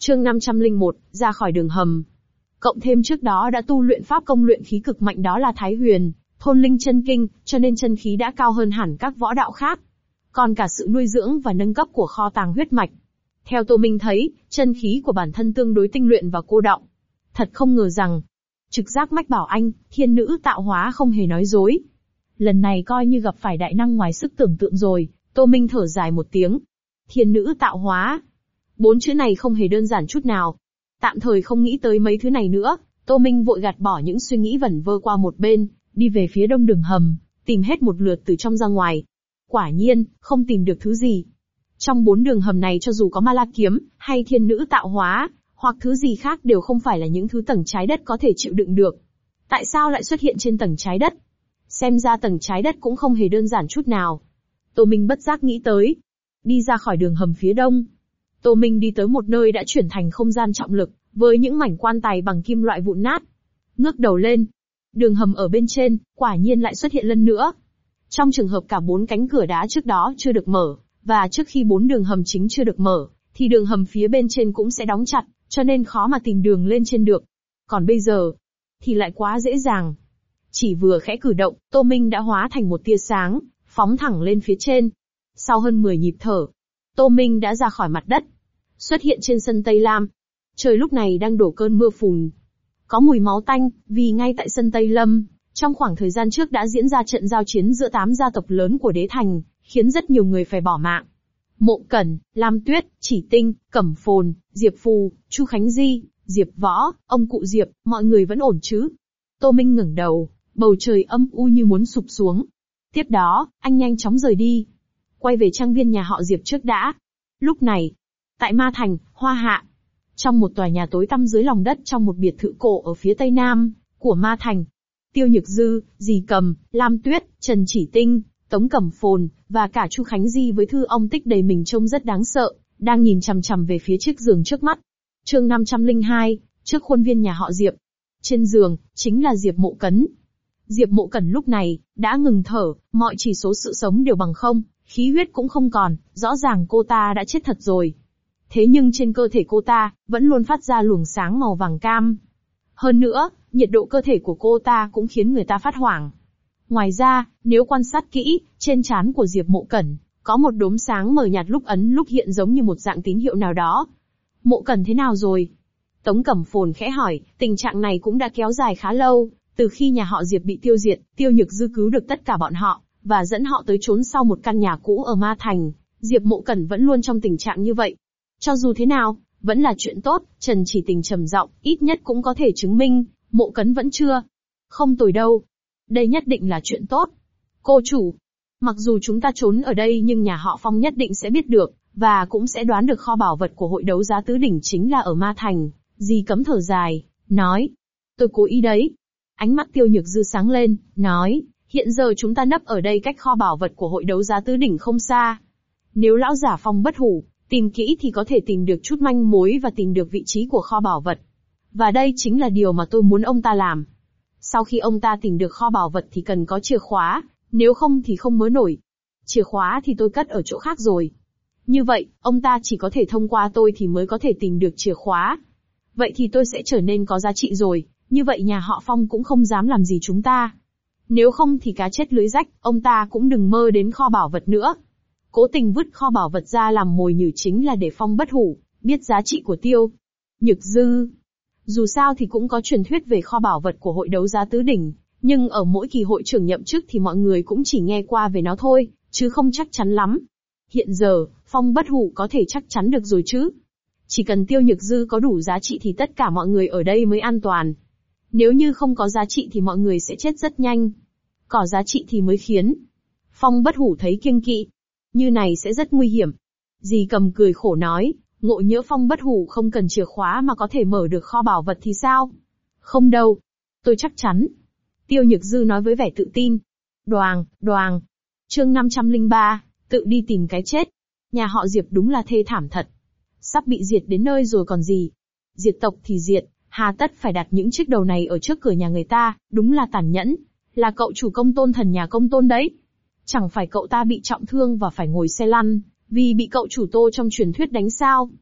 Chương 501, ra khỏi đường hầm. Cộng thêm trước đó đã tu luyện pháp công luyện khí cực mạnh đó là Thái Huyền, Thôn Linh Chân Kinh, cho nên chân khí đã cao hơn hẳn các võ đạo khác. Còn cả sự nuôi dưỡng và nâng cấp của kho tàng huyết mạch. Theo Tô Minh thấy, chân khí của bản thân tương đối tinh luyện và cô đọng. Thật không ngờ rằng, trực giác mách bảo anh, thiên nữ tạo hóa không hề nói dối. Lần này coi như gặp phải đại năng ngoài sức tưởng tượng rồi, Tô Minh thở dài một tiếng. Thiên nữ tạo hóa. 4 chữ này không hề đơn giản chút nào. Tạm thời không nghĩ tới mấy thứ này nữa, Tô Minh vội gạt bỏ những suy nghĩ vẩn vơ qua một bên, đi về phía đông đường hầm, tìm hết một lượt từ trong ra ngoài. Quả nhiên, không tìm được thứ gì. Trong 4 đường hầm này cho dù có ma la kiếm, hay thiên nữ tạo hóa, hoặc thứ gì khác đều không phải là những thứ tầng trái đất có thể chịu đựng được. Tại sao lại xuất hiện trên tầng trái đất? Xem ra tầng trái đất cũng không hề đơn giản chút nào. Tô Minh bất giác nghĩ tới. Đi ra khỏi đường hầm phía đông. Tô Minh đi tới một nơi đã chuyển thành không gian trọng lực, với những mảnh quan tài bằng kim loại vụn nát. Ngước đầu lên. Đường hầm ở bên trên, quả nhiên lại xuất hiện lần nữa. Trong trường hợp cả 4 cánh cửa đá trước đó chưa được mở, và trước khi 4 đường hầm chính chưa được mở, thì đường hầm phía bên trên cũng sẽ đóng chặt, cho nên khó mà tìm đường lên trên được. Còn bây giờ, thì lại quá dễ dàng. Chỉ vừa khẽ cử động, Tô Minh đã hóa thành một tia sáng, phóng thẳng lên phía trên. Sau hơn 10 nhịp thở, Tô Minh đã ra khỏi mặt đất, xuất hiện trên sân Tây Lam. Trời lúc này đang đổ cơn mưa phùn. Có mùi máu tanh, vì ngay tại sân Tây Lâm, trong khoảng thời gian trước đã diễn ra trận giao chiến giữa 8 gia tộc lớn của đế thành, khiến rất nhiều người phải bỏ mạng. Mộ Cẩn, Lam Tuyết, Chỉ Tinh, Cẩm Phồn, Diệp Phù, Chu Khánh Di, Diệp Võ, ông cụ Diệp, mọi người vẫn ổn chứ? Tô Minh ngẩng đầu, bầu trời âm u như muốn sụp xuống. Tiếp đó, anh nhanh chóng rời đi. Quay về trang viên nhà họ Diệp trước đã. Lúc này, tại Ma Thành, Hoa Hạ, trong một tòa nhà tối tăm dưới lòng đất trong một biệt thự cổ ở phía tây nam của Ma Thành, Tiêu Nhược Dư, Dì Cầm, Lam Tuyết, Trần Chỉ Tinh, Tống Cẩm Phồn, và cả Chu Khánh Di với thư ông tích đầy mình trông rất đáng sợ, đang nhìn chằm chằm về phía chiếc giường trước mắt. Chương 502, trước khuôn viên nhà họ Diệp. Trên giường, chính là Diệp Mộ Cấn. Diệp Mộ Cẩn lúc này, đã ngừng thở, mọi chỉ số sự sống đều bằng không, khí huyết cũng không còn, rõ ràng cô ta đã chết thật rồi. Thế nhưng trên cơ thể cô ta, vẫn luôn phát ra luồng sáng màu vàng cam. Hơn nữa, nhiệt độ cơ thể của cô ta cũng khiến người ta phát hoảng. Ngoài ra, nếu quan sát kỹ, trên trán của Diệp Mộ Cẩn, có một đốm sáng mờ nhạt lúc ẩn lúc hiện giống như một dạng tín hiệu nào đó. Mộ Cẩn thế nào rồi? Tống Cẩm Phồn khẽ hỏi, tình trạng này cũng đã kéo dài khá lâu, từ khi nhà họ Diệp bị tiêu diệt, Tiêu Nhược Dư cứu được tất cả bọn họ, và dẫn họ tới trốn sau một căn nhà cũ ở Ma Thành. Diệp Mộ Cẩn vẫn luôn trong tình trạng như vậy. Cho dù thế nào, vẫn là chuyện tốt, Trần Chỉ Tình trầm giọng, ít nhất cũng có thể chứng minh, Mộ Cấn vẫn chưa. Không tồi đâu. Đây nhất định là chuyện tốt. Cô chủ, mặc dù chúng ta trốn ở đây nhưng nhà họ Phong nhất định sẽ biết được, và cũng sẽ đoán được kho bảo vật của hội đấu giá tứ đỉnh chính là ở Ma Thành. Dì Cấm thở dài, nói. Tôi cố ý đấy. Ánh mắt Tiêu Nhược Dư sáng lên, nói, hiện giờ chúng ta nấp ở đây cách kho bảo vật của hội đấu giá tứ đỉnh không xa. Nếu lão giả Phong bất hủ, tìm kỹ thì có thể tìm được chút manh mối và tìm được vị trí của kho bảo vật. Và đây chính là điều mà tôi muốn ông ta làm. Sau khi ông ta tìm được kho bảo vật thì cần có chìa khóa, nếu không thì không mớ nổi. Chìa khóa thì tôi cất ở chỗ khác rồi. Như vậy, ông ta chỉ có thể thông qua tôi thì mới có thể tìm được chìa khóa. Vậy thì tôi sẽ trở nên có giá trị rồi, như vậy nhà họ Phong cũng không dám làm gì chúng ta. Nếu không thì cá chết lưới rách, ông ta cũng đừng mơ đến kho bảo vật nữa. Cố tình vứt kho bảo vật ra làm mồi nhử chính là để Phong bất hủ biết giá trị của Tiêu Nhược Dư. Dù sao thì cũng có truyền thuyết về kho bảo vật của hội đấu giá tứ đỉnh, nhưng ở mỗi kỳ hội trưởng nhậm chức thì mọi người cũng chỉ nghe qua về nó thôi, chứ không chắc chắn lắm. Hiện giờ, Phong bất hủ có thể chắc chắn được rồi chứ. Chỉ cần Tiêu Nhược Dư có đủ giá trị thì tất cả mọi người ở đây mới an toàn. Nếu như không có giá trị thì mọi người sẽ chết rất nhanh. Có giá trị thì mới khiến Phong bất hủ thấy kiêng kỵ. Như này sẽ rất nguy hiểm. Dì Cầm cười khổ nói, ngộ nhỡ Phong bất hủ không cần chìa khóa mà có thể mở được kho bảo vật thì sao? Không đâu. Tôi chắc chắn. Tiêu Nhược Dư nói với vẻ tự tin. Đoàng, đoàng. Chương 503, tự đi tìm cái chết. Nhà họ Diệp đúng là thê thảm thật. Sắp bị diệt đến nơi rồi còn gì. Diệt tộc thì diệt, hà tất phải đặt những chiếc đầu này ở trước cửa nhà người ta, đúng là tàn nhẫn. Là cậu chủ Công Tôn thần nhà Công Tôn đấy. Chẳng phải cậu ta bị trọng thương và phải ngồi xe lăn, vì bị cậu chủ Tô trong truyền thuyết đánh sao.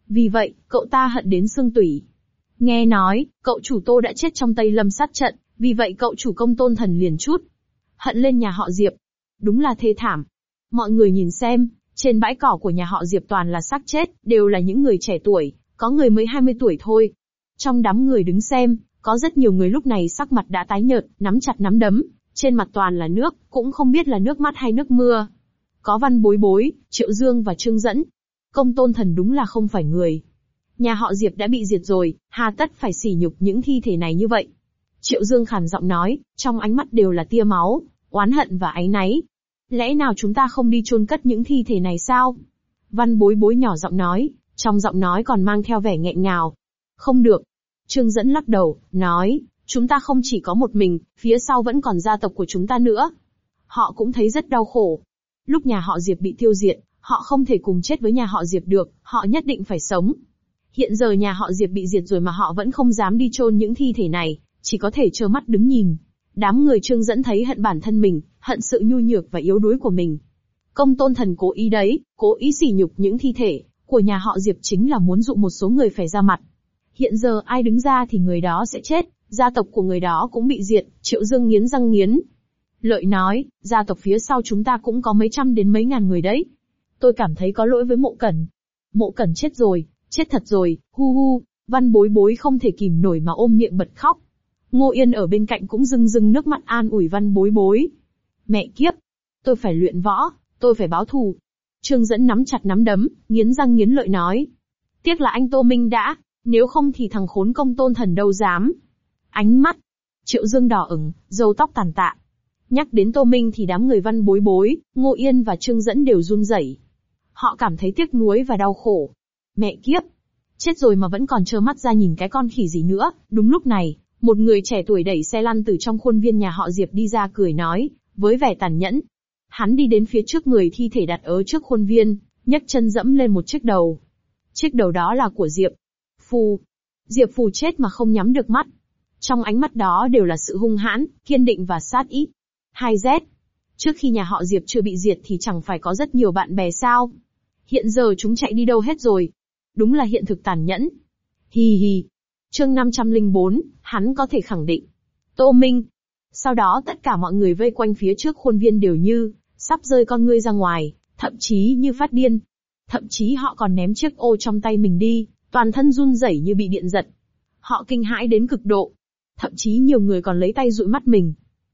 Vì vậy, cậu ta hận đến xương tủy. Nghe nói, cậu chủ Tô đã chết trong Tây Lâm sát trận, vì vậy cậu chủ Công Tôn Thần liền chút hận lên nhà họ Diệp. Đúng là thê thảm. Mọi người nhìn xem, trên bãi cỏ của nhà họ Diệp toàn là xác chết, đều là những người trẻ tuổi, có người mới 20 tuổi thôi. Trong đám người đứng xem, có rất nhiều người lúc này sắc mặt đã tái nhợt, nắm chặt nắm đấm, trên mặt toàn là nước, cũng không biết là nước mắt hay nước mưa. Có Văn Bối Bối, Triệu Dương và Trương Dẫn. Công Tôn Thần đúng là không phải người. Nhà họ Diệp đã bị diệt rồi, hà tất phải sỉ nhục những thi thể này như vậy. Triệu Dương khàn giọng nói, trong ánh mắt đều là tia máu, oán hận và áy náy. Lẽ nào chúng ta không đi chôn cất những thi thể này sao? Văn Bối Bối nhỏ giọng nói, trong giọng nói còn mang theo vẻ nghẹn ngào. Không được. Trương Dẫn lắc đầu, nói, chúng ta không chỉ có một mình, phía sau vẫn còn gia tộc của chúng ta nữa. Họ cũng thấy rất đau khổ. Lúc nhà họ Diệp bị tiêu diệt, họ không thể cùng chết với nhà họ Diệp được, họ nhất định phải sống. Hiện giờ nhà họ Diệp bị diệt rồi mà họ vẫn không dám đi chôn những thi thể này, chỉ có thể trơ mắt đứng nhìn. Đám người Trương Dẫn thấy hận bản thân mình, hận sự nhu nhược và yếu đuối của mình. Công Tôn Thần cố ý đấy, cố ý sỉ nhục những thi thể của nhà họ Diệp chính là muốn dụ một số người phải ra mặt. Hiện giờ ai đứng ra thì người đó sẽ chết, gia tộc của người đó cũng bị diệt. Triệu Dương nghiến răng nghiến lợi nói, gia tộc phía sau chúng ta cũng có mấy trăm đến mấy ngàn người đấy. Tôi cảm thấy có lỗi với Mộ Cẩn. Mộ Cẩn chết rồi, chết thật rồi, hu hu. Văn Bối Bối không thể kìm nổi mà ôm miệng bật khóc. Ngô Yên ở bên cạnh cũng rưng rưng nước mắt an ủi Văn Bối Bối. Mẹ kiếp, tôi phải luyện võ, tôi phải báo thù. Trương Dẫn nắm chặt nắm đấm, nghiến răng nghiến lợi nói. Tiếc là anh Tô Minh đã, nếu không thì thằng khốn Công Tôn Thần đâu dám. Ánh mắt Triệu Dương đỏ ửng, râu tóc tàn tạ. Nhắc đến Tô Minh thì đám người Văn Bối Bối, Ngô Yên và Trương Dẫn đều run rẩy. Họ cảm thấy tiếc nuối và đau khổ. Mẹ kiếp, chết rồi mà vẫn còn trơ mắt ra nhìn cái con khỉ gì nữa. Đúng lúc này, một người trẻ tuổi đẩy xe lăn từ trong khuôn viên nhà họ Diệp đi ra cười nói, với vẻ tàn nhẫn. Hắn đi đến phía trước người thi thể đặt ở trước khuôn viên, nhấc chân dẫm lên một chiếc đầu. Chiếc đầu đó là của Diệp Phù. Diệp Phù chết mà không nhắm được mắt. Trong ánh mắt đó đều là sự hung hãn, kiên định và sát ý. 2Z. Trước khi nhà họ Diệp chưa bị diệt thì chẳng phải có rất nhiều bạn bè sao? Hiện giờ chúng chạy đi đâu hết rồi? Đúng là hiện thực tàn nhẫn. Hì hì. Chương 504, hắn có thể khẳng định. Tô Minh. Sau đó tất cả mọi người vây quanh phía trước khuôn viên đều như sắp rơi con ngươi ra ngoài, thậm chí như phát điên. Thậm chí họ còn ném chiếc ô trong tay mình đi, toàn thân run rẩy như bị điện giật. Họ kinh hãi đến cực độ. Thậm chí nhiều người còn lấy tay dụi mắt mình.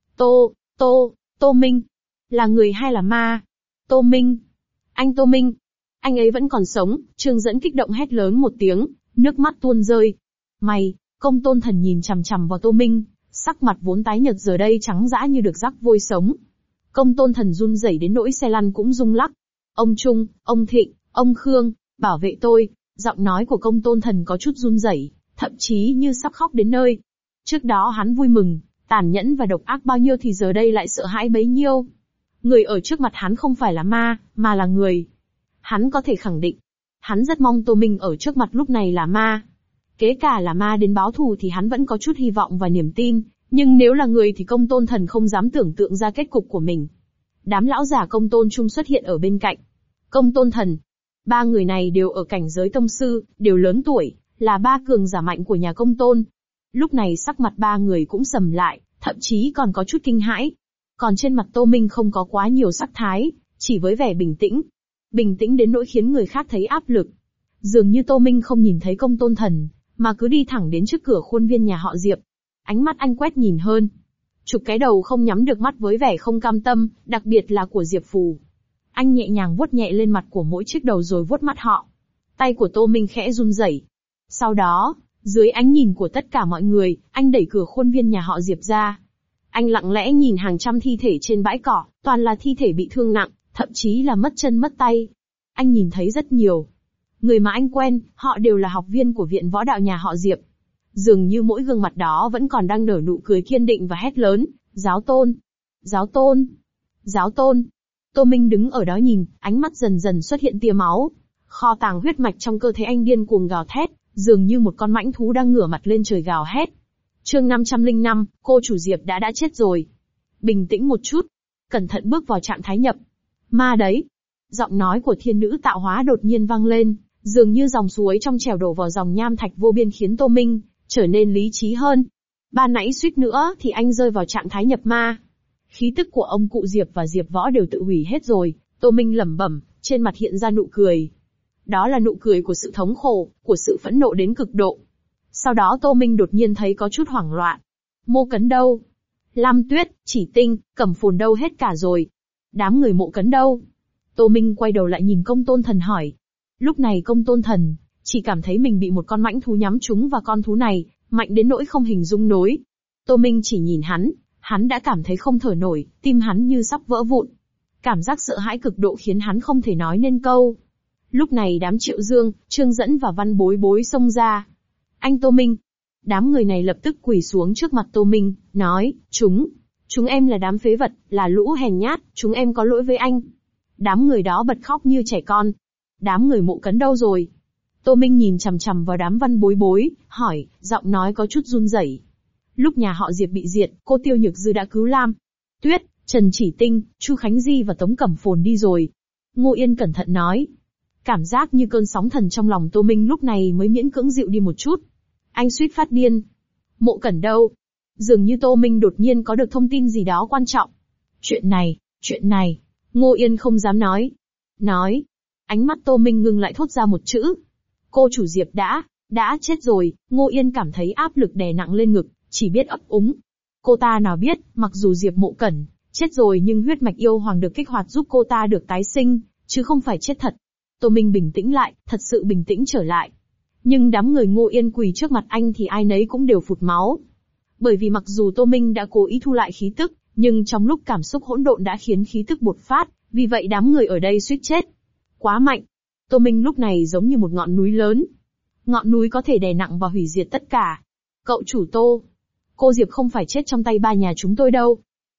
Tô Minh. Là người hay là ma? Tô Minh. Anh Tô Minh. Anh ấy vẫn còn sống. Trương Dẫn kích động hét lớn một tiếng, nước mắt tuôn rơi. Mày, Công Tôn Thần nhìn chằm chằm vào Tô Minh, sắc mặt vốn tái nhợt giờ đây trắng dã như được rắc vôi sống. Công Tôn Thần run rẩy đến nỗi xe lăn cũng rung lắc. Ông Trung, ông Thịnh, ông Khương, bảo vệ tôi. Giọng nói của Công Tôn Thần có chút run rẩy, thậm chí như sắp khóc đến nơi. Trước đó hắn vui mừng, tàn nhẫn và độc ác bao nhiêu thì giờ đây lại sợ hãi bấy nhiêu. Người ở trước mặt hắn không phải là ma, mà là người. Hắn có thể khẳng định. Hắn rất mong Tô Minh ở trước mặt lúc này là ma. Kể cả là ma đến báo thù thì hắn vẫn có chút hy vọng và niềm tin, nhưng nếu là người thì Công Tôn Thần không dám tưởng tượng ra kết cục của mình. Đám lão giả Công Tôn Trung xuất hiện ở bên cạnh. Công Tôn Thần. Ba người này đều ở cảnh giới tông sư, đều lớn tuổi, là ba cường giả mạnh của nhà Công Tôn. Lúc này sắc mặt ba người cũng sầm lại, thậm chí còn có chút kinh hãi. Còn trên mặt Tô Minh không có quá nhiều sắc thái, chỉ với vẻ bình tĩnh. Bình tĩnh đến nỗi khiến người khác thấy áp lực. Dường như Tô Minh không nhìn thấy Công Tôn Thần, mà cứ đi thẳng đến trước cửa khuôn viên nhà họ Diệp. Ánh mắt anh quét nhìn hơn. Chụp cái đầu không nhắm được mắt với vẻ không cam tâm, đặc biệt là của Diệp Phù. Anh nhẹ nhàng vuốt nhẹ lên mặt của mỗi chiếc đầu rồi vuốt mắt họ. Tay của Tô Minh khẽ run rẩy. Sau đó, dưới ánh nhìn của tất cả mọi người, anh đẩy cửa khuôn viên nhà họ Diệp ra. Anh lặng lẽ nhìn hàng trăm thi thể trên bãi cỏ, toàn là thi thể bị thương nặng, thậm chí là mất chân mất tay. Anh nhìn thấy rất nhiều người mà anh quen, họ đều là học viên của viện võ đạo nhà họ Diệp. Dường như mỗi gương mặt đó vẫn còn đang nở nụ cười kiên định và hét lớn, giáo tôn, giáo tôn, giáo tôn. Tô Minh đứng ở đó nhìn, ánh mắt dần dần xuất hiện tia máu. Kho tàng huyết mạch trong cơ thể anh điên cuồng gào thét, dường như một con mãnh thú đang ngửa mặt lên trời gào hét. Chương 505, cô chủ Diệp đã chết rồi. Bình tĩnh một chút, cẩn thận bước vào trạng thái nhập ma đấy. Giọng nói của thiên nữ tạo hóa đột nhiên vang lên, Dường như dòng suối trong trèo đổ vào dòng nham thạch vô biên khiến Tô Minh trở nên lý trí hơn. Ban nãy suýt nữa thì anh rơi vào trạng thái nhập ma. Khí tức của ông cụ Diệp và Diệp Võ đều tự hủy hết rồi, Tô Minh lẩm bẩm, trên mặt hiện ra nụ cười. Đó là nụ cười của sự thống khổ, của sự phẫn nộ đến cực độ. Sau đó Tô Minh đột nhiên thấy có chút hoảng loạn. Mộ Cấn đâu? Lam Tuyết, Chỉ Tinh, Cẩm Phồn đâu hết cả rồi? Đám người Mộ Cấn đâu? Tô Minh quay đầu lại nhìn Công Tôn Thần hỏi. Lúc này Công Tôn Thần chỉ cảm thấy mình bị một con mãnh thú nhắm trúng và con thú này mạnh đến nỗi không hình dung nổi. Tô Minh chỉ nhìn hắn đã cảm thấy không thở nổi, tim hắn như sắp vỡ vụn. Cảm giác sợ hãi cực độ khiến hắn không thể nói nên câu. Lúc này đám Triệu Dương, Trương Dẫn và Văn Bối Bối xông ra. Anh Tô Minh. Đám người này lập tức quỳ xuống trước mặt Tô Minh, nói, chúng em là đám phế vật, là lũ hèn nhát, chúng em có lỗi với anh. Đám người đó bật khóc như trẻ con. Đám người Mộ Cấn đâu rồi? Tô Minh nhìn chằm chằm vào đám Văn Bối Bối, hỏi, giọng nói có chút run rẩy. Lúc nhà họ Diệp bị diệt, cô Tiêu Nhược Dư đã cứu Lam Tuyết, Trần Chỉ Tinh, Chu Khánh Di và Tống Cẩm Phồn đi rồi. Ngô Yên cẩn thận nói. Cảm giác như cơn sóng thần trong lòng Tô Minh lúc này mới miễn cưỡng dịu đi một chút. Anh suýt phát điên. Mộ Cẩn đâu? Dường như Tô Minh đột nhiên có được thông tin gì đó quan trọng. Chuyện này, Ngô Yên không dám nói. Ánh mắt Tô Minh ngưng lại thốt ra một chữ. Cô chủ Diệp đã chết rồi. Ngô Yên cảm thấy áp lực đè nặng lên ngực, chỉ biết ấp úng. Cô ta nào biết, mặc dù Diệp Mộ Cẩn chết rồi nhưng huyết mạch yêu hoàng được kích hoạt giúp cô ta được tái sinh, chứ không phải chết thật. Tô Minh bình tĩnh lại, thật sự bình tĩnh trở lại. Nhưng đám người Ngô Yên quỳ trước mặt anh thì ai nấy cũng đều phụt máu. Bởi vì mặc dù Tô Minh đã cố ý thu lại khí tức, nhưng trong lúc cảm xúc hỗn độn đã khiến khí tức bột phát, vì vậy đám người ở đây suýt chết. Quá mạnh. Tô Minh lúc này giống như một ngọn núi lớn. Ngọn núi có thể đè nặng và hủy diệt tất cả. Cậu chủ Tô. Cô Diệp không phải chết trong tay ba nhà chúng tôi đâu.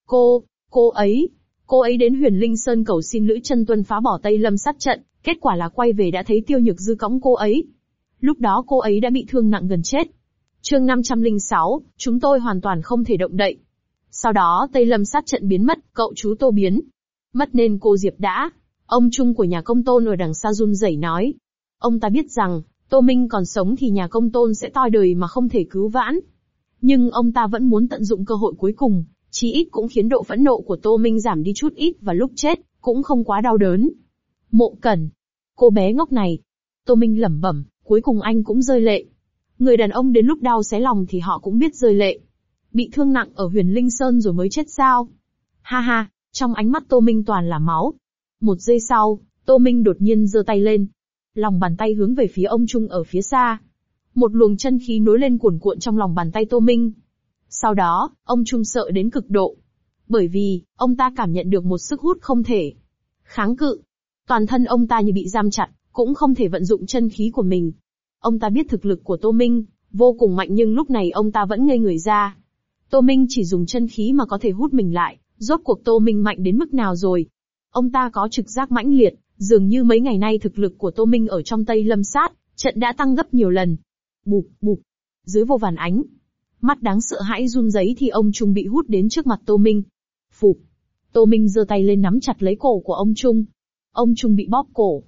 Cô ấy đến Huyền Linh Sơn cầu xin Lữ Chân Tuân phá bỏ Tây Lâm sát trận, kết quả là quay về đã thấy Tiêu Nhược Dư cõng cô ấy. Lúc đó cô ấy đã bị thương nặng gần chết. Chương 506, chúng tôi hoàn toàn không thể động đậy. Sau đó Tây Lâm sát trận biến mất, cậu chú Tô biến mất nên cô Diệp đã. Ông Trung của nhà Công Tôn ở đằng xa run rẩy nói. Ông ta biết rằng, Tô Minh còn sống thì nhà Công Tôn sẽ toi đời mà không thể cứu vãn. Nhưng ông ta vẫn muốn tận dụng cơ hội cuối cùng, chí ít cũng khiến độ phẫn nộ của Tô Minh giảm đi chút ít và lúc chết, cũng không quá đau đớn. Mộ Cẩn. Cô bé ngốc này. Tô Minh lẩm bẩm, cuối cùng anh cũng rơi lệ. Người đàn ông đến lúc đau xé lòng thì họ cũng biết rơi lệ. Bị thương nặng ở Huyền Linh Sơn rồi mới chết sao? Ha ha, trong ánh mắt Tô Minh toàn là máu. Một giây sau, Tô Minh đột nhiên giơ tay lên. Lòng bàn tay hướng về phía ông Trung ở phía xa. Một luồng chân khí nối lên cuồn cuộn trong lòng bàn tay Tô Minh. Sau đó, ông Trung sợ đến cực độ. Bởi vì, ông ta cảm nhận được một sức hút không thể kháng cự. Toàn thân ông ta như bị giam chặt, cũng không thể vận dụng chân khí của mình. Ông ta biết thực lực của Tô Minh vô cùng mạnh nhưng lúc này ông ta vẫn ngây người ra. Tô Minh chỉ dùng chân khí mà có thể hút mình lại, rốt cuộc Tô Minh mạnh đến mức nào rồi? Ông ta có trực giác mãnh liệt, dường như mấy ngày nay thực lực của Tô Minh ở trong Tây Lâm sát trận đã tăng gấp nhiều lần. Bụp, bụp. Dưới vô vàn ánh mắt đáng sợ hãi run rẩy thì ông Trung bị hút đến trước mặt Tô Minh. Phụp. Tô Minh giơ tay lên nắm chặt lấy cổ của ông Trung. Ông Trung bị bóp cổ.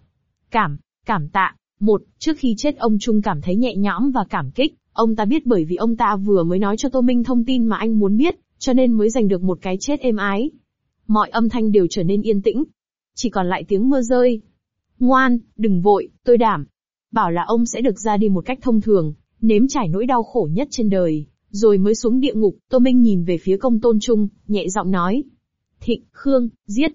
Cảm tạ. Trước khi chết ông Trung cảm thấy nhẹ nhõm và cảm kích. Ông ta biết bởi vì ông ta vừa mới nói cho Tô Minh thông tin mà anh muốn biết, cho nên mới giành được một cái chết êm ái. Mọi âm thanh đều trở nên yên tĩnh. Chỉ còn lại tiếng mưa rơi. Ngoan, đừng vội, tôi đảm bảo là ông sẽ được ra đi một cách thông thường, nếm trải nỗi đau khổ nhất trên đời, rồi mới xuống địa ngục. Tô Minh nhìn về phía Công Tôn Trung, nhẹ giọng nói. Thịnh, Khương,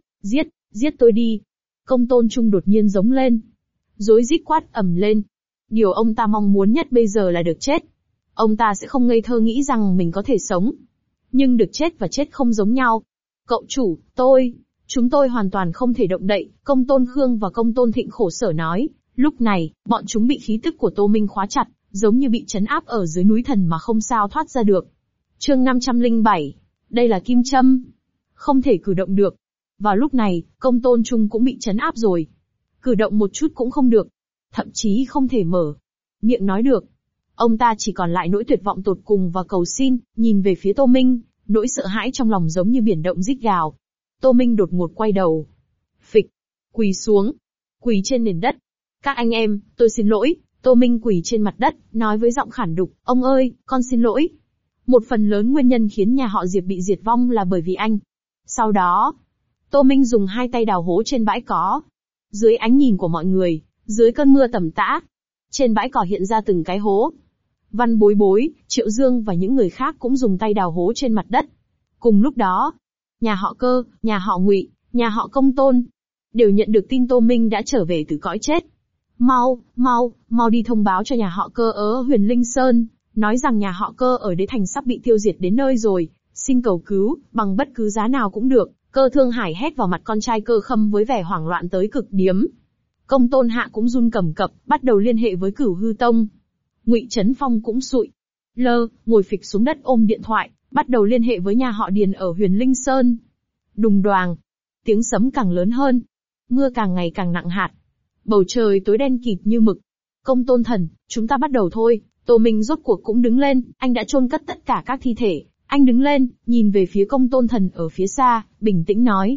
giết tôi đi. Công Tôn Trung đột nhiên giống lên. Rối rít quát ầm lên. Điều ông ta mong muốn nhất bây giờ là được chết. Ông ta sẽ không ngây thơ nghĩ rằng mình có thể sống. Nhưng được chết và chết không giống nhau. Cậu chủ, chúng tôi hoàn toàn không thể động đậy, Công Tôn Khương và Công Tôn Thịnh khổ sở nói. Lúc này, bọn chúng bị khí tức của Tô Minh khóa chặt, giống như bị trấn áp ở dưới núi thần mà không sao thoát ra được. Chương 507. Đây là kim châm. Không thể cử động được. Vào lúc này, Công Tôn Trung cũng bị trấn áp rồi. Cử động một chút cũng không được. Thậm chí không thể mở miệng nói được. Ông ta chỉ còn lại nỗi tuyệt vọng tột cùng và cầu xin, nhìn về phía Tô Minh, nỗi sợ hãi trong lòng giống như biển động rít gào. Tô Minh đột ngột quay đầu. Phịch. Quỳ xuống. Quỳ trên nền đất. Các anh em, tôi xin lỗi. Tô Minh quỳ trên mặt đất, nói với giọng khản đục, ông ơi, con xin lỗi. Một phần lớn nguyên nhân khiến nhà họ Diệp bị diệt vong là bởi vì anh. Sau đó, Tô Minh dùng hai tay đào hố trên bãi cỏ. Dưới ánh nhìn của mọi người, dưới cơn mưa tầm tã, trên bãi cỏ hiện ra từng cái hố. Văn Bối Bối, Triệu Dương và những người khác cũng dùng tay đào hố trên mặt đất. Cùng lúc đó, nhà họ Cơ, nhà họ Ngụy, nhà họ Công Tôn đều nhận được tin Tô Minh đã trở về từ cõi chết. Mau đi thông báo cho nhà họ Cơ ở Huyền Linh Sơn, nói rằng nhà họ Cơ ở Đế Thành sắp bị tiêu diệt đến nơi rồi, xin cầu cứu, bằng bất cứ giá nào cũng được. Cơ Thương Hải hét vào mặt con trai Cơ Khâm với vẻ hoảng loạn tới cực điểm. Công Tôn Hạ cũng run cầm cập, bắt đầu liên hệ với Cửu Hư Tông. Ngụy Trấn Phong cũng sụi ngồi phịch xuống đất ôm điện thoại, bắt đầu liên hệ với nhà họ Điền ở Huyền Linh Sơn. Đùng đoàng, tiếng sấm càng lớn hơn, mưa càng ngày càng nặng hạt, bầu trời tối đen kịt như mực. Công Tôn Thần, chúng ta bắt đầu thôi. Tô Minh rốt cuộc cũng đứng lên, anh đã chôn cất tất cả các thi thể. Anh đứng lên, nhìn về phía Công Tôn Thần ở phía xa, bình tĩnh nói.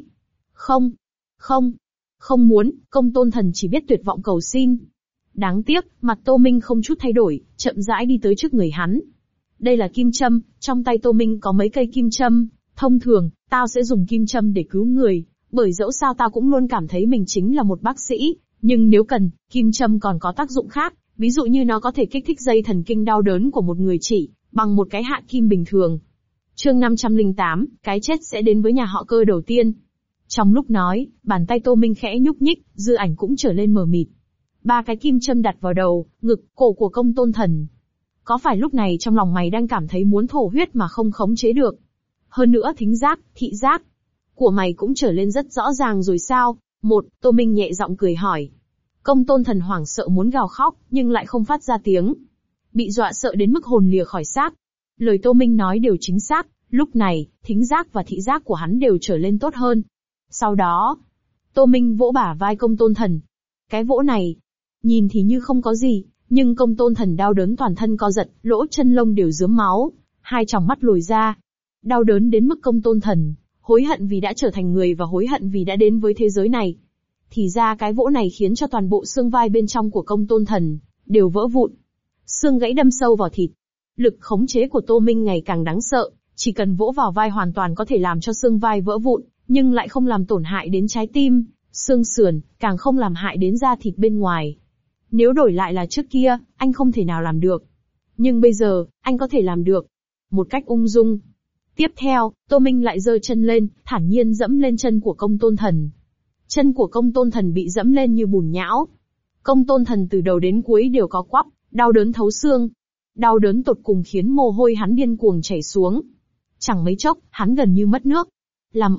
Không muốn, Công Tôn Thần chỉ biết tuyệt vọng cầu xin. Đáng tiếc, mặt Tô Minh không chút thay đổi, chậm rãi đi tới trước người hắn. Đây là kim châm, trong tay Tô Minh có mấy cây kim châm. Thông thường, tao sẽ dùng kim châm để cứu người, bởi dẫu sao tao cũng luôn cảm thấy mình chính là một bác sĩ. Nhưng nếu cần, kim châm còn có tác dụng khác, ví dụ như nó có thể kích thích dây thần kinh đau đớn của một người chỉ bằng một cái hạ kim bình thường. Chương 508, cái chết sẽ đến với nhà họ Cơ đầu tiên. Trong lúc nói, bàn tay Tô Minh khẽ nhúc nhích, dư ảnh cũng trở lên mờ mịt. 3 cái kim châm đặt vào đầu, ngực, cổ của Công Tôn Thần. Có phải lúc này trong lòng mày đang cảm thấy muốn thổ huyết mà không khống chế được? Hơn nữa thính giác, thị giác của mày cũng trở lên rất rõ ràng rồi sao? Tô Minh nhẹ giọng cười hỏi. Công Tôn Thần hoảng sợ muốn gào khóc, nhưng lại không phát ra tiếng. Bị dọa sợ đến mức hồn lìa khỏi xác. Lời Tô Minh nói đều chính xác, lúc này, thính giác và thị giác của hắn đều trở lên tốt hơn. Sau đó, Tô Minh vỗ bả vai Công Tôn Thần. Cái vỗ này, nhìn thì như không có gì, nhưng Công Tôn Thần đau đớn toàn thân co giật, lỗ chân lông đều rướm máu, hai tròng mắt lồi ra. Đau đớn đến mức Công Tôn Thần hối hận vì đã trở thành người và hối hận vì đã đến với thế giới này. Thì ra cái vỗ này khiến cho toàn bộ xương vai bên trong của Công Tôn Thần đều vỡ vụn. Xương gãy đâm sâu vào thịt. Lực khống chế của Tô Minh ngày càng đáng sợ, chỉ cần vỗ vào vai hoàn toàn có thể làm cho xương vai vỡ vụn, nhưng lại không làm tổn hại đến trái tim, xương sườn, càng không làm hại đến da thịt bên ngoài. Nếu đổi lại là trước kia, anh không thể nào làm được. Nhưng bây giờ, anh có thể làm được. Một cách ung dung. Tiếp theo, Tô Minh lại giơ chân lên, thản nhiên dẫm lên chân của Công Tôn Thần. Chân của Công Tôn Thần bị dẫm lên như bùn nhão. Công Tôn Thần từ đầu đến cuối đều có quắp, đau đớn thấu xương. Đau đớn tột cùng khiến mồ hôi hắn điên cuồng chảy xuống. Chẳng mấy chốc, hắn gần như mất nước. Làm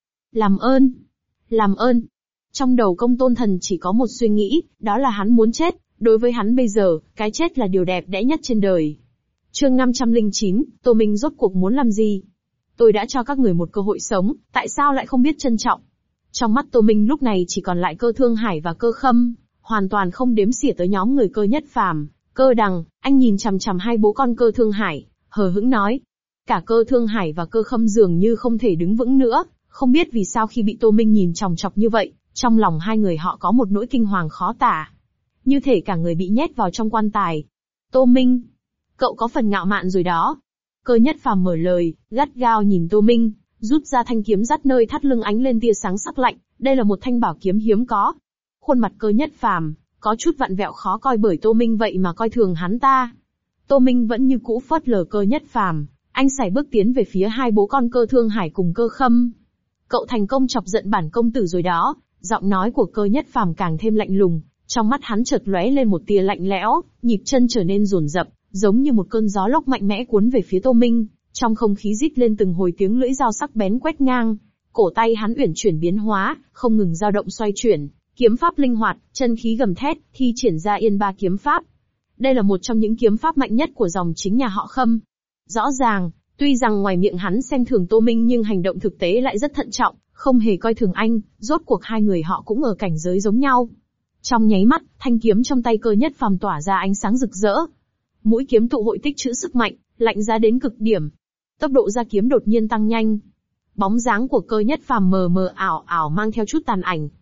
ơn. Trong đầu Công Tôn Thần chỉ có một suy nghĩ, đó là hắn muốn chết. Đối với hắn bây giờ, cái chết là điều đẹp đẽ nhất trên đời. Chương 509, Tô Minh rốt cuộc muốn làm gì? Tôi đã cho các người một cơ hội sống, tại sao lại không biết trân trọng? Trong mắt Tô Minh lúc này chỉ còn lại Cơ Thương Hải và Cơ Khâm, hoàn toàn không đếm xỉa tới nhóm người Cơ Nhất Phàm, Cơ Đằng. Anh nhìn chằm chằm hai bố con Cơ Thương Hải, hờ hững nói. Cả Cơ Thương Hải và Cơ Khâm dường như không thể đứng vững nữa, không biết vì sao khi bị Tô Minh nhìn chòng chọc như vậy, trong lòng hai người họ có một nỗi kinh hoàng khó tả. Như thể cả người bị nhét vào trong quan tài. Tô Minh, cậu có phần ngạo mạn rồi đó. Cơ Nhất Phàm mở lời, gắt gao nhìn Tô Minh, rút ra thanh kiếm dắt nơi thắt lưng ánh lên tia sáng sắc lạnh, đây là một thanh bảo kiếm hiếm có. Khuôn mặt Cơ Nhất Phàm có chút vặn vẹo khó coi bởi Tô Minh vậy mà coi thường hắn ta. Tô Minh vẫn như cũ phớt lờ Cơ Nhất Phàm, anh sải bước tiến về phía hai bố con Cơ Thương Hải cùng Cơ Khâm. Cậu thành công chọc giận bản công tử rồi đó. Giọng nói của Cơ Nhất Phàm càng thêm lạnh lùng, trong mắt hắn chợt lóe lên một tia lạnh lẽo, nhịp chân trở nên dồn dập, giống như một cơn gió lốc mạnh mẽ cuốn về phía Tô Minh. Trong không khí rít lên từng hồi tiếng lưỡi dao sắc bén quét ngang, cổ tay hắn uyển chuyển biến hóa, không ngừng dao động xoay chuyển, kiếm pháp linh hoạt, chân khí gầm thét, thi triển ra Yên Ba kiếm pháp. Đây là một trong những kiếm pháp mạnh nhất của dòng chính nhà họ Khâm. Rõ ràng, tuy rằng ngoài miệng hắn xem thường Tô Minh nhưng hành động thực tế lại rất thận trọng, không hề coi thường anh, rốt cuộc hai người họ cũng ở cảnh giới giống nhau. Trong nháy mắt, thanh kiếm trong tay Cơ Nhất Phàm tỏa ra ánh sáng rực rỡ. Mũi kiếm tụ hội tích trữ sức mạnh, lạnh giá đến cực điểm. Tốc độ ra kiếm đột nhiên tăng nhanh. Bóng dáng của Cơ Nhất Phàm mờ mờ ảo ảo mang theo chút tàn ảnh.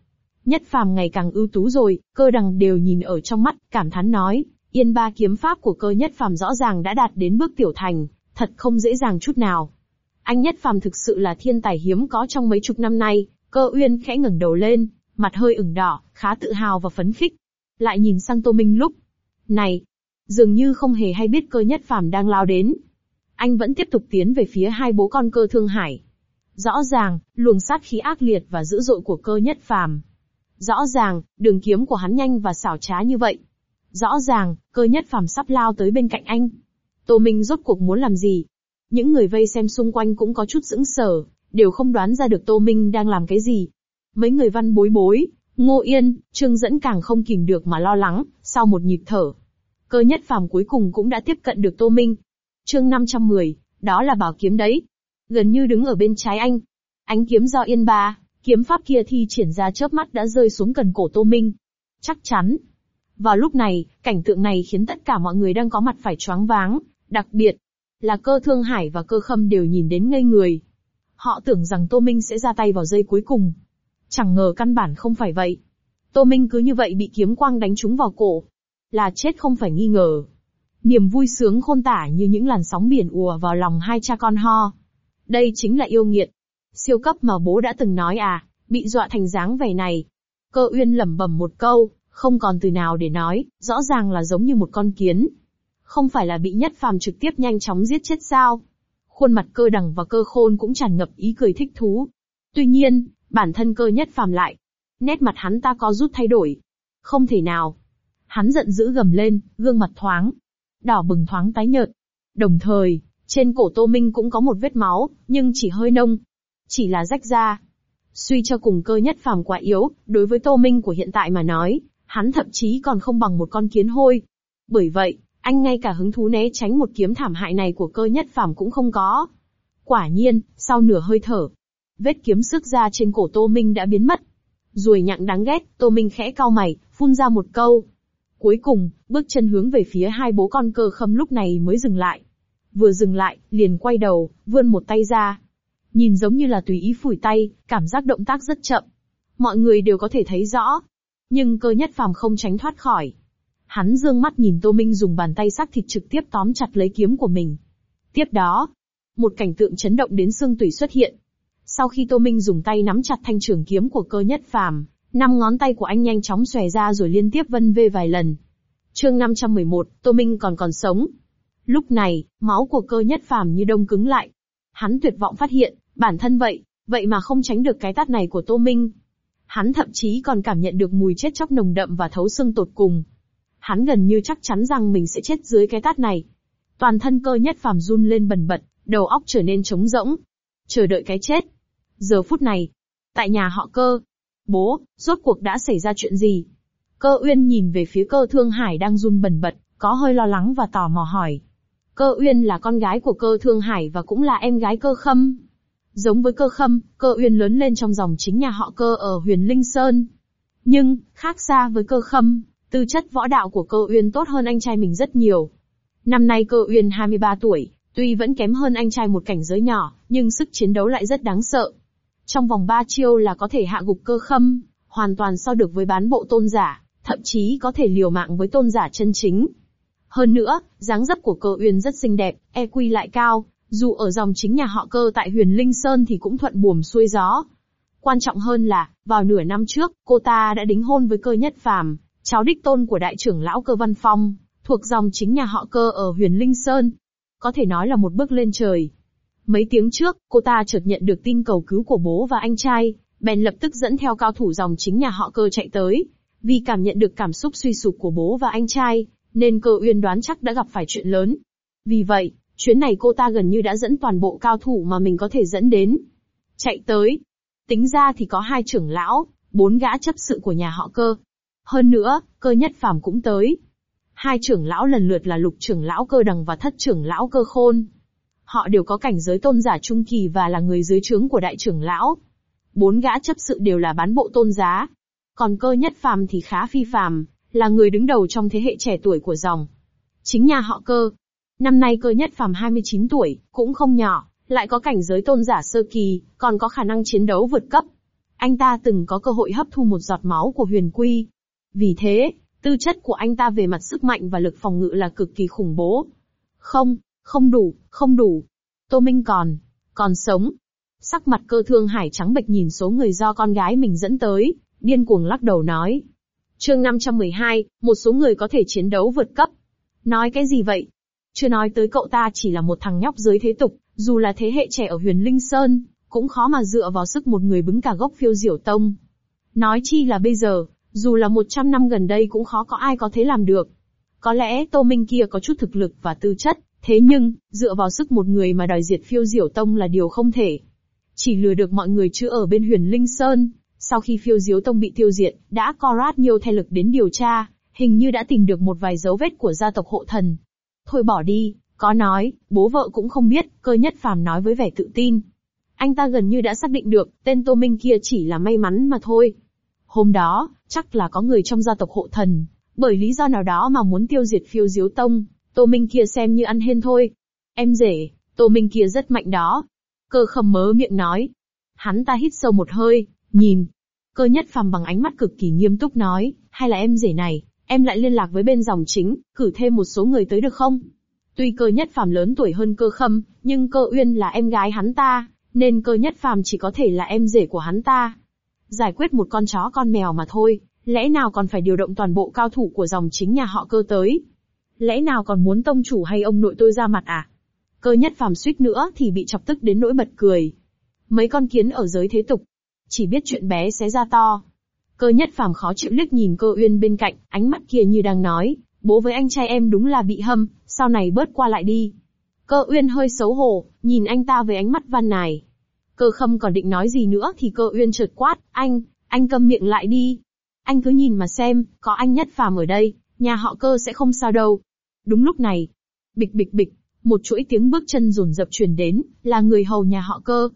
Nhất Phàm ngày càng ưu tú rồi, Cơ Đằng đều nhìn ở trong mắt, cảm thán nói, Yên Ba kiếm pháp của Cơ Nhất Phàm rõ ràng đã đạt đến bước tiểu thành, thật không dễ dàng chút nào. Anh Nhất Phàm thực sự là thiên tài hiếm có trong mấy chục năm nay. Cơ Uyên khẽ ngẩng đầu lên, mặt hơi ửng đỏ, khá tự hào và phấn khích. Lại nhìn sang Tô Minh lúc này, dường như không hề hay biết Cơ Nhất Phàm đang lao đến. Anh vẫn tiếp tục tiến về phía hai bố con Cơ Thương Hải. Rõ ràng, luồng sát khí ác liệt và dữ dội của Cơ Nhất Phàm. Rõ ràng, đường kiếm của hắn nhanh và xảo trá như vậy. Rõ ràng, Cơ Nhất Phàm sắp lao tới bên cạnh anh. Tô Minh rốt cuộc muốn làm gì? Những người vây xem xung quanh cũng có chút sững sờ, đều không đoán ra được Tô Minh đang làm cái gì. Mấy người Văn Bối Bối, Ngô Yên, Trương Dẫn càng không kìm được mà lo lắng, sau một nhịp thở. Cơ Nhất Phàm cuối cùng cũng đã tiếp cận được Tô Minh. Chương 510, đó là bảo kiếm đấy. Gần như đứng ở bên trái anh. Ánh kiếm do Yên Ba, kiếm pháp kia thi triển ra chớp mắt đã rơi xuống cần cổ Tô Minh. Chắc chắn. Vào lúc này, cảnh tượng này khiến tất cả mọi người đang có mặt phải choáng váng, đặc biệt là Cơ Thương Hải và Cơ Khâm đều nhìn đến ngây người. Họ tưởng rằng Tô Minh sẽ ra tay vào giây cuối cùng. Chẳng ngờ căn bản không phải vậy. Tô Minh cứ như vậy bị kiếm quang đánh trúng vào cổ. Là chết không phải nghi ngờ. Niềm vui sướng khôn tả như những làn sóng biển ùa vào lòng hai cha con ho. Đây chính là yêu nghiệt. Siêu cấp mà bố đã từng nói à, bị dọa thành dáng vẻ này. Cơ Uyên lẩm bẩm một câu, không còn từ nào để nói, rõ ràng là giống như một con kiến. Không phải là bị Nhất Phàm trực tiếp nhanh chóng giết chết sao? Khuôn mặt Cơ Đằng và Cơ Khôn cũng tràn ngập ý cười thích thú. Tuy nhiên, bản thân Cơ Nhất Phàm lại, nét mặt hắn ta có rút thay đổi. Không thể nào. Hắn giận dữ gầm lên, gương mặt thoáng đỏ bừng thoáng tái nhợt. Đồng thời, trên cổ Tô Minh cũng có một vết máu, nhưng chỉ hơi nông. Chỉ là rách ra. Suy cho cùng Cơ Nhất Phàm quá yếu, đối với Tô Minh của hiện tại mà nói, hắn thậm chí còn không bằng một con kiến hôi. Bởi vậy, anh ngay cả hứng thú né tránh một kiếm thảm hại này của Cơ Nhất Phàm cũng không có. Quả nhiên, sau nửa hơi thở, vết kiếm xước ra trên cổ Tô Minh đã biến mất. Ruồi nhặng đáng ghét, Tô Minh khẽ cau mày, phun ra một câu. Cuối cùng, bước chân hướng về phía hai bố con Cơ Khâm lúc này mới dừng lại. Vừa dừng lại, liền quay đầu, vươn một tay ra. Nhìn giống như là tùy ý phủi tay, cảm giác động tác rất chậm. Mọi người đều có thể thấy rõ. Nhưng Cơ Nhất Phàm không tránh thoát khỏi. Hắn dương mắt nhìn Tô Minh dùng bàn tay sắc thịt trực tiếp tóm chặt lấy kiếm của mình. Tiếp đó, một cảnh tượng chấn động đến xương tủy xuất hiện. Sau khi Tô Minh dùng tay nắm chặt thanh trường kiếm của Cơ Nhất Phàm, 5 ngón tay của anh nhanh chóng xòe ra rồi liên tiếp vân vê vài lần. Chương 511, Tô Minh còn sống. Lúc này, máu của Cơ Nhất Phàm như đông cứng lại. Hắn tuyệt vọng phát hiện, bản thân vậy mà không tránh được cái tát này của Tô Minh. Hắn thậm chí còn cảm nhận được mùi chết chóc nồng đậm và thấu xương tột cùng. Hắn gần như chắc chắn rằng mình sẽ chết dưới cái tát này. Toàn thân Cơ Nhất Phàm run lên bần bật, đầu óc trở nên trống rỗng. Chờ đợi cái chết. Giờ phút này, tại nhà họ Cơ. Bố, rốt cuộc đã xảy ra chuyện gì? Cơ Uyên nhìn về phía Cơ Thương Hải đang run bần bật, có hơi lo lắng và tò mò hỏi. Cơ Uyên là con gái của Cơ Thương Hải và cũng là em gái Cơ Khâm. Giống với Cơ Khâm, Cơ Uyên lớn lên trong dòng chính nhà họ Cơ ở Huyền Linh Sơn. Nhưng, khác xa với Cơ Khâm, tư chất võ đạo của Cơ Uyên tốt hơn anh trai mình rất nhiều. Năm nay Cơ Uyên 23 tuổi, tuy vẫn kém hơn anh trai một cảnh giới nhỏ, nhưng sức chiến đấu lại rất đáng sợ. Trong vòng 3 chiêu là có thể hạ gục Cơ Khâm, hoàn toàn so được với bán bộ tôn giả, thậm chí có thể liều mạng với tôn giả chân chính. Hơn nữa, dáng dấp của Cơ Uyên rất xinh đẹp, EQ lại cao, dù ở dòng chính nhà họ Cơ tại Huyền Linh Sơn thì cũng thuận buồm xuôi gió. Quan trọng hơn là, vào nửa năm trước, cô ta đã đính hôn với Cơ Nhất Phàm, cháu đích tôn của đại trưởng lão Cơ Văn Phong, thuộc dòng chính nhà họ Cơ ở Huyền Linh Sơn. Có thể nói là một bước lên trời. Mấy tiếng trước, cô ta chợt nhận được tin cầu cứu của bố và anh trai, bèn lập tức dẫn theo cao thủ dòng chính nhà họ Cơ chạy tới. Vì cảm nhận được cảm xúc suy sụp của bố và anh trai, nên Cơ Uyên đoán chắc đã gặp phải chuyện lớn. Vì vậy, chuyến này cô ta gần như đã dẫn toàn bộ cao thủ mà mình có thể dẫn đến. Chạy tới. Tính ra thì có 2 trưởng lão, 4 gã chấp sự của nhà họ Cơ. Hơn nữa, Cơ Nhất Phàm cũng tới. 2 trưởng lão lần lượt là Lục trưởng lão Cơ Đằng và Thất trưởng lão Cơ Khôn. Họ đều có cảnh giới tôn giả trung kỳ và là người dưới trướng của đại trưởng lão. 4 gã chấp sự đều là bán bộ tôn giá. Còn Cơ Nhất Phàm thì khá phi phàm, là người đứng đầu trong thế hệ trẻ tuổi của dòng chính nhà họ Cơ. Năm nay Cơ Nhất Phàm 29 tuổi, cũng không nhỏ, lại có cảnh giới tôn giả sơ kỳ, còn có khả năng chiến đấu vượt cấp. Anh ta từng có cơ hội hấp thu một giọt máu của Huyền Quy. Vì thế, tư chất của anh ta về mặt sức mạnh và lực phòng ngự là cực kỳ khủng bố. Không, không đủ. Tô Minh còn sống. Sắc mặt Cơ Thương Hải trắng bệch nhìn số người do con gái mình dẫn tới, điên cuồng lắc đầu nói. Chương 512, một số người có thể chiến đấu vượt cấp. Nói cái gì vậy? Chưa nói tới cậu ta chỉ là một thằng nhóc dưới thế tục, dù là thế hệ trẻ ở Huyền Linh Sơn, cũng khó mà dựa vào sức một người bứng cả gốc Phiêu Diểu Tông. Nói chi là bây giờ, dù là 100 năm gần đây cũng khó có ai có thế làm được. Có lẽ Tô Minh kia có chút thực lực và tư chất, thế nhưng, dựa vào sức một người mà đòi diệt Phiêu Diểu Tông là điều không thể. Chỉ lừa được mọi người chứ ở bên Huyền Linh Sơn, sau khi Phiêu Diếu Tông bị tiêu diệt, đã Korat nhiều thay lực đến điều tra, hình như đã tìm được một vài dấu vết của gia tộc hộ thần. Thôi bỏ đi, có nói, bố vợ cũng không biết, Cơ Nhất Phàm nói với vẻ tự tin. Anh ta gần như đã xác định được, tên Tô Minh kia chỉ là may mắn mà thôi. Hôm đó, chắc là có người trong gia tộc hộ thần, bởi lý do nào đó mà muốn tiêu diệt Phiêu Diếu Tông, Tô Minh kia xem như ăn hên thôi. Em rể, Tô Minh kia rất mạnh đó. Cơ Khâm mớ miệng nói. Hắn ta hít sâu một hơi, nhìn. Cơ Nhất Phàm bằng ánh mắt cực kỳ nghiêm túc nói, hay là em rể này, em lại liên lạc với bên dòng chính, cử thêm một số người tới được không? Tuy Cơ Nhất Phàm lớn tuổi hơn Cơ Khâm, nhưng Cơ Uyên là em gái hắn ta, nên Cơ Nhất Phàm chỉ có thể là em rể của hắn ta. Giải quyết một con chó con mèo mà thôi, lẽ nào còn phải điều động toàn bộ cao thủ của dòng chính nhà họ Cơ tới? Lẽ nào còn muốn tông chủ hay ông nội tôi ra mặt à? Cơ Nhất Phàm suýt nữa thì bị chọc tức đến nỗi bật cười. Mấy con kiến ở giới thế tục, chỉ biết chuyện bé xé ra to. Cơ Nhất Phàm khó chịu liếc nhìn Cơ Uyên bên cạnh, ánh mắt kia như đang nói, bố với anh trai em đúng là bị hâm, sau này bớt qua lại đi. Cơ Uyên hơi xấu hổ, nhìn anh ta với ánh mắt van nài. Cơ Khâm còn định nói gì nữa thì Cơ Uyên chợt quát, anh câm miệng lại đi. Anh cứ nhìn mà xem, có anh Nhất Phàm ở đây, nhà họ Cơ sẽ không sao đâu. Đúng lúc này, bịch bịch bịch, một chuỗi tiếng bước chân dồn dập truyền đến, là người hầu nhà họ Cơ,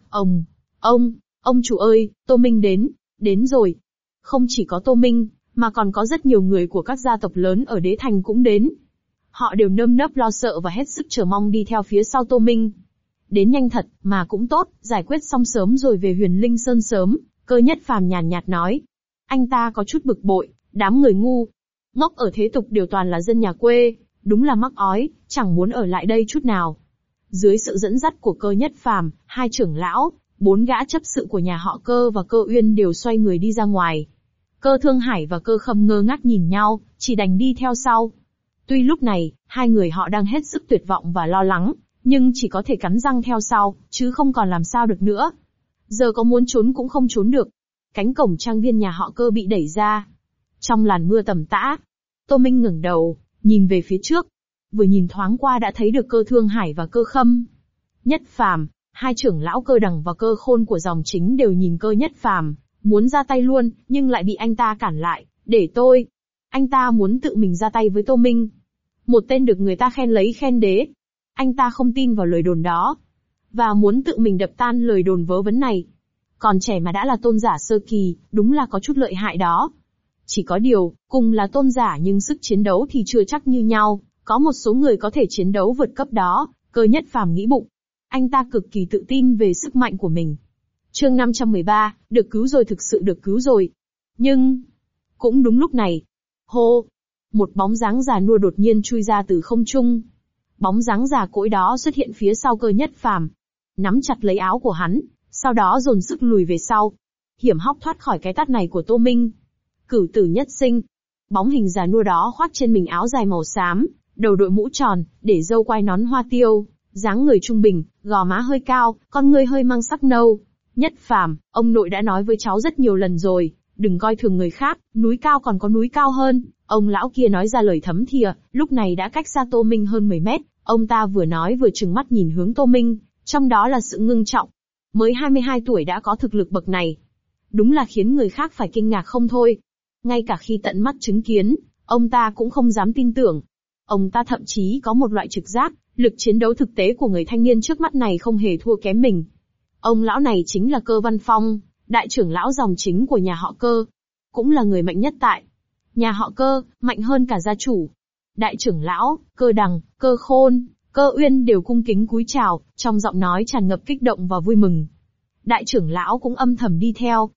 ông chủ ơi, Tô Minh đến rồi. Không chỉ có Tô Minh, mà còn có rất nhiều người của các gia tộc lớn ở đế thành cũng đến. Họ đều nơm nớp lo sợ và hết sức chờ mong đi theo phía sau Tô Minh. Đến nhanh thật, mà cũng tốt, giải quyết xong sớm rồi về Huyền Linh Sơn sớm, Cơ Nhất Phàm nhàn nhạt nói. Anh ta có chút bực bội, đám người ngu, ngốc ở thế tục đều toàn là dân nhà quê, đúng là mắc ói, chẳng muốn ở lại đây chút nào. Dưới sự dẫn dắt của Cơ Nhất Phàm, hai trưởng lão, 4 gã chấp sự của nhà họ Cơ và Cơ Uyên đều xoay người đi ra ngoài. Cơ Thương Hải và Cơ Khâm ngơ ngác nhìn nhau, chỉ đành đi theo sau. Tuy lúc này, hai người họ đang hết sức tuyệt vọng và lo lắng, nhưng chỉ có thể cắn răng theo sau, chứ không còn làm sao được nữa. Giờ có muốn trốn cũng không trốn được. Cánh cổng trang viên nhà họ Cơ bị đẩy ra. Trong làn mưa tầm tã, Tô Minh ngẩng đầu, nhìn về phía trước. Vừa nhìn thoáng qua đã thấy được Cơ Thương Hải và Cơ Khâm. Nhất Phàm, hai trưởng lão Cơ Đằng và Cơ Khôn của dòng chính đều nhìn Cơ Nhất Phàm, muốn ra tay luôn, nhưng lại bị anh ta cản lại, để tôi. Anh ta muốn tự mình ra tay với Tô Minh. Một tên được người ta khen lấy khen đế. Anh ta không tin vào lời đồn đó. Và muốn tự mình đập tan lời đồn vớ vẩn này. Còn trẻ mà đã là tôn giả sơ kỳ, đúng là có chút lợi hại đó. Chỉ có điều, cùng là tôn giả nhưng sức chiến đấu thì chưa chắc như nhau, có một số người có thể chiến đấu vượt cấp đó, Cơ Nhất Phàm nghĩ bụng. Anh ta cực kỳ tự tin về sức mạnh của mình. Chương 513, được cứu rồi, thực sự được cứu rồi. Nhưng, cũng đúng lúc này, hô, một bóng dáng già nua đột nhiên chui ra từ không trung. Bóng dáng già cỗi đó xuất hiện phía sau Cơ Nhất Phàm, nắm chặt lấy áo của hắn, sau đó dồn sức lùi về sau. Hiểm hóc thoát khỏi cái tát này của Tô Minh. Cửu tử nhất sinh. Bóng hình già nua đó khoác trên mình áo dài màu xám, đầu đội mũ tròn, để râu quai nón hoa tiêu, dáng người trung bình, gò má hơi cao, con ngươi hơi mang sắc nâu. Nhất Phàm, ông nội đã nói với cháu rất nhiều lần rồi, đừng coi thường người khác, núi cao còn có núi cao hơn. Ông lão kia nói ra lời thấm thìa, lúc này đã cách xa Tô Minh hơn 10 mét, ông ta vừa nói vừa trừng mắt nhìn hướng Tô Minh, trong đó là sự ngưng trọng. Mới 22 tuổi đã có thực lực bậc này. Đúng là khiến người khác phải kinh ngạc không thôi. Ngay cả khi tận mắt chứng kiến, ông ta cũng không dám tin tưởng. Ông ta thậm chí có một loại trực giác, lực chiến đấu thực tế của người thanh niên trước mắt này không hề thua kém mình. Ông lão này chính là Cơ Văn Phong, đại trưởng lão dòng chính của nhà họ Cơ. Cũng là người mạnh nhất tại nhà họ Cơ, mạnh hơn cả gia chủ. Đại trưởng lão, Cơ Đằng, Cơ Khôn, Cơ Uyên đều cung kính cúi chào, trong giọng nói tràn ngập kích động và vui mừng. Đại trưởng lão cũng âm thầm đi theo.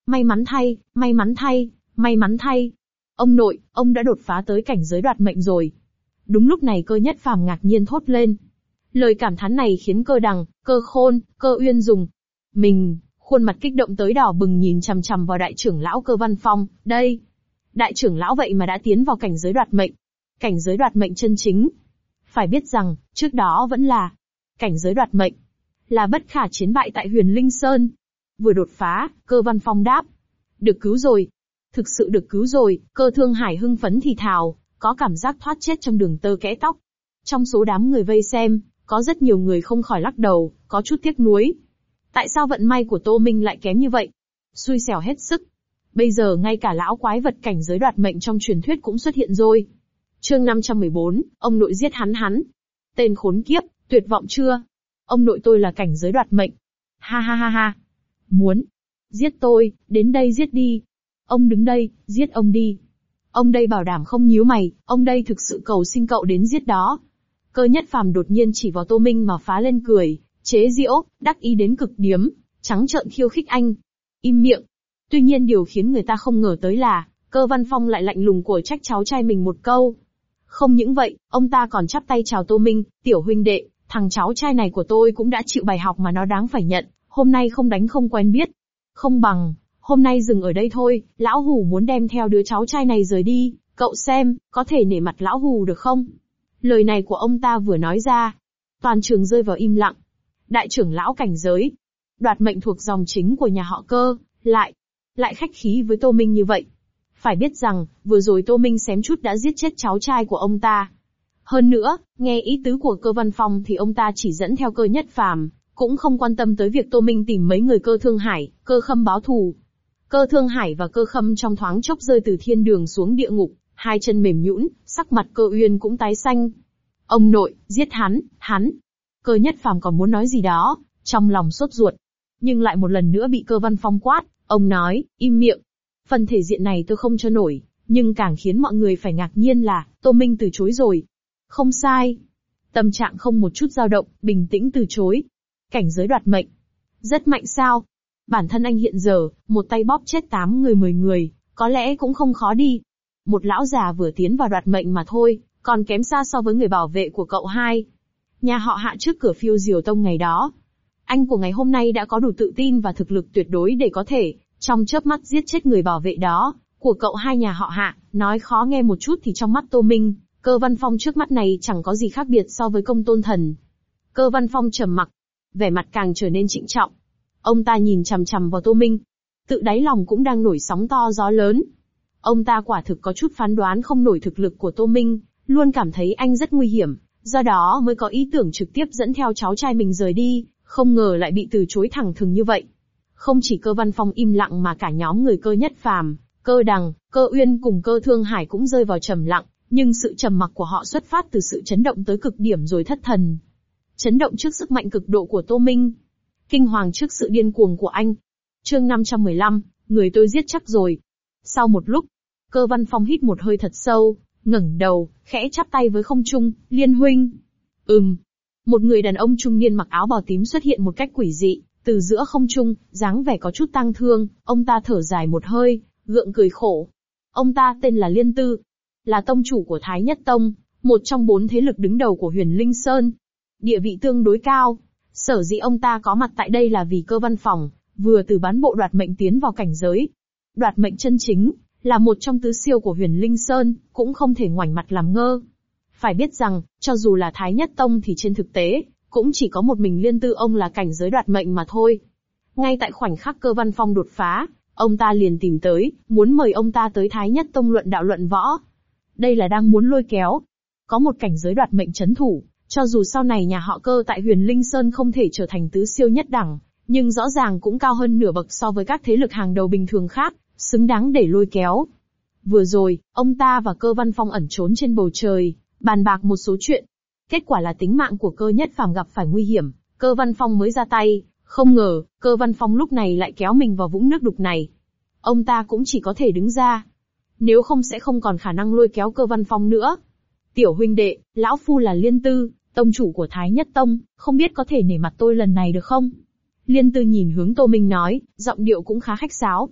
May mắn thay, may mắn thay, may mắn thay. Ông nội, ông đã đột phá tới cảnh giới đoạt mệnh rồi. Đúng lúc này Cơ Nhất Phàm ngạc nhiên thốt lên. Lời cảm thán này khiến Cơ Đằng, Cơ Khôn, Cơ Uyên dùng mình, khuôn mặt kích động tới đỏ bừng nhìn chằm chằm vào đại trưởng lão Cơ Văn Phong. Đây, đại trưởng lão vậy mà đã tiến vào cảnh giới đoạt mệnh. Cảnh giới đoạt mệnh chân chính. Phải biết rằng, trước đó vẫn là cảnh giới đoạt mệnh, là bất khả chiến bại tại Huyền Linh Sơn. Vừa đột phá, Cơ Văn Phong đáp. Được cứu rồi. Thực sự được cứu rồi, Cơ Thương Hải hưng phấn thì thào, có cảm giác thoát chết trong đường tơ kẽ tóc. Trong số đám người vây xem, có rất nhiều người không khỏi lắc đầu, có chút tiếc nuối. Tại sao vận may của Tô Minh lại kém như vậy? Xui xẻo hết sức. Bây giờ ngay cả lão quái vật cảnh giới đoạt mệnh trong truyền thuyết cũng xuất hiện rồi. Chương 514, ông nội giết hắn. Tên khốn kiếp, tuyệt vọng chưa? Ông nội tôi là cảnh giới đoạt mệnh. Ha ha ha ha. Muốn giết tôi, đến đây giết đi. Ông đứng đây, giết ông đi. Ông đây bảo đảm không nhíu mày, ông đây thực sự cầu xin cậu đến giết đó. Cơ Nhất Phàm đột nhiên chỉ vào Tô Minh mà phá lên cười, chế giễu, đắc ý đến cực điểm, trắng trợn khiêu khích anh. Im miệng. Tuy nhiên điều khiến người ta không ngờ tới là, Cơ Văn Phong lại lạnh lùng của trách cháu trai mình một câu. Không những vậy, ông ta còn chắp tay chào Tô Minh, tiểu huynh đệ, thằng cháu trai này của tôi cũng đã chịu bài học mà nó đáng phải nhận, hôm nay không đánh không quen biết. Không bằng, hôm nay dừng ở đây thôi, lão hủ muốn đem theo đứa cháu trai này rời đi, cậu xem, có thể nể mặt lão hủ được không? Lời này của ông ta vừa nói ra, toàn trường rơi vào im lặng. Đại trưởng lão cảnh giới, đoạt mệnh thuộc dòng chính của nhà họ Cơ, lại khách khí với Tô Minh như vậy. Phải biết rằng, vừa rồi Tô Minh xém chút đã giết chết cháu trai của ông ta. Hơn nữa, nghe ý tứ của Cơ Văn Phong thì ông ta chỉ dẫn theo Cơ Nhất Phàm, cũng không quan tâm tới việc Tô Minh tìm mấy người Cơ Thương Hải, Cơ Khâm báo thù. Cơ Thương Hải và Cơ Khâm trong thoáng chốc rơi từ thiên đường xuống địa ngục, hai chân mềm nhũn, sắc mặt Cơ Uyên cũng tái xanh. Ông nội, giết hắn. Cơ Nhất Phàm còn muốn nói gì đó, trong lòng sốt ruột, nhưng lại một lần nữa bị Cơ Văn Phong quát. Ông nói, im miệng. Phần thể diện này tôi không cho nổi, nhưng càng khiến mọi người phải ngạc nhiên là, Tô Minh từ chối rồi. Không sai. Tâm trạng không một chút dao động, bình tĩnh từ chối. Cảnh giới đoạt mệnh. Rất mạnh sao? Bản thân anh hiện giờ, một tay bóp chết 8 người 10 người, có lẽ cũng không khó đi. Một lão già vừa tiến vào đoạt mệnh mà thôi, còn kém xa so với người bảo vệ của cậu hai. Nhà họ Hạ trước cửa Phiêu Diều Tông ngày đó. Anh của ngày hôm nay đã có đủ tự tin và thực lực tuyệt đối để có thể, trong chớp mắt giết chết người bảo vệ đó, của cậu hai nhà họ Hạ. Nói khó nghe một chút thì trong mắt Tô Minh, Cơ Văn Phong trước mắt này chẳng có gì khác biệt so với Công Tôn Thần. Cơ Văn Phong trầm mặc, vẻ mặt càng trở nên trịnh trọng. Ông ta nhìn chằm chằm vào Tô Minh, tự đáy lòng cũng đang nổi sóng to gió lớn. Ông ta quả thực có chút phán đoán không nổi thực lực của Tô Minh, luôn cảm thấy anh rất nguy hiểm, do đó mới có ý tưởng trực tiếp dẫn theo cháu trai mình rời đi, không ngờ lại bị từ chối thẳng thừng như vậy. Không chỉ Cơ Văn Phong im lặng mà cả nhóm người Cơ Nhất Phàm, Cơ Đằng, Cơ Uyên cùng Cơ Thương Hải cũng rơi vào trầm lặng, nhưng sự trầm mặc của họ xuất phát từ sự chấn động tới cực điểm rồi thất thần. Chấn động trước sức mạnh cực độ của Tô Minh, kinh hoàng trước sự điên cuồng của anh. Chương 515, người tôi giết chắc rồi. Sau một lúc, Cơ Văn Phong hít một hơi thật sâu, ngẩng đầu, khẽ chắp tay với không trung, Liên huynh. Một người đàn ông trung niên mặc áo bào tím xuất hiện một cách quỷ dị, từ giữa không trung, dáng vẻ có chút tang thương, ông ta thở dài một hơi, gượng cười khổ. Ông ta tên là Liên Tư, là tông chủ của Thái Nhất Tông, một trong 4 thế lực đứng đầu của Huyền Linh Sơn. Địa vị tương đối cao. Sở dĩ ông ta có mặt tại đây là vì Cơ Văn Phong vừa từ bán bộ đoạt mệnh tiến vào cảnh giới đoạt mệnh chân chính, là một trong tứ siêu của Huyền Linh Sơn, cũng không thể ngoảnh mặt làm ngơ. Phải biết rằng, cho dù là Thái Nhất Tông thì trên thực tế, cũng chỉ có một mình Liên Tư ông là cảnh giới đoạt mệnh mà thôi. Ngay tại khoảnh khắc Cơ Văn Phong đột phá, ông ta liền tìm tới, muốn mời ông ta tới Thái Nhất Tông luận đạo luận võ. Đây là đang muốn lôi kéo. Có một cảnh giới đoạt mệnh chấn thủ, cho dù sau này nhà họ Cơ tại Huyền Linh Sơn không thể trở thành tứ siêu nhất đẳng, nhưng rõ ràng cũng cao hơn nửa bậc so với các thế lực hàng đầu bình thường khác, xứng đáng để lôi kéo. Vừa rồi, ông ta và Cơ Văn Phong ẩn trốn trên bầu trời, bàn bạc một số chuyện. Kết quả là tính mạng của Cơ Nhất Phàm gặp phải nguy hiểm, Cơ Văn Phong mới ra tay, không ngờ, Cơ Văn Phong lúc này lại kéo mình vào vũng nước đục này. Ông ta cũng chỉ có thể đứng ra. Nếu không sẽ không còn khả năng lôi kéo Cơ Văn Phong nữa. Tiểu huynh đệ, lão phu là Liên Tư, tông chủ của Thái Nhất Tông, không biết có thể nể mặt tôi lần này được không? Liên Tư nhìn hướng Tô Minh nói, giọng điệu cũng khá khách sáo.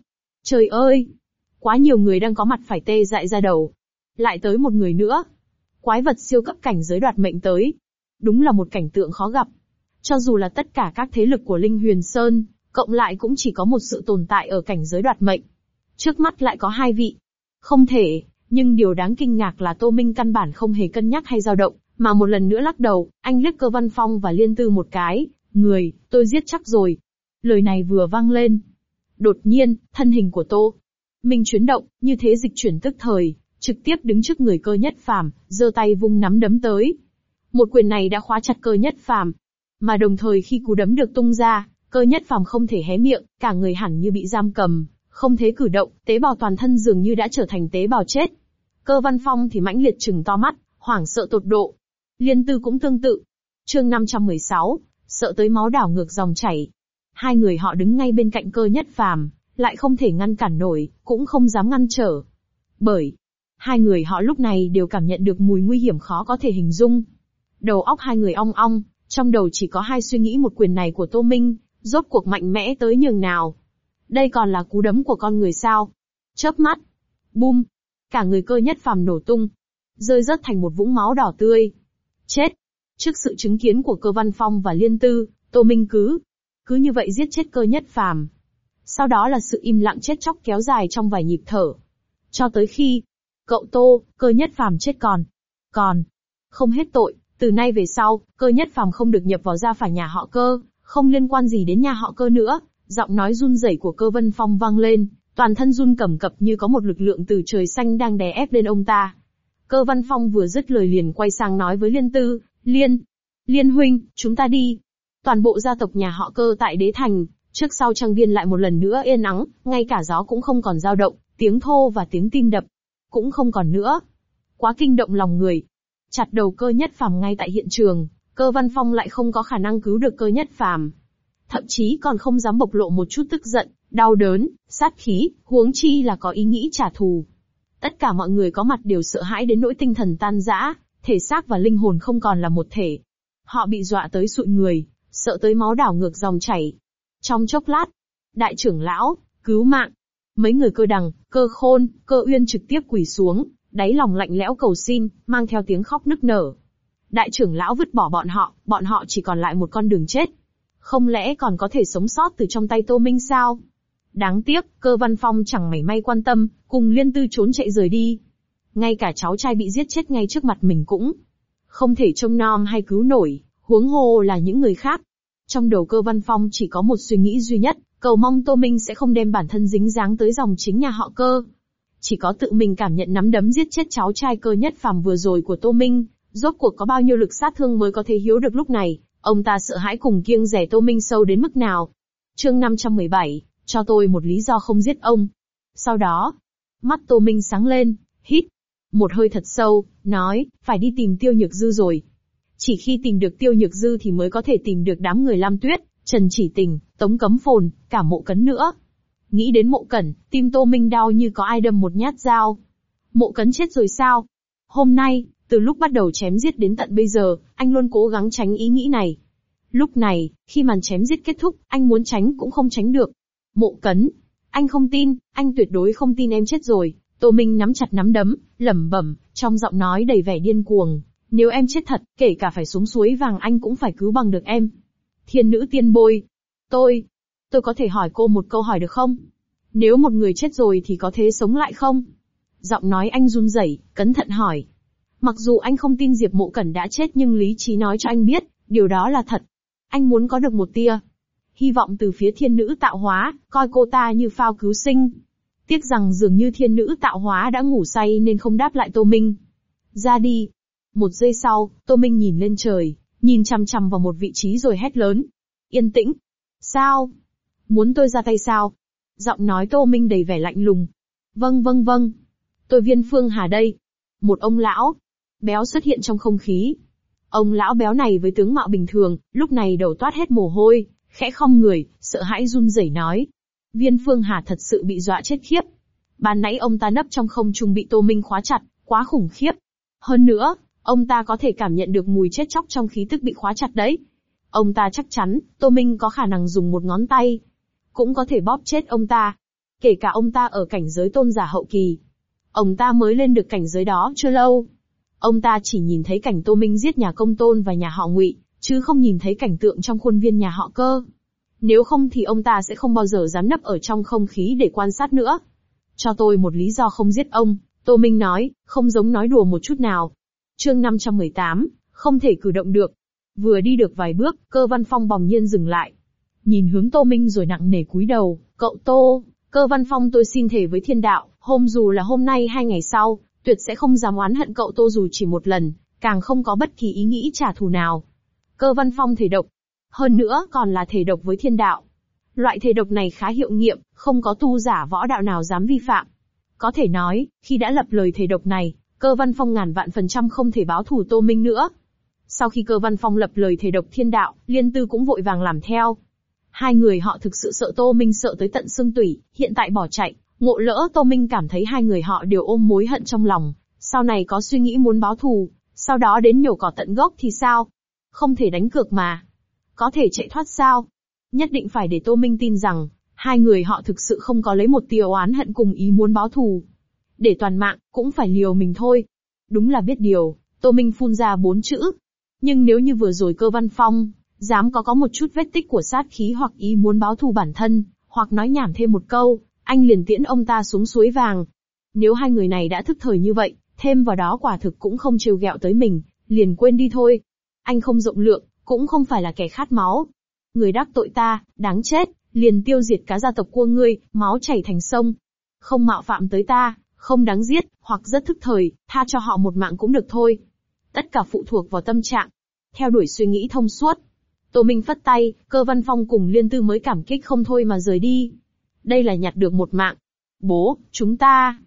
Trời ơi! Quá nhiều người đang có mặt phải tê dại ra đầu. Lại tới một người nữa. Quái vật siêu cấp cảnh giới đoạt mệnh tới. Đúng là một cảnh tượng khó gặp. Cho dù là tất cả các thế lực của Linh Huyền Sơn, cộng lại cũng chỉ có một sự tồn tại ở cảnh giới đoạt mệnh. Trước mắt lại có 2 vị. Không thể, nhưng điều đáng kinh ngạc là Tô Minh căn bản không hề cân nhắc hay dao động, mà một lần nữa lắc đầu, anh liếc Cơ Văn Phong và Liên Tư một cái, người, tôi giết chắc rồi. Lời này vừa vang lên. Đột nhiên, thân hình của Tô Minh chuyển động, như thế dịch chuyển tức thời, trực tiếp đứng trước người Cơ Nhất Phàm, giơ tay vung nắm đấm tới. Một quyền này đã khóa chặt Cơ Nhất Phàm, mà đồng thời khi cú đấm được tung ra, Cơ Nhất Phàm không thể hé miệng, cả người hẳn như bị giam cầm, không thể cử động, tế bào toàn thân dường như đã trở thành tế bào chết. Cơ Văn Phong thì mãnh liệt trừng to mắt, hoảng sợ tột độ. Liên Tư cũng tương tự. Chương 516, sợ tới máu đảo ngược dòng chảy. Hai người họ đứng ngay bên cạnh Cơ Nhất Phàm, lại không thể ngăn cản nổi, cũng không dám ngăn trở. Bởi hai người họ lúc này đều cảm nhận được mùi nguy hiểm khó có thể hình dung. Đầu óc hai người ong ong, trong đầu chỉ có hai suy nghĩ: một quyền này của Tô Minh, rốt cuộc mạnh mẽ tới nhường nào? Đây còn là cú đấm của con người sao? Chớp mắt, bum, cả người Cơ Nhất Phàm nổ tung, rơi rớt thành một vũng máu đỏ tươi. Chết! Trước sự chứng kiến của Cơ Văn Phong và Liên Tư, Tô Minh cứ như vậy giết chết Cơ Nhất Phàm. Sau đó là sự im lặng chết chóc kéo dài trong vài nhịp thở. Cho tới khi cậu Tô, Cơ Nhất Phàm chết còn không hết tội, từ nay về sau, Cơ Nhất Phàm không được nhập vào gia phả nhà họ Cơ, không liên quan gì đến nhà họ Cơ nữa. Giọng nói run rẩy của Cơ Văn Phong vang lên, toàn thân run cầm cập như có một lực lượng từ trời xanh đang đè ép lên ông ta. Cơ Văn Phong vừa dứt lời liền quay sang nói với Liên Tư, Liên huynh, chúng ta đi. Toàn bộ gia tộc nhà họ Cơ tại Đế Thành, trước sau trang viên lại một lần nữa yên ắng, ngay cả gió cũng không còn dao động, tiếng thô và tiếng tim đập cũng không còn nữa. Quá kinh động lòng người. Chặt đầu Cơ Nhất Phàm ngay tại hiện trường, Cơ Văn Phong lại không có khả năng cứu được Cơ Nhất Phàm. Thậm chí còn không dám bộc lộ một chút tức giận, đau đớn, sát khí, huống chi là có ý nghĩ trả thù. Tất cả mọi người có mặt đều sợ hãi đến nỗi tinh thần tan rã, thể xác và linh hồn không còn là một thể. Họ bị dọa tới sụi người, sợ tới máu đảo ngược dòng chảy. Trong chốc lát, đại trưởng lão, cứu mạng. Mấy người Cơ Đằng, Cơ Khôn, Cơ Uyên trực tiếp quỳ xuống, đáy lòng lạnh lẽo cầu xin, mang theo tiếng khóc nức nở. Đại trưởng lão vứt bỏ bọn họ chỉ còn lại một con đường chết. Không lẽ còn có thể sống sót từ trong tay Tô Minh sao? Đáng tiếc, Cơ Văn Phong chẳng mảy may quan tâm, cùng Liên Tư trốn chạy rời đi. Ngay cả cháu trai bị giết chết ngay trước mặt mình cũng không thể trông nom hay cứu nổi, huống hồ là những người khác. Trong đầu Cơ Văn Phong chỉ có một suy nghĩ duy nhất, cầu mong Tô Minh sẽ không đem bản thân dính dáng tới dòng chính nhà họ Cơ. Chỉ có tự mình cảm nhận nắm đấm giết chết cháu trai Cơ Nhất Phàm vừa rồi của Tô Minh, rốt cuộc có bao nhiêu lực sát thương mới có thể hiểu được lúc này, ông ta sợ hãi cùng kiêng dè Tô Minh sâu đến mức nào. Chương 517, cho tôi một lý do không giết ông. Sau đó, mắt Tô Minh sáng lên, hít một hơi thật sâu, nói, phải đi tìm Tiêu Nhược Dư rồi. Chỉ khi tìm được Tiêu Nhược Dư thì mới có thể tìm được đám người Lam Tuyết, Trần Chỉ Tình, Tống Cấm Phồn, cả Mộ Cấn nữa. Nghĩ đến Mộ Cẩn, tim Tô Minh đau như có ai đâm một nhát dao. Mộ Cấn chết rồi sao? Hôm nay, từ lúc bắt đầu chém giết đến tận bây giờ, anh luôn cố gắng tránh ý nghĩ này. Lúc này, khi màn chém giết kết thúc, anh muốn tránh cũng không tránh được. Mộ Cấn, anh không tin, anh tuyệt đối không tin em chết rồi. Tô Minh nắm chặt nắm đấm, lẩm bẩm, trong giọng nói đầy vẻ điên cuồng. Nếu em chết thật, kể cả phải xuống suối vàng anh cũng phải cứu bằng được em. Thiên nữ tiên bôi. Tôi có thể hỏi cô một câu hỏi được không? Nếu một người chết rồi thì có thể sống lại không? Giọng nói anh run rẩy, cẩn thận hỏi. Mặc dù anh không tin Diệp Mộ Cẩn đã chết nhưng lý trí nói cho anh biết, điều đó là thật. Anh muốn có được một tia hy vọng từ phía thiên nữ tạo hóa, coi cô ta như phao cứu sinh. Tiếc rằng dường như thiên nữ tạo hóa đã ngủ say nên không đáp lại Tô Minh. Ra đi. Một giây sau, Tô Minh nhìn lên trời, nhìn chằm chằm vào một vị trí rồi hét lớn. Yên tĩnh. Sao? Muốn tôi ra tay sao? Giọng nói Tô Minh đầy vẻ lạnh lùng. Vâng. Tôi Viên Phương Hà đây. Một ông lão béo xuất hiện trong không khí. Ông lão béo này với tướng mạo bình thường, lúc này đầu toát hết mồ hôi, khẽ khom người, sợ hãi run rẩy nói. Viên Phương Hà thật sự bị dọa chết khiếp. Ban nãy ông ta nấp trong không trung bị Tô Minh khóa chặt, quá khủng khiếp. Hơn nữa, ông ta có thể cảm nhận được mùi chết chóc trong khí tức bị khóa chặt đấy. Ông ta chắc chắn, Tô Minh có khả năng dùng một ngón tay cũng có thể bóp chết ông ta. Kể cả ông ta ở cảnh giới tôn giả hậu kỳ. Ông ta mới lên được cảnh giới đó chưa lâu. Ông ta chỉ nhìn thấy cảnh Tô Minh giết nhà Công Tôn và nhà họ Ngụy, chứ không nhìn thấy cảnh tượng trong khuôn viên nhà họ Cơ. Nếu không thì ông ta sẽ không bao giờ dám nấp ở trong không khí để quan sát nữa. Cho tôi một lý do không giết ông, Tô Minh nói, không giống nói đùa một chút nào. Chương 518, không thể cử động được. Vừa đi được vài bước, Cơ Văn Phong bỗng nhiên dừng lại. Nhìn hướng Tô Minh rồi nặng nề cúi đầu, cậu Tô, Cơ Văn Phong tôi xin thề với thiên đạo, dù là hôm nay hay ngày sau, tuyệt sẽ không dám oán hận cậu Tô dù chỉ một lần, càng không có bất kỳ ý nghĩ trả thù nào. Cơ Văn Phong thề độc. Hơn nữa còn là thề độc với thiên đạo. Loại thề độc này khá hiệu nghiệm, không có tu giả võ đạo nào dám vi phạm. Có thể nói, khi đã lập lời thề độc này, Cơ Văn Phong ngàn vạn % không thể báo thù Tô Minh nữa. Sau khi Cơ Văn Phong lập lời thề độc thiên đạo, Liên Tư cũng vội vàng làm theo. Hai người họ thực sự sợ Tô Minh sợ tới tận xương tủy, hiện tại bỏ chạy, ngộ lỡ Tô Minh cảm thấy hai người họ đều ôm mối hận trong lòng, sau này có suy nghĩ muốn báo thù, sau đó đến nhổ cỏ tận gốc thì sao? Không thể đánh cược mà. Có thể chạy thoát sao? Nhất định phải để Tô Minh tin rằng, hai người họ thực sự không có lấy một tia oán hận cùng ý muốn báo thù. Để toàn mạng, cũng phải liều mình thôi. Đúng là biết điều, Tô Minh phun ra 4 chữ. Nhưng nếu như vừa rồi Cơ Văn Phong, dám có một chút vết tích của sát khí hoặc ý muốn báo thù bản thân, hoặc nói nhảm thêm một câu, anh liền tiễn ông ta xuống suối vàng. Nếu hai người này đã thức thời như vậy, thêm vào đó quả thực cũng không trêu ghẹo tới mình, liền quên đi thôi. Anh không rộng lượng, cũng không phải là kẻ khát máu. Người đắc tội ta, đáng chết, liền tiêu diệt cả gia tộc của ngươi, máu chảy thành sông. Không mạo phạm tới ta, không đáng giết, hoặc rất thức thời, tha cho họ một mạng cũng được thôi. Tất cả phụ thuộc vào tâm trạng. Theo đuổi suy nghĩ thông suốt. Tô Minh phất tay, Cơ Văn Phong cùng Liên Tư mới cảm kích không thôi mà rời đi. Đây là nhặt được một mạng. Bố, chúng ta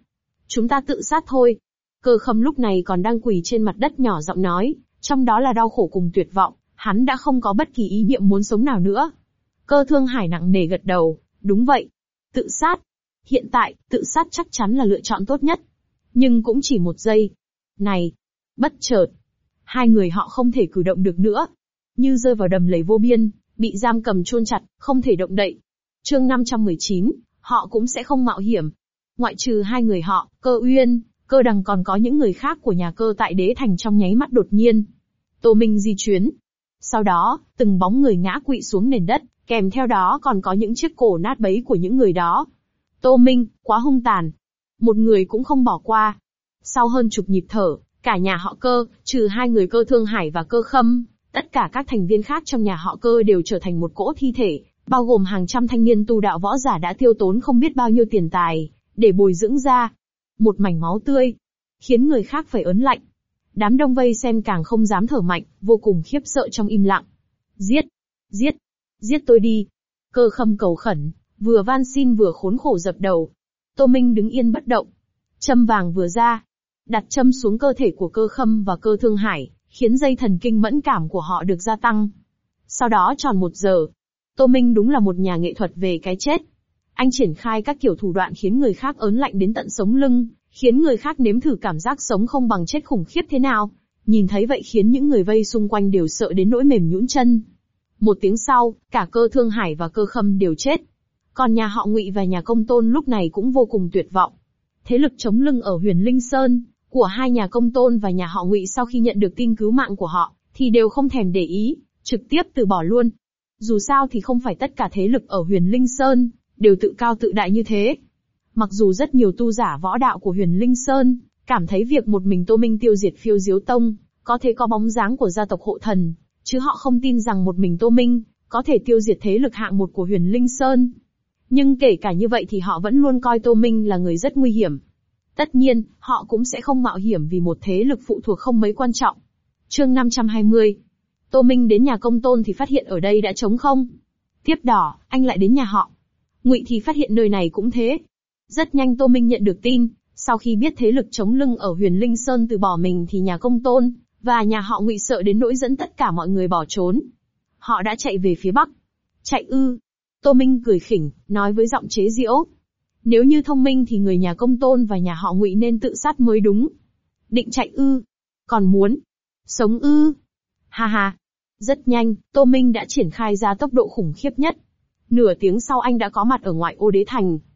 tự sát thôi. Cơ Khâm lúc này còn đang quỳ trên mặt đất nhỏ giọng nói, trong đó là đau khổ cùng tuyệt vọng, hắn đã không có bất kỳ ý niệm muốn sống nào nữa. Cơ Thương Hải nặng nề gật đầu, đúng vậy. Tự sát. Hiện tại, tự sát chắc chắn là lựa chọn tốt nhất. Nhưng cũng chỉ một giây. Này! Bất chợt. Hai người họ không thể cử động được nữa. Như rơi vào đầm lầy vô biên, bị giam cầm chôn chặt, không thể động đậy. Chương 519, họ cũng sẽ không mạo hiểm. Ngoại trừ hai người họ, Cơ Uyên, Cơ Đằng còn có những người khác của nhà Cơ tại Đế Thành trong nháy mắt đột nhiên. Tô Minh di chuyến. Sau đó, từng bóng người ngã quỵ xuống nền đất, kèm theo đó còn có những chiếc cổ nát bấy của những người đó. Tô Minh, quá hung tàn. Một người cũng không bỏ qua. Sau hơn chục nhịp thở, cả nhà họ Cơ, trừ hai người Cơ Thương Hải và Cơ Khâm, tất cả các thành viên khác trong nhà họ Cơ đều trở thành một cỗ thi thể, bao gồm hàng trăm thanh niên tu đạo võ giả đã tiêu tốn không biết bao nhiêu tiền tài, để bồi dưỡng ra. Một mảnh máu tươi, khiến người khác phải ớn lạnh. Đám đông vây xem càng không dám thở mạnh, vô cùng khiếp sợ trong im lặng. Giết! Giết! Giết tôi đi! Cơ Khâm cầu khẩn, vừa van xin vừa khốn khổ dập đầu. Tô Minh đứng yên bất động. Châm vàng vừa ra, đặt châm xuống cơ thể của Cơ Khâm và Cơ Thương Hải, khiến dây thần kinh mẫn cảm của họ được gia tăng. Sau đó tròn 1 giờ, Tô Minh đúng là một nhà nghệ thuật về cái chết. Anh triển khai các kiểu thủ đoạn khiến người khác ớn lạnh đến tận sống lưng, khiến người khác nếm thử cảm giác sống không bằng chết khủng khiếp thế nào. Nhìn thấy vậy khiến những người vây xung quanh đều sợ đến nỗi mềm nhũn chân. 1 tiếng sau, cả Cơ Thương Hải và Cơ Khâm đều chết. Còn nhà họ Ngụy và nhà Công Tôn lúc này cũng vô cùng tuyệt vọng. Thế lực chống lưng ở Huyền Linh Sơn của hai nhà Công Tôn và nhà họ Ngụy sau khi nhận được tin cứu mạng của họ, thì đều không thèm để ý, trực tiếp từ bỏ luôn. Dù sao thì không phải tất cả thế lực ở Huyền Linh Sơn đều tự cao tự đại như thế. Mặc dù rất nhiều tu giả võ đạo của Huyền Linh Sơn cảm thấy việc một mình Tô Minh tiêu diệt Phiêu Diếu Tông có thể có bóng dáng của gia tộc hộ thần, chứ họ không tin rằng một mình Tô Minh có thể tiêu diệt thế lực hạng 1 của Huyền Linh Sơn. Nhưng kể cả như vậy thì họ vẫn luôn coi Tô Minh là người rất nguy hiểm. Tất nhiên, họ cũng sẽ không mạo hiểm vì một thế lực phụ thuộc không mấy quan trọng. Chương 520. Tô Minh đến nhà Công Tôn thì phát hiện ở đây đã trống không. Tiếp đỏ, anh lại đến nhà họ Ngụy thì phát hiện nơi này cũng thế. Rất nhanh Tô Minh nhận được tin, sau khi biết thế lực chống lưng ở Huyền Linh Sơn từ bỏ mình thì nhà Công Tôn và nhà họ Ngụy sợ đến nỗi dẫn tất cả mọi người bỏ trốn. Họ đã chạy về phía Bắc. Chạy ư? Tô Minh cười khỉnh, nói với giọng chế giễu. Nếu như thông minh thì người nhà Công Tôn và nhà họ Ngụy nên tự sát mới đúng. Định chạy ư? Còn muốn sống ư? Ha ha. Rất nhanh, Tô Minh đã triển khai ra tốc độ khủng khiếp nhất. Nửa tiếng sau anh đã có mặt ở ngoại ô Đế Thành.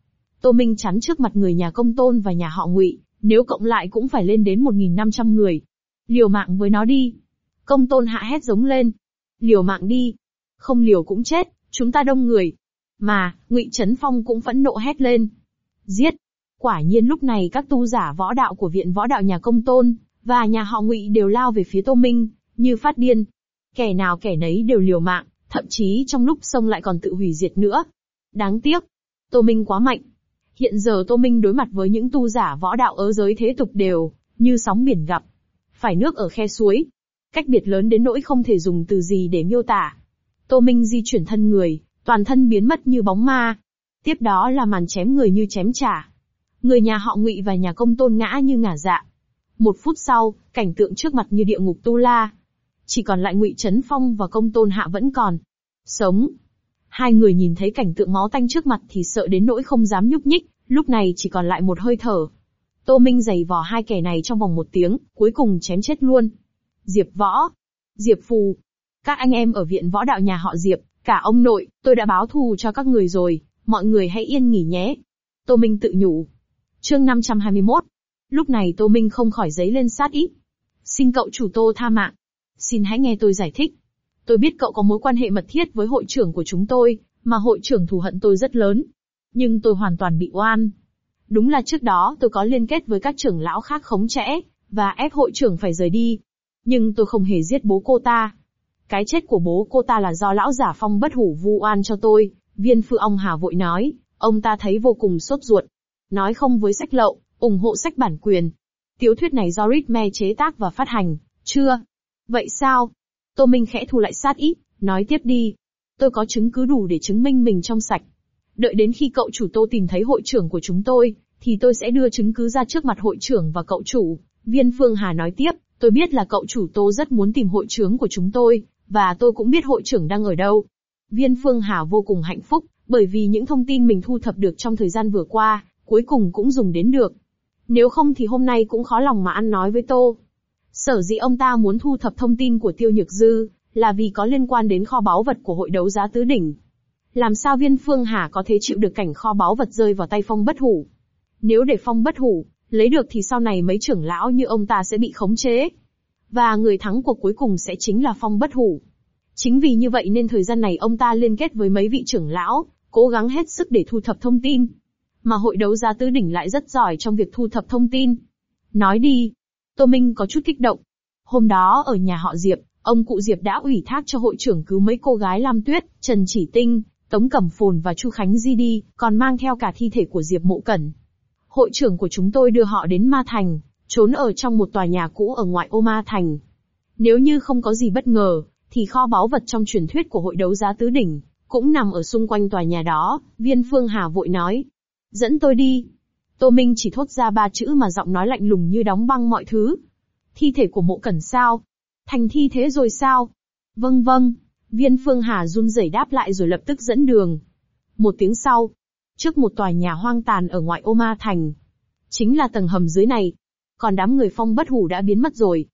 Tô Minh chắn trước mặt người nhà Công Tôn và nhà họ Ngụy, nếu cộng lại cũng phải lên đến 1.500 người. Liều mạng với nó đi. Công Tôn hạ hét giống lên. Liều mạng đi. Không liều cũng chết, chúng ta đông người. Mà, Ngụy Trấn Phong cũng phẫn nộ hét lên. Giết! Quả nhiên lúc này các tu giả võ đạo của viện võ đạo nhà Công Tôn, và nhà họ Ngụy đều lao về phía Tô Minh, như phát điên. Kẻ nào kẻ nấy đều liều mạng, thậm chí trong lúc xông lại còn tự hủy diệt nữa. Đáng tiếc. Tô Minh quá mạnh. Hiện giờ Tô Minh đối mặt với những tu giả võ đạo ở giới thế tục đều, như sóng biển gặp. Phải nước ở khe suối. Cách biệt lớn đến nỗi không thể dùng từ gì để miêu tả. Tô Minh di chuyển thân người, toàn thân biến mất như bóng ma. Tiếp đó là màn chém người như chém trả. Người nhà họ Ngụy và nhà Công Tôn ngã như ngả dạ. 1 phút sau, cảnh tượng trước mặt như địa ngục tu la. Chỉ còn lại Ngụy Trấn Phong và Công Tôn Hạ vẫn còn sống. Hai người nhìn thấy cảnh tượng máu tanh trước mặt thì sợ đến nỗi không dám nhúc nhích, lúc này chỉ còn lại một hơi thở. Tô Minh giày vò hai kẻ này trong vòng 1 tiếng, cuối cùng chém chết luôn. Diệp Võ, Diệp Phù, các anh em ở viện võ đạo nhà họ Diệp, cả ông nội, tôi đã báo thù cho các người rồi, mọi người hãy yên nghỉ nhé. Tô Minh tự nhủ. Chương 521. Lúc này Tô Minh không khỏi dấy lên sát ý. Xin cậu chủ Tô tha mạng. Xin hãy nghe tôi giải thích. Tôi biết cậu có mối quan hệ mật thiết với hội trưởng của chúng tôi, mà hội trưởng thù hận tôi rất lớn. Nhưng tôi hoàn toàn bị oan. Đúng là trước đó tôi có liên kết với các trưởng lão khác khống trẽ, và ép hội trưởng phải rời đi. Nhưng tôi không hề giết bố cô ta. Cái chết của bố cô ta là do lão giả Phong Bất Hủ vu oan cho tôi, Viên Phu Ong Hà vội nói, ông ta thấy vô cùng sốt ruột. Nói không với sách lậu, ủng hộ sách bản quyền. Tiểu thuyết này do Ritme chế tác và phát hành, chưa? Vậy sao? Tô Minh khẽ thu lại sát ý, nói tiếp đi. Tôi có chứng cứ đủ để chứng minh mình trong sạch. Đợi đến khi cậu chủ Tô tìm thấy hội trưởng của chúng tôi, thì tôi sẽ đưa chứng cứ ra trước mặt hội trưởng và cậu chủ. Viên Phương Hà nói tiếp, tôi biết là cậu chủ Tô rất muốn tìm hội trưởng của chúng tôi, và tôi cũng biết hội trưởng đang ở đâu. Viên Phương Hà vô cùng hạnh phúc, bởi vì những thông tin mình thu thập được trong thời gian vừa qua, cuối cùng cũng dùng đến được. Nếu không thì hôm nay cũng khó lòng mà ăn nói với Tô. Sở dĩ ông ta muốn thu thập thông tin của Tiêu Nhược Dư, là vì có liên quan đến kho báu vật của hội đấu giá tứ đỉnh. Làm sao Viên Phương Hà có thể chịu được cảnh kho báu vật rơi vào tay Phong Bất Hủ? Nếu để Phong Bất Hủ lấy được thì sau này mấy trưởng lão như ông ta sẽ bị khống chế. Và người thắng cuộc cuối cùng sẽ chính là Phong Bất Hủ. Chính vì như vậy nên thời gian này ông ta liên kết với mấy vị trưởng lão, cố gắng hết sức để thu thập thông tin. Mà hội đấu giá tứ đỉnh lại rất giỏi trong việc thu thập thông tin. Nói đi. Tô Minh có chút kích động. Hôm đó ở nhà họ Diệp, ông cụ Diệp đã ủy thác cho hội trưởng cứu mấy cô gái Lam Tuyết, Trần Chỉ Tinh, Tống Cẩm Phồn và Chu Khánh Di đi, còn mang theo cả thi thể của Diệp Mộ Cẩn. Hội trưởng của chúng tôi đưa họ đến Ma Thành, trốn ở trong một tòa nhà cũ ở ngoại ô Ma Thành. Nếu như không có gì bất ngờ, thì kho báu vật trong truyền thuyết của hội đấu giá tứ đỉnh cũng nằm ở xung quanh tòa nhà đó. Viên Phương Hà vội nói, dẫn tôi đi. Tô Minh chỉ thốt ra 3 chữ mà giọng nói lạnh lùng như đóng băng mọi thứ. Thi thể của Mộ Cẩn sao? Thành thi thế rồi sao? Vâng vâng. Viên Phương Hà run rẩy đáp lại rồi lập tức dẫn đường. 1 tiếng sau, trước một tòa nhà hoang tàn ở ngoại ô Ma Thành. Chính là tầng hầm dưới này. Còn đám người Phong Bất Hủ đã biến mất rồi.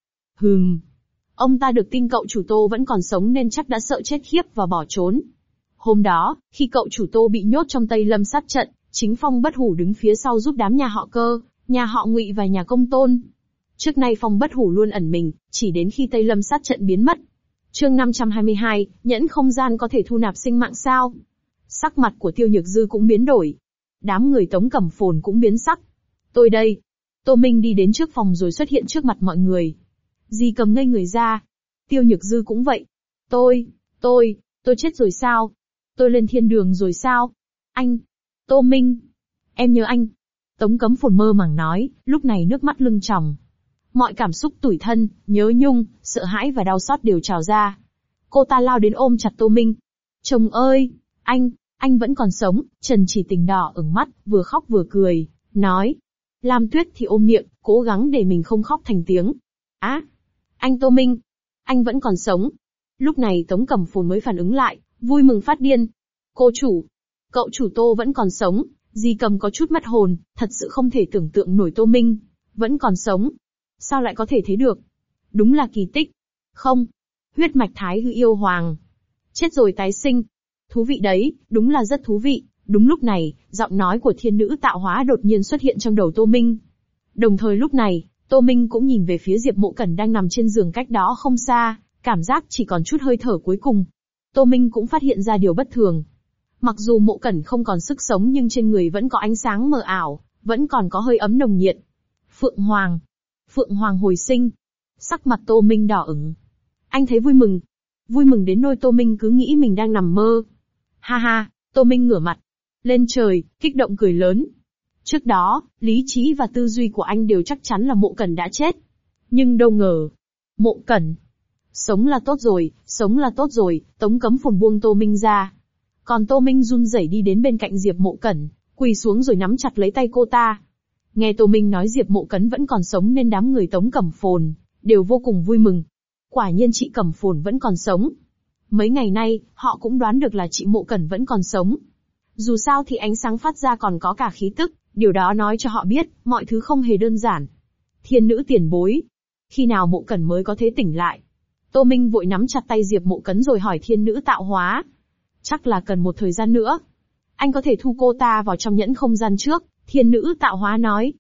Ông ta được tin cậu chủ Tô vẫn còn sống nên chắc đã sợ chết khiếp và bỏ trốn. Hôm đó, khi cậu chủ Tô bị nhốt trong Tây Lâm sát trận, chính Phong Bất Hủ đứng phía sau giúp đám nhà họ Cơ, nhà họ Ngụy và nhà Công Tôn. Trước nay Phong Bất Hủ luôn ẩn mình, chỉ đến khi Tây Lâm sát trận biến mất. Chương 522, nhẫn không gian có thể thu nạp sinh mạng sao? Sắc mặt của Tiêu Nhược Dư cũng biến đổi. Đám người Tống Cẩm Phồn cũng biến sắc. Tôi đây. Tô Minh đi đến trước phòng rồi xuất hiện trước mặt mọi người. Dì Cầm ngây người ra. Tiêu Nhược Dư cũng vậy. Tôi chết rồi sao? Tôi lên thiên đường rồi sao? Anh. Tô Minh. Em nhớ anh. Tống Cẩm Phồn mơ màng nói, lúc này nước mắt lưng tròng. Mọi cảm xúc tủi thân, nhớ nhung, sợ hãi và đau xót đều trào ra. Cô ta lao đến ôm chặt Tô Minh. Chồng ơi, anh vẫn còn sống. Trần Chỉ Tình đỏ ửng mắt, vừa khóc vừa cười, nói. Lam Tuyết thì ôm miệng, cố gắng để mình không khóc thành tiếng. Anh Tô Minh, anh vẫn còn sống. Lúc này Tống Cẩm Phồn mới phản ứng lại, vui mừng phát điên. Cô chủ, cậu chủ Tô vẫn còn sống. Dì Cầm có chút mất hồn, thật sự không thể tưởng tượng nổi Tô Minh vẫn còn sống. Sao lại có thể thế được? Đúng là kỳ tích. Không, huyết mạch Thái Hư yêu hoàng. Chết rồi tái sinh. Thú vị đấy, đúng là rất thú vị, Đúng lúc này, giọng nói của thiên nữ tạo hóa đột nhiên xuất hiện trong đầu Tô Minh. Đồng thời lúc này, Tô Minh cũng nhìn về phía Diệp Mộ Cẩn đang nằm trên giường cách đó không xa, cảm giác chỉ còn chút hơi thở cuối cùng. Tô Minh cũng phát hiện ra điều bất thường. Mặc dù Mộ Cẩn không còn sức sống nhưng trên người vẫn có ánh sáng mờ ảo, vẫn còn có hơi ấm nồng nhiệt. Phượng Hoàng. Phượng Hoàng hồi sinh. Sắc mặt Tô Minh đỏ ửng. Anh thấy vui mừng. Vui mừng đến nỗi Tô Minh cứ nghĩ mình đang nằm mơ. Ha ha, Tô Minh ngửa mặt lên trời, kích động cười lớn. Trước đó, lý trí và tư duy của anh đều chắc chắn là Mộ Cẩn đã chết. Nhưng đâu ngờ. Mộ Cẩn. Sống là tốt rồi, sống là tốt rồi, Tống Cấm Phồn buông Tô Minh ra. Còn Tô Minh run rẩy đi đến bên cạnh Diệp Mộ Cẩn, quỳ xuống rồi nắm chặt lấy tay cô ta. Nghe Tô Minh nói Diệp Mộ Cẩn vẫn còn sống nên đám người Tống Cẩm Phồn đều vô cùng vui mừng. Quả nhiên chị Cẩm Phồn vẫn còn sống. Mấy ngày nay, họ cũng đoán được là chị Mộ Cẩn vẫn còn sống. Dù sao thì ánh sáng phát ra còn có cả khí tức, điều đó nói cho họ biết, mọi thứ không hề đơn giản. Thiên nữ tiền bối. Khi nào Mộ Cẩn mới có thể tỉnh lại? Tô Minh vội nắm chặt tay Diệp Mộ Cẩn rồi hỏi thiên nữ tạo hóa. Chắc là cần một thời gian nữa. Anh có thể thu cô ta vào trong nhẫn không gian trước, thiên nữ tạo hóa nói.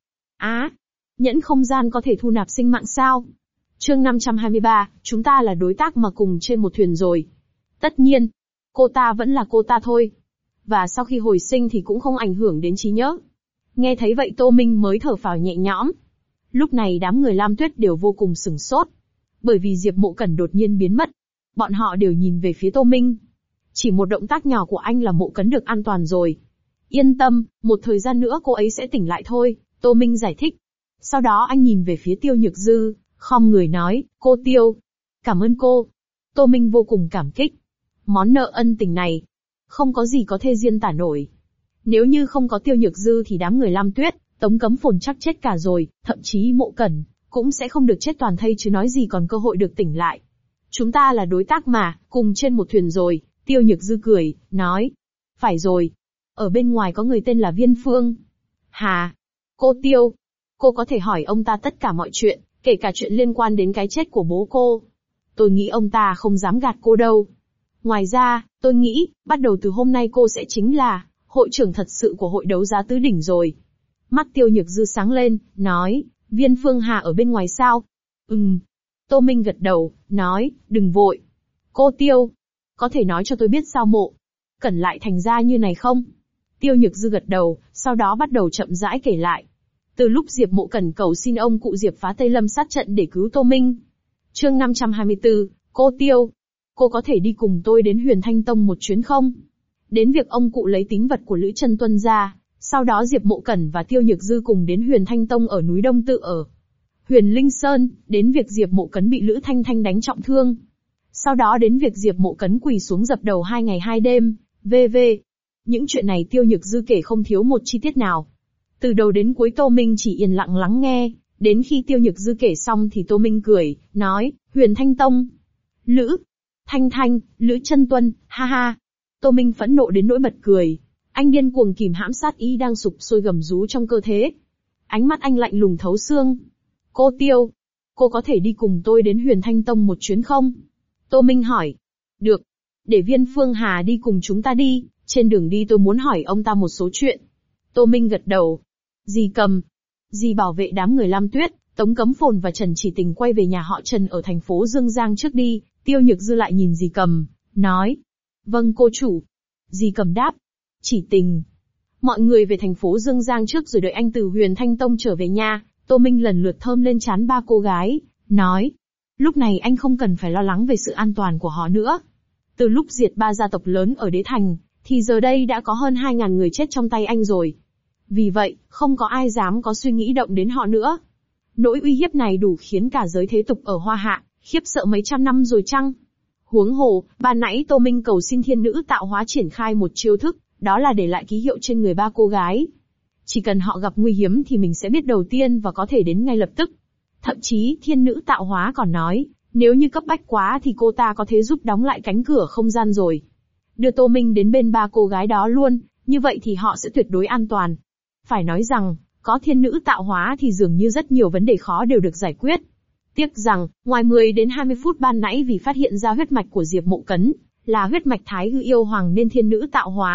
Nhẫn không gian có thể thu nạp sinh mạng sao? Chương 523, chúng ta là đối tác mà cùng trên một thuyền rồi. Tất nhiên, cô ta vẫn là cô ta thôi. Và sau khi hồi sinh thì cũng không ảnh hưởng đến trí nhớ. Nghe thấy vậy Tô Minh mới thở phào nhẹ nhõm. Lúc này đám người Lam Tuyết đều vô cùng sửng sốt. Bởi vì Diệp Mộ Cẩn đột nhiên biến mất. Bọn họ đều nhìn về phía Tô Minh. Chỉ một động tác nhỏ của anh là Mộ Cẩn được an toàn rồi. Yên tâm, một thời gian nữa cô ấy sẽ tỉnh lại thôi, Tô Minh giải thích. Sau đó anh nhìn về phía Tiêu Nhược Dư, khom người nói, cô Tiêu. Cảm ơn cô. Tô Minh vô cùng cảm kích. Món nợ ân tình này, không có gì có thể diễn tả nổi. Nếu như không có Tiêu Nhược Dư thì đám người Lam Tuyết, Tống Cấm Phồn chắc chết cả rồi, thậm chí Mộ Cẩn cũng sẽ không được chết toàn thây chứ nói gì còn cơ hội được tỉnh lại. Chúng ta là đối tác mà, cùng trên một thuyền rồi, Tiêu Nhược Dư cười, nói. Phải rồi. Ở bên ngoài có người tên là Viên Phương. Hà. Cô Tiêu. Cô có thể hỏi ông ta tất cả mọi chuyện, kể cả chuyện liên quan đến cái chết của bố cô. Tôi nghĩ ông ta không dám gạt cô đâu. Ngoài ra, tôi nghĩ, bắt đầu từ hôm nay cô sẽ chính là hội trưởng thật sự của hội đấu giá tứ đỉnh rồi. Mắt Tiêu Nhược Dư sáng lên, nói, Viên Phương Hà ở bên ngoài sao? Tô Minh gật đầu, nói, đừng vội. Cô Tiêu, có thể nói cho tôi biết sao Mộ Cẩn lại thành ra như này không? Tiêu Nhược Dư gật đầu, sau đó bắt đầu chậm rãi kể lại. Từ lúc Diệp Mộ Cẩn cầu xin ông cụ Diệp phá Tây Lâm sát trận để cứu Tô Minh. Chương 524, cô Tiêu. Cô có thể đi cùng tôi đến Huyền Thanh Tông một chuyến không? Đến việc ông cụ lấy tính vật của Lữ Chân Tuân ra, sau đó Diệp Mộ Cẩn và Tiêu Nhược Dư cùng đến Huyền Thanh Tông ở núi Đông Tự ở Huyền Linh Sơn, đến việc Diệp Mộ Cẩn bị Lữ Thanh Thanh đánh trọng thương. Sau đó đến việc Diệp Mộ Cẩn quỳ xuống dập đầu 2 ngày 2 đêm, v.v. Những chuyện này Tiêu Nhược Dư kể không thiếu một chi tiết nào. Từ đầu đến cuối Tô Minh chỉ yên lặng lắng nghe, đến khi Tiêu Nhược Dư kể xong thì Tô Minh cười, nói, Huyền Thanh Tông. Lữ Thanh Thanh, Lữ Chân Tuân, ha ha. Tô Minh phẫn nộ đến nỗi bật cười. Anh điên cuồng kìm hãm sát ý đang sụp sôi gầm rú trong cơ thể. Ánh mắt anh lạnh lùng thấu xương. Cô Tiêu, cô có thể đi cùng tôi đến Huyền Thanh Tông một chuyến không? Tô Minh hỏi. Được. Để Viên Phương Hà đi cùng chúng ta đi, trên đường đi tôi muốn hỏi ông ta một số chuyện. Tô Minh gật đầu. Dì Cầm. Dì bảo vệ đám người Lam Tuyết, Tống Cấm Phồn và Trần Chỉ Tình quay về nhà họ Trần ở thành phố Dương Giang trước đi. Tiêu Nhược Dư lại nhìn dì Cầm, nói. Vâng cô chủ. Dì Cầm đáp. Chỉ Tình. Mọi người về thành phố Dương Giang trước rồi đợi anh từ Huyền Thanh Tông trở về nhà. Tô Minh lần lượt thơm lên trán ba cô gái, nói. Lúc này anh không cần phải lo lắng về sự an toàn của họ nữa. Từ lúc diệt 3 gia tộc lớn ở Đế Thành, thì giờ đây đã có hơn 2.000 người chết trong tay anh rồi. Vì vậy, không có ai dám có suy nghĩ động đến họ nữa. Nỗi uy hiếp này đủ khiến cả giới thế tục ở Hoa Hạ khiếp sợ mấy trăm năm rồi chăng? Huống hồ, ban nãy Tô Minh cầu xin thiên nữ tạo hóa triển khai một chiêu thức, đó là để lại ký hiệu trên người ba cô gái. Chỉ cần họ gặp nguy hiểm thì mình sẽ biết đầu tiên và có thể đến ngay lập tức. Thậm chí, thiên nữ tạo hóa còn nói, nếu như cấp bách quá thì cô ta có thể giúp đóng lại cánh cửa không gian rồi. Đưa Tô Minh đến bên ba cô gái đó luôn, như vậy thì họ sẽ tuyệt đối an toàn. Phải nói rằng, có thiên nữ tạo hóa thì dường như rất nhiều vấn đề khó đều được giải quyết. Tiếc rằng, ngoài 10 đến 20 phút ban nãy vì phát hiện ra huyết mạch của Diệp Mộ Cẩn là huyết mạch Thái Hư Yêu Hoàng nên thiên nữ tạo hóa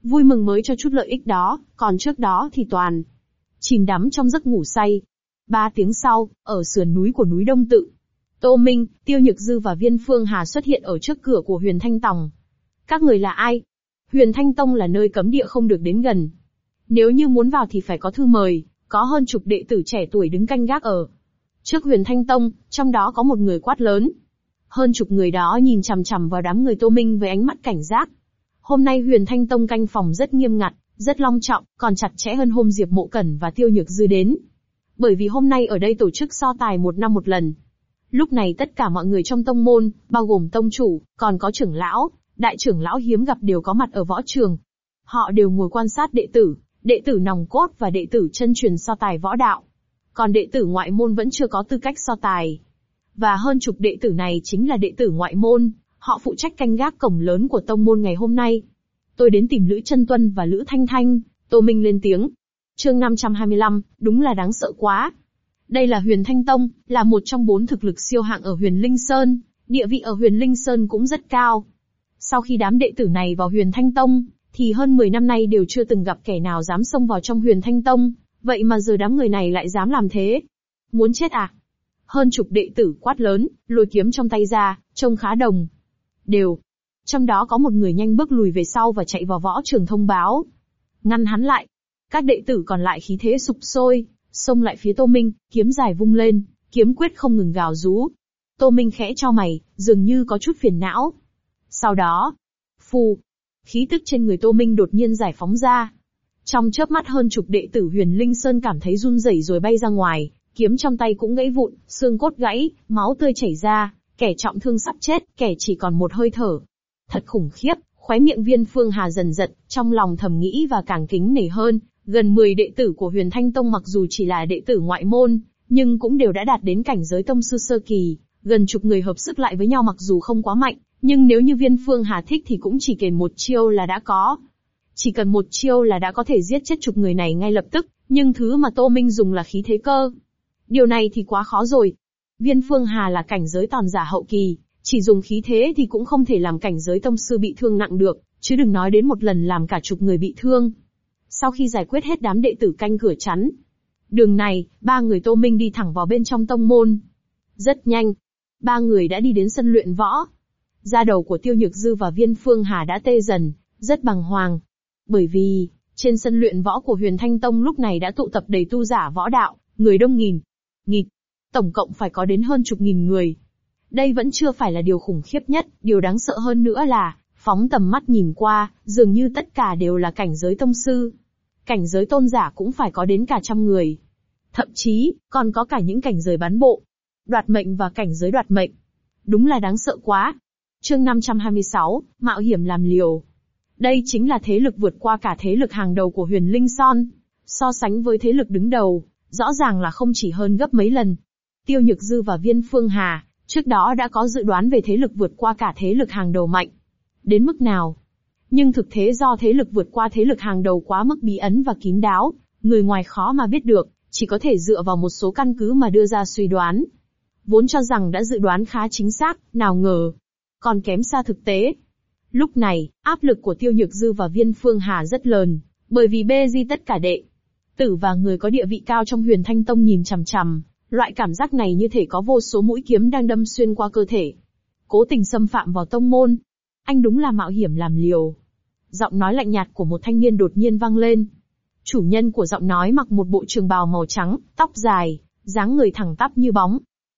Vui mừng mới cho chút lợi ích đó, còn trước đó thì toàn chìm đắm trong giấc ngủ say. 3 tiếng sau, ở sườn núi của núi Đông Tự, Tô Minh, Tiêu Nhược Dư và Viên Phương Hà xuất hiện ở trước cửa của Huyền Thanh Tòng. Các người là ai? Huyền Thanh Tông là nơi cấm địa không được đến gần. Nếu như muốn vào thì phải có thư mời, có hơn chục đệ tử trẻ tuổi đứng canh gác ở trước Huyền Thanh Tông, trong đó có một người quát lớn. Hơn chục người đó nhìn chằm chằm vào đám người Tô Minh với ánh mắt cảnh giác. Hôm nay Huyền Thanh Tông canh phòng rất nghiêm ngặt, rất long trọng, còn chặt chẽ hơn hôm Diệp Mộ Cẩn và Tiêu Nhược Dư đến. Bởi vì hôm nay ở đây tổ chức so tài 1 năm một lần. Lúc này tất cả mọi người trong tông môn, bao gồm tông chủ, còn có trưởng lão, đại trưởng lão hiếm gặp đều có mặt ở võ trường. Họ đều ngồi quan sát đệ tử nòng cốt và đệ tử chân truyền so tài võ đạo. Còn đệ tử ngoại môn vẫn chưa có tư cách so tài. Và hơn chục đệ tử này chính là đệ tử ngoại môn, họ phụ trách canh gác cổng lớn của tông môn ngày hôm nay. Tôi đến tìm Lữ Chân Tuân và Lữ Thanh Thanh, Tô Minh lên tiếng. Chương 525, đúng là đáng sợ quá. Đây là Huyền Thanh Tông, là một trong 4 thực lực siêu hạng ở Huyền Linh Sơn, địa vị ở Huyền Linh Sơn cũng rất cao. Sau khi đám đệ tử này vào Huyền Thanh Tông, thì hơn 10 năm nay đều chưa từng gặp kẻ nào dám xông vào trong Huyền Thanh Tông, vậy mà giờ đám người này lại dám làm thế. Muốn chết à? Hơn chục đệ tử quát lớn, lôi kiếm trong tay ra, trông khá đồng đều. Trong đó có một người nhanh bước lùi về sau và chạy vào võ trường thông báo. Ngăn hắn lại. Các đệ tử còn lại khí thế sục sôi, xông lại phía Tô Minh, kiếm dài vung lên, kiếm quyết không ngừng gào rú. Tô Minh khẽ chau mày, dường như có chút phiền não. Sau đó, phù, khí tức trên người Tô Minh đột nhiên giải phóng ra. Trong chớp mắt hơn chục đệ tử Huyền Linh Sơn cảm thấy run rẩy rồi bay ra ngoài, kiếm trong tay cũng gãy vụn, xương cốt gãy, máu tươi chảy ra, kẻ trọng thương sắp chết, kẻ chỉ còn một hơi thở. Thật khủng khiếp, khóe miệng Viên Phương Hà dần giật, trong lòng thầm nghĩ và càng kính nể hơn. Gần 10 đệ tử của Huyền Thanh Tông mặc dù chỉ là đệ tử ngoại môn, nhưng cũng đều đã đạt đến cảnh giới tông sư sơ kỳ, gần chục người hợp sức lại với nhau mặc dù không quá mạnh, nhưng nếu như Viên Phương Hà thích thì cũng chỉ cần một chiêu là đã có. Chỉ cần một chiêu là đã có thể giết chết chục người này ngay lập tức, nhưng thứ mà Tô Minh dùng là khí thế cơ. Điều này thì quá khó rồi. Viên Phương Hà là cảnh giới tòn giả hậu kỳ, chỉ dùng khí thế thì cũng không thể làm cảnh giới tông sư bị thương nặng được, chứ đừng nói đến một lần làm cả chục người bị thương. Sau khi giải quyết hết đám đệ tử canh cửa chắn đường này, 3 người Tô Minh đi thẳng vào bên trong tông môn. Rất nhanh, 3 người đã đi đến sân luyện võ. Da đầu của Tiêu Nhược Dư và Viên Phương Hà đã tê dần, rất bàng hoàng. Bởi vì, trên sân luyện võ của Huyền Thanh Tông lúc này đã tụ tập đầy tu giả võ đạo, người đông nghịt, tổng cộng phải có đến hơn chục nghìn người. Đây vẫn chưa phải là điều khủng khiếp nhất, điều đáng sợ hơn nữa là, phóng tầm mắt nhìn qua, dường như tất cả đều là cảnh giới tông sư. Cảnh giới tôn giả cũng phải có đến cả trăm người. Thậm chí, còn có cả những cảnh giới bán bộ, đoạt mệnh và cảnh giới đoạt mệnh. Đúng là đáng sợ quá. Chương 526, mạo hiểm làm liều. Đây chính là thế lực vượt qua cả thế lực hàng đầu của Huyền Linh Sơn. So sánh với thế lực đứng đầu, rõ ràng là không chỉ hơn gấp mấy lần. Tiêu Nhược Dư và Viên Phương Hà, trước đó đã có dự đoán về thế lực vượt qua cả thế lực hàng đầu mạnh. Đến mức nào? Nhưng thực tế do thế lực vượt qua thế lực hàng đầu quá mức bí ẩn và kín đáo, người ngoài khó mà biết được, chỉ có thể dựa vào một số căn cứ mà đưa ra suy đoán. Vốn cho rằng đã dự đoán khá chính xác, nào ngờ còn kém xa thực tế. Lúc này, áp lực của Tiêu Nhược Dư và Viên Phương Hà rất lớn, bởi vì bê di tất cả đệ tử và người có địa vị cao trong Huyền Thanh Tông nhìn chằm chằm, loại cảm giác này như thể có vô số mũi kiếm đang đâm xuyên qua cơ thể. Cố tình xâm phạm vào tông môn. Anh đúng là mạo hiểm làm liều. Giọng nói lạnh nhạt của một thanh niên đột nhiên vang lên. Chủ nhân của giọng nói mặc một bộ trường bào màu trắng, tóc dài, dáng người thẳng tắp như bóng.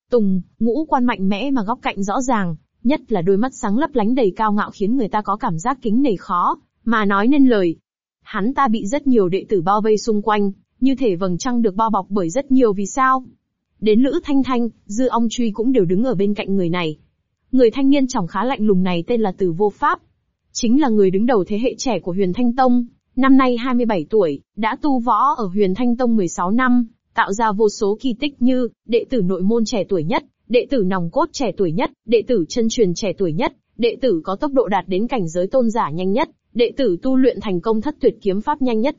Ngũ quan mạnh mẽ mà góc cạnh rõ ràng, nhất là đôi mắt sáng lấp lánh đầy cao ngạo khiến người ta có cảm giác kính nể khó mà nói nên lời. Hắn ta bị rất nhiều đệ tử bao vây xung quanh, như thể vầng trăng được bao bọc bởi rất nhiều vì sao. Đến Lữ Thanh Thanh, Dư Ong Truy cũng đều đứng ở bên cạnh người này. Người thanh niên trỏng khá lạnh lùng này tên là Từ Vô Pháp. Chính là người đứng đầu thế hệ trẻ của Huyền Thanh Tông, năm nay 27 tuổi, đã tu võ ở Huyền Thanh Tông 16 năm, tạo ra vô số kỳ tích như đệ tử nội môn trẻ tuổi nhất, đệ tử nòng cốt trẻ tuổi nhất, đệ tử chân truyền trẻ tuổi nhất, đệ tử có tốc độ đạt đến cảnh giới tôn giả nhanh nhất, đệ tử tu luyện thành công thất tuyệt kiếm pháp nhanh nhất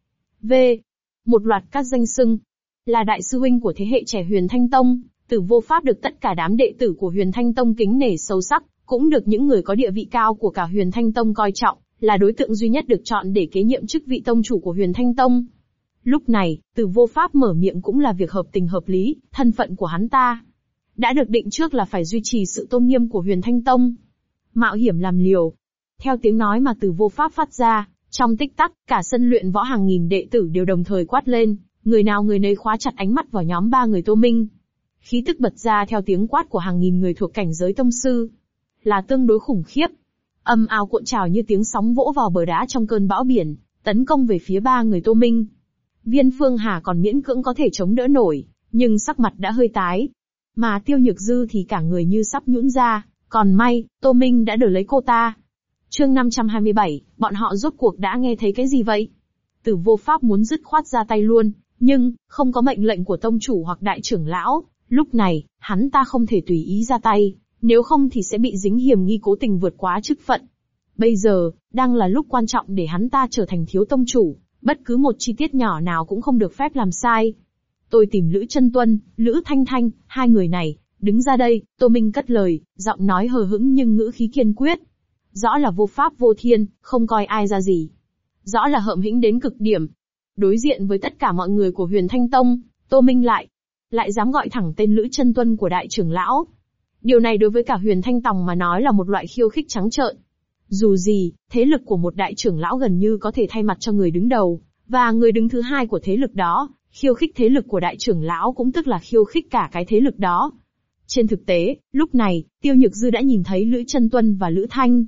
v. Một loạt các danh xưng. Là đại sư huynh của thế hệ trẻ Huyền Thanh Tông, Từ Vô Pháp được tất cả đám đệ tử của Huyền Thanh Tông kính nể sâu sắc, cũng được những người có địa vị cao của cả Huyền Thanh Tông coi trọng, là đối tượng duy nhất được chọn để kế nhiệm chức vị tông chủ của Huyền Thanh Tông. Lúc này, Từ Vô Pháp mở miệng cũng là việc hợp tình hợp lý, thân phận của hắn ta đã được định trước là phải duy trì sự tôn nghiêm của Huyền Thanh Tông. Mạo hiểm làm liều. Theo tiếng nói mà Từ Vô Pháp phát ra, trong tích tắc, cả sân luyện võ hàng nghìn đệ tử đều đồng thời quát lên, người nào người nấy khóa chặt ánh mắt vào nhóm 3 người Tô Minh. Khí tức bật ra theo tiếng quát của hàng nghìn người thuộc cảnh giới tông sư, là tương đối khủng khiếp. Âm ào cuộn trào như tiếng sóng vỗ vào bờ đá trong cơn bão biển, tấn công về phía 3 người Tô Minh. Viên Phương Hà còn miễn cưỡng có thể chống đỡ nổi, nhưng sắc mặt đã hơi tái. Mà Tiêu Nhược Dư thì cả người như sắp nhũn ra, còn may, Tô Minh đã đỡ lấy cô ta. Chương 527, bọn họ rốt cuộc đã nghe thấy cái gì vậy? Từ Vô Pháp muốn dứt khoát ra tay luôn, nhưng, không có mệnh lệnh của tông chủ hoặc đại trưởng lão, lúc này, hắn ta không thể tùy ý ra tay, nếu không thì sẽ bị dính hiểm nghi cố tình vượt quá chức phận. Bây giờ, đang là lúc quan trọng để hắn ta trở thành thiếu tông chủ, bất cứ một chi tiết nhỏ nào cũng không được phép làm sai. Tôi tìm Lữ Chân Tuân, Lữ Thanh Thanh, hai người này, đứng ra đây, Tô Minh cất lời, giọng nói hờ hững nhưng ngữ khí kiên quyết. Rõ là vô pháp vô thiên, không coi ai ra gì. Rõ là hợm hĩnh đến cực điểm. Đối diện với tất cả mọi người của Huyền Thanh Tông, Tô Minh lại dám gọi thẳng tên Lữ Chân Tuân của đại trưởng lão. Điều này đối với cả Huyền Thanh Tông mà nói là một loại khiêu khích trắng trợn. Dù gì, thế lực của một đại trưởng lão gần như có thể thay mặt cho người đứng đầu, và người đứng thứ hai của thế lực đó, khiêu khích thế lực của đại trưởng lão cũng tức là khiêu khích cả cái thế lực đó. Trên thực tế, lúc này, Tiêu Nhược Dư đã nhìn thấy Lữ Chân Tuân và Lữ Thanh,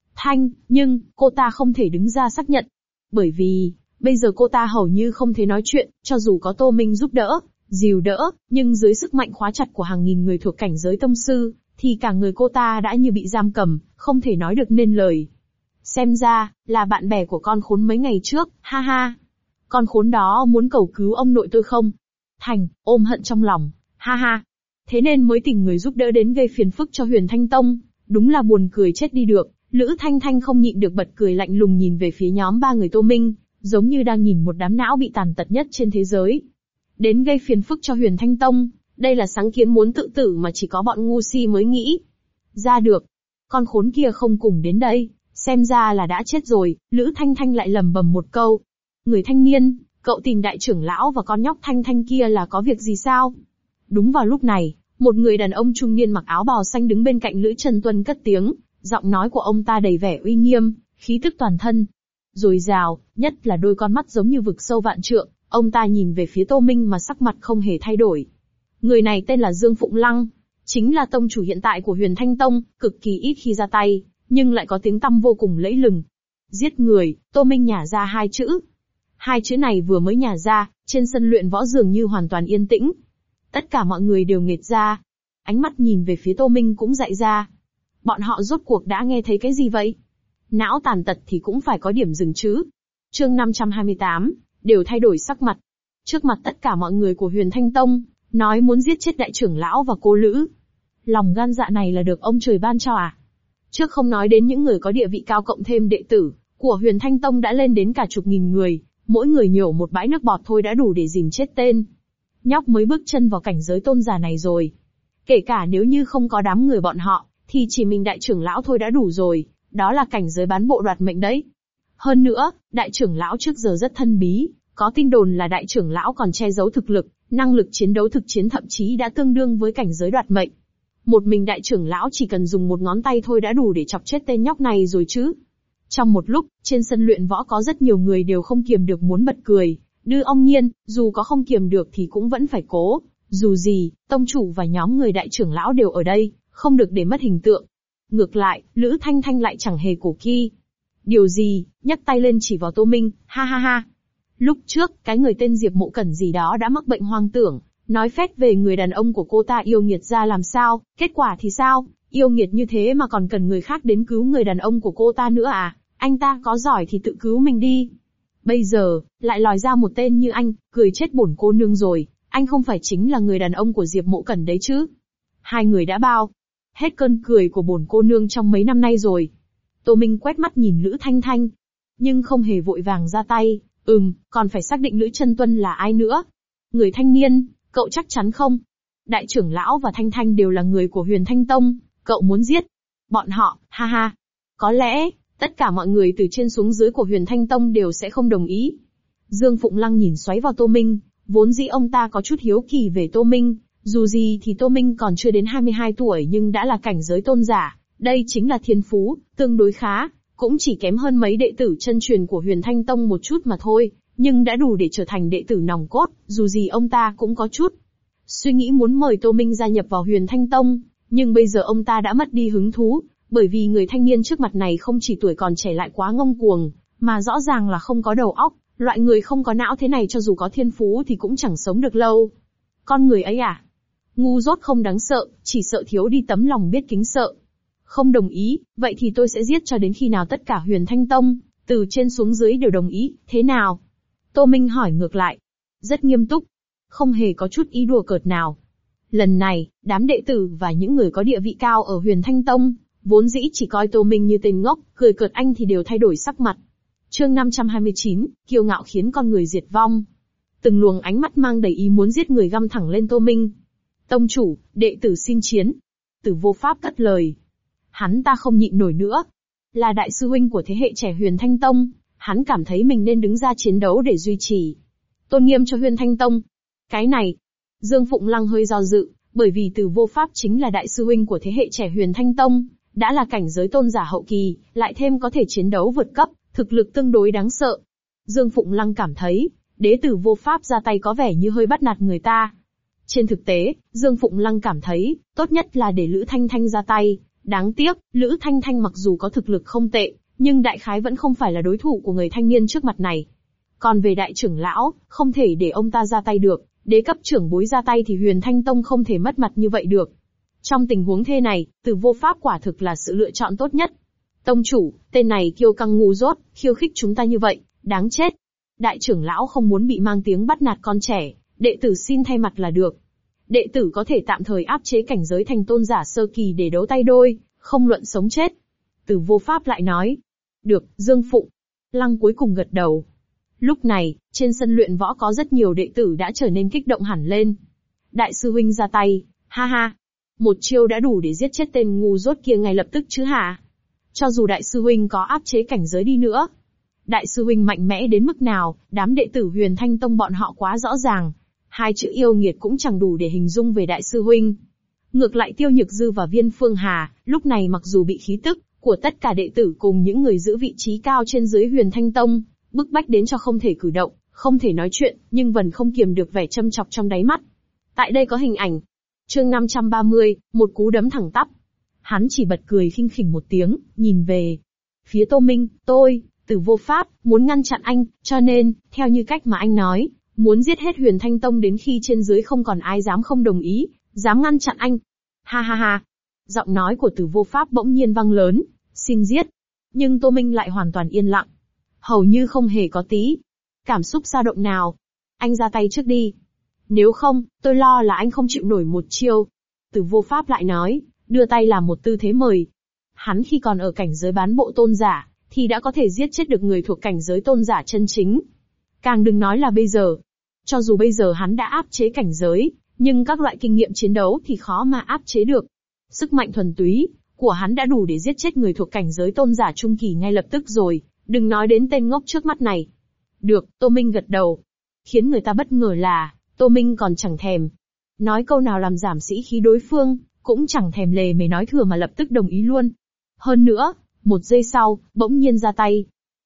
nhưng, cô ta không thể đứng ra xác nhận. Bởi vì, bây giờ cô ta hầu như không thể nói chuyện, cho dù có Tô Minh giúp đỡ, dìu đỡ, nhưng dưới sức mạnh khóa chặt của hàng nghìn người thuộc cảnh giới tông sư, thì cả người cô ta đã như bị giam cầm, không thể nói được nên lời. Xem ra, là bạn bè của con khốn mấy ngày trước, ha ha. Con khốn đó muốn cầu cứu ông nội tôi không? Thành, ôm hận trong lòng, ha ha. Thế nên mới tìm người giúp đỡ đến gây phiền phức cho Huyền Thanh Tông, đúng là buồn cười chết đi được. Lữ Thanh Thanh không nhịn được bật cười lạnh lùng nhìn về phía nhóm 3 người Tô Minh, giống như đang nhìn một đám não bị tàn tật nhất trên thế giới. Đến gây phiền phức cho Huyền Thanh Tông, đây là sáng kiến muốn tự tử mà chỉ có bọn ngu si mới nghĩ ra được. Con khốn kia không cùng đến đây, xem ra là đã chết rồi. Lữ Thanh Thanh lại lẩm bẩm một câu. Người thanh niên, cậu tìm đại trưởng lão và con nhóc Thanh Thanh kia là có việc gì sao? Đúng vào lúc này, một người đàn ông trung niên mặc áo bào xanh đứng bên cạnh Lữ Chân Tuân cất tiếng, giọng nói của ông ta đầy vẻ uy nghiêm, khí tức toàn thân dồi dào, nhất là đôi con mắt giống như vực sâu vạn trượng. Ông ta nhìn về phía Tô Minh mà sắc mặt không hề thay đổi. Người này tên là Dương Phụng Lăng, chính là tông chủ hiện tại của Huyền Thanh Tông, cực kỳ ít khi ra tay, nhưng lại có tiếng tăm vô cùng lẫy lừng. Giết người, Tô Minh nhả ra hai chữ. Hai chữ này vừa mới nhả ra, trên sân luyện võ dường như hoàn toàn yên tĩnh. Tất cả mọi người đều nghệt ra. Ánh mắt nhìn về phía Tô Minh cũng dại ra. Bọn họ rốt cuộc đã nghe thấy cái gì vậy? Não tàn tật thì cũng phải có điểm dừng chứ. Chương 528, đều thay đổi sắc mặt. Trước mặt tất cả mọi người của Huyền Thanh Tông, nói muốn giết chết đại trưởng lão và cô Lữ. Lòng gan dạ này là được ông trời ban cho à? Trước không nói đến những người có địa vị cao cộng thêm đệ tử của Huyền Thanh Tông đã lên đến cả chục nghìn người, mỗi người nhổ một bãi nước bọt thôi đã đủ để dìm chết tên nhóc mới bước chân vào cảnh giới tôn giả này rồi. Kể cả nếu như không có đám người bọn họ, thì chỉ mình đại trưởng lão thôi đã đủ rồi, đó là cảnh giới bán bộ đoạt mệnh đấy. Hơn nữa, đại trưởng lão trước giờ rất thân bí, có tin đồn là đại trưởng lão còn che giấu thực lực, năng lực chiến đấu thực chiến thậm chí đã tương đương với cảnh giới đoạt mệnh. Một mình đại trưởng lão chỉ cần dùng một ngón tay thôi đã đủ để chọc chết tên nhóc này rồi chứ. Trong một lúc, trên sân luyện võ có rất nhiều người đều không kiềm được muốn bật cười. Đưa ong nhiên, dù có không kiềm được thì cũng vẫn phải cố. Dù gì, tông chủ và nhóm người đại trưởng lão đều ở đây, không được để mất hình tượng. Ngược lại, Lữ Thanh Thanh lại chẳng hề cổ ki. Điều gì, nhấc tay lên chỉ vào Tô Minh, ha ha ha. Lúc trước, cái người tên Diệp Mộ Cẩn gì đó đã mắc bệnh hoang tưởng, nói phét về người đàn ông của cô ta yêu nghiệt ra làm sao, kết quả thì sao, yêu nghiệt như thế mà còn cần người khác đến cứu người đàn ông của cô ta nữa à, anh ta có giỏi thì tự cứu mình đi. Bây giờ, lại lòi ra một tên như anh, cười chết bổn cô nương rồi, anh không phải chính là người đàn ông của Diệp Mộ Cẩn đấy chứ. Hai người đã bao hết cơn cười của bổn cô nương trong mấy năm nay rồi. Tô Minh quét mắt nhìn Lữ Thanh Thanh, nhưng không hề vội vàng ra tay. Còn phải xác định Lữ Chân Tuân là ai nữa. Người thanh niên, cậu chắc chắn không? Đại trưởng lão và Thanh Thanh đều là người của Huyền Thanh Tông, cậu muốn giết bọn họ, ha ha. Có lẽ, Tất cả mọi người từ trên xuống dưới của Huyền Thanh Tông đều sẽ không đồng ý. Dương Phụng Lăng nhìn xoáy vào Tô Minh, vốn dĩ ông ta có chút hiếu kỳ về Tô Minh, dù gì thì Tô Minh còn chưa đến 22 tuổi nhưng đã là cảnh giới tôn giả, đây chính là thiên phú, tương đối khá, cũng chỉ kém hơn mấy đệ tử chân truyền của Huyền Thanh Tông một chút mà thôi, nhưng đã đủ để trở thành đệ tử nòng cốt, dù gì ông ta cũng có chút suy nghĩ muốn mời Tô Minh gia nhập vào Huyền Thanh Tông, nhưng bây giờ ông ta đã mất đi hứng thú, bởi vì người thanh niên trước mặt này không chỉ tuổi còn trẻ lại quá ngông cuồng, mà rõ ràng là không có đầu óc, loại người không có não thế này cho dù có thiên phú thì cũng chẳng sống được lâu. Con người ấy à? Ngu dốt không đáng sợ, chỉ sợ thiếu đi tấm lòng biết kính sợ. Không đồng ý, vậy thì tôi sẽ giết cho đến khi nào tất cả Huyền Thanh Tông, từ trên xuống dưới đều đồng ý, thế nào? Tô Minh hỏi ngược lại. Rất nghiêm túc, không hề có chút ý đùa cợt nào. Lần này, đám đệ tử và những người có địa vị cao ở Huyền Thanh Tông, vốn dĩ chỉ coi Tô Minh như tên ngốc, cười cợt anh thì đều thay đổi sắc mặt. Chương 529, kiêu ngạo khiến con người diệt vong. Từng luồng ánh mắt mang đầy ý muốn giết người găm thẳng lên Tô Minh. Tông chủ, đệ tử xin chiến. Tử Vô Pháp cất lời. Hắn ta không nhịn nổi nữa. Là đại sư huynh của thế hệ trẻ Huyền Thanh Tông, hắn cảm thấy mình nên đứng ra chiến đấu để duy trì tôn nghiêm cho Huyền Thanh Tông. Cái này, Dương Phụng Lăng hơi do dự, bởi vì Tử Vô Pháp chính là đại sư huynh của thế hệ trẻ Huyền Thanh Tông, đã là cảnh giới tôn giả hậu kỳ, lại thêm có thể chiến đấu vượt cấp, thực lực tương đối đáng sợ. Dương Phụng Lăng cảm thấy, đệ tử Vô Pháp ra tay có vẻ như hơi bắt nạt người ta. Trên thực tế, Dương Phụng Lăng cảm thấy, tốt nhất là để Lữ Thanh Thanh ra tay. Đáng tiếc, Lữ Thanh Thanh mặc dù có thực lực không tệ, nhưng đại khái vẫn không phải là đối thủ của người thanh niên trước mặt này. Còn về đại trưởng lão, không thể để ông ta ra tay được, đế cấp trưởng bối ra tay thì Huyền Thanh Tông không thể mất mặt như vậy được. Trong tình huống thế này, Tử Vô Pháp quả thực là sự lựa chọn tốt nhất. Tông chủ, tên này kiêu căng ngu dốt, khiêu khích chúng ta như vậy, đáng chết. Đại trưởng lão không muốn bị mang tiếng bắt nạt con trẻ, đệ tử xin thay mặt là được. Đệ tử có thể tạm thời áp chế cảnh giới thành tôn giả sơ kỳ để đấu tay đôi, không luận sống chết. Tử Vô Pháp lại nói. Được, Dương Phụng Lăng cuối cùng gật đầu. Lúc này, trên sân luyện võ có rất nhiều đệ tử đã trở nên kích động hẳn lên. Đại sư huynh ra tay, ha ha. Một chiêu đã đủ để giết chết tên ngu dốt kia ngay lập tức chứ hả? Cho dù đại sư huynh có áp chế cảnh giới đi nữa. Đại sư huynh mạnh mẽ đến mức nào, đám đệ tử Huyền Thanh Tông bọn họ quá rõ ràng. Hai chữ yêu nghiệt cũng chẳng đủ để hình dung về đại sư huynh. Ngược lại Tiêu Nhược Dư và Viên Phương Hà, lúc này mặc dù bị khí tức của tất cả đệ tử cùng những người giữ vị trí cao trên dưới Huyền Thanh Tông bức bách đến cho không thể cử động, không thể nói chuyện, nhưng vẫn không kiềm được vẻ châm chọc trong đáy mắt. Tại đây có hình ảnh. Chương 530, một cú đấm thẳng tắp. Hắn chỉ bật cười khinh khỉnh một tiếng, nhìn về phía Tô Minh, tôi, Tử Vô Pháp, muốn ngăn chặn anh, cho nên, theo như cách mà anh nói, muốn giết hết Huyền Thanh Tông đến khi trên dưới không còn ai dám không đồng ý, dám ngăn chặn anh. Ha ha ha. Giọng nói của Tử Vô Pháp bỗng nhiên vang lớn, xin giết. Nhưng Tô Minh lại hoàn toàn yên lặng. Hầu như không hề có tí cảm xúc dao động nào. Anh ra tay trước đi. Nếu không, tôi lo là anh không chịu nổi một chiêu. Tử Vô Pháp lại nói, đưa tay làm một tư thế mời. Hắn khi còn ở cảnh giới bán bộ tôn giả, thì đã có thể giết chết được người thuộc cảnh giới tôn giả chân chính. Càng đừng nói là bây giờ. Cho dù bây giờ hắn đã áp chế cảnh giới, nhưng các loại kinh nghiệm chiến đấu thì khó mà áp chế được. Sức mạnh thuần túy của hắn đã đủ để giết chết người thuộc cảnh giới tôn giả trung kỳ ngay lập tức rồi, đừng nói đến tên ngốc trước mắt này. Được, Tô Minh gật đầu. Khiến người ta bất ngờ là, Tô Minh còn chẳng thèm nói câu nào làm giảm sĩ khí đối phương, cũng chẳng thèm lề mề nói thừa mà lập tức đồng ý luôn. Hơn nữa, một giây sau, bỗng nhiên ra tay.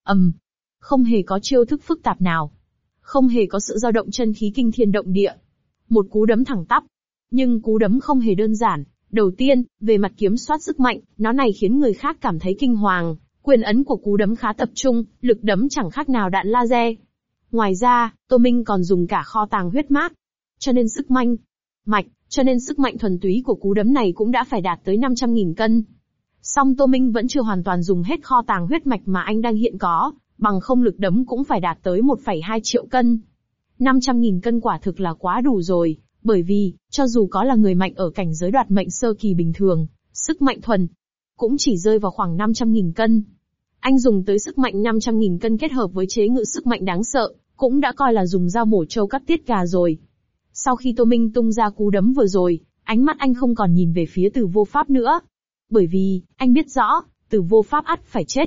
Không hề có chiêu thức phức tạp nào. Không hề có sự dao động chân khí kinh thiên động địa. Một cú đấm thẳng tắp. Nhưng cú đấm không hề đơn giản. Đầu tiên, về mặt kiểm soát sức mạnh, nó này khiến người khác cảm thấy kinh hoàng. Quyền ấn của cú đấm khá tập trung, lực đấm chẳng khác nào đạn laser. Ngoài ra, Tô Minh còn dùng cả kho tàng huyết mác. Cho nên sức mạnh thuần túy của cú đấm này cũng đã phải đạt tới 500.000 cân. Song Tô Minh vẫn chưa hoàn toàn dùng hết kho tàng huyết mạch mà anh đang hiện có, bằng không lực đấm cũng phải đạt tới 1,2 triệu cân. 500.000 cân quả thực là quá đủ rồi, bởi vì, cho dù có là người mạnh ở cảnh giới đoạt mệnh sơ kỳ bình thường, sức mạnh thuần cũng chỉ rơi vào khoảng 500.000 cân. Anh dùng tới sức mạnh 500.000 cân kết hợp với chế ngự sức mạnh đáng sợ, cũng đã coi là dùng dao mổ trâu cắt tiết gà rồi. Sau khi Tô Minh tung ra cú đấm vừa rồi, ánh mắt anh không còn nhìn về phía Tử Vô Pháp nữa. Bởi vì, anh biết rõ, Tử Vô Pháp ắt phải chết.